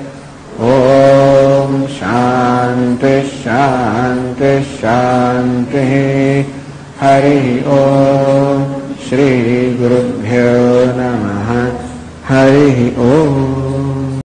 ઓમ શાંતિ શાંતિ શાંતિ. हरि ओम श्री गुरुभ्यो नमः.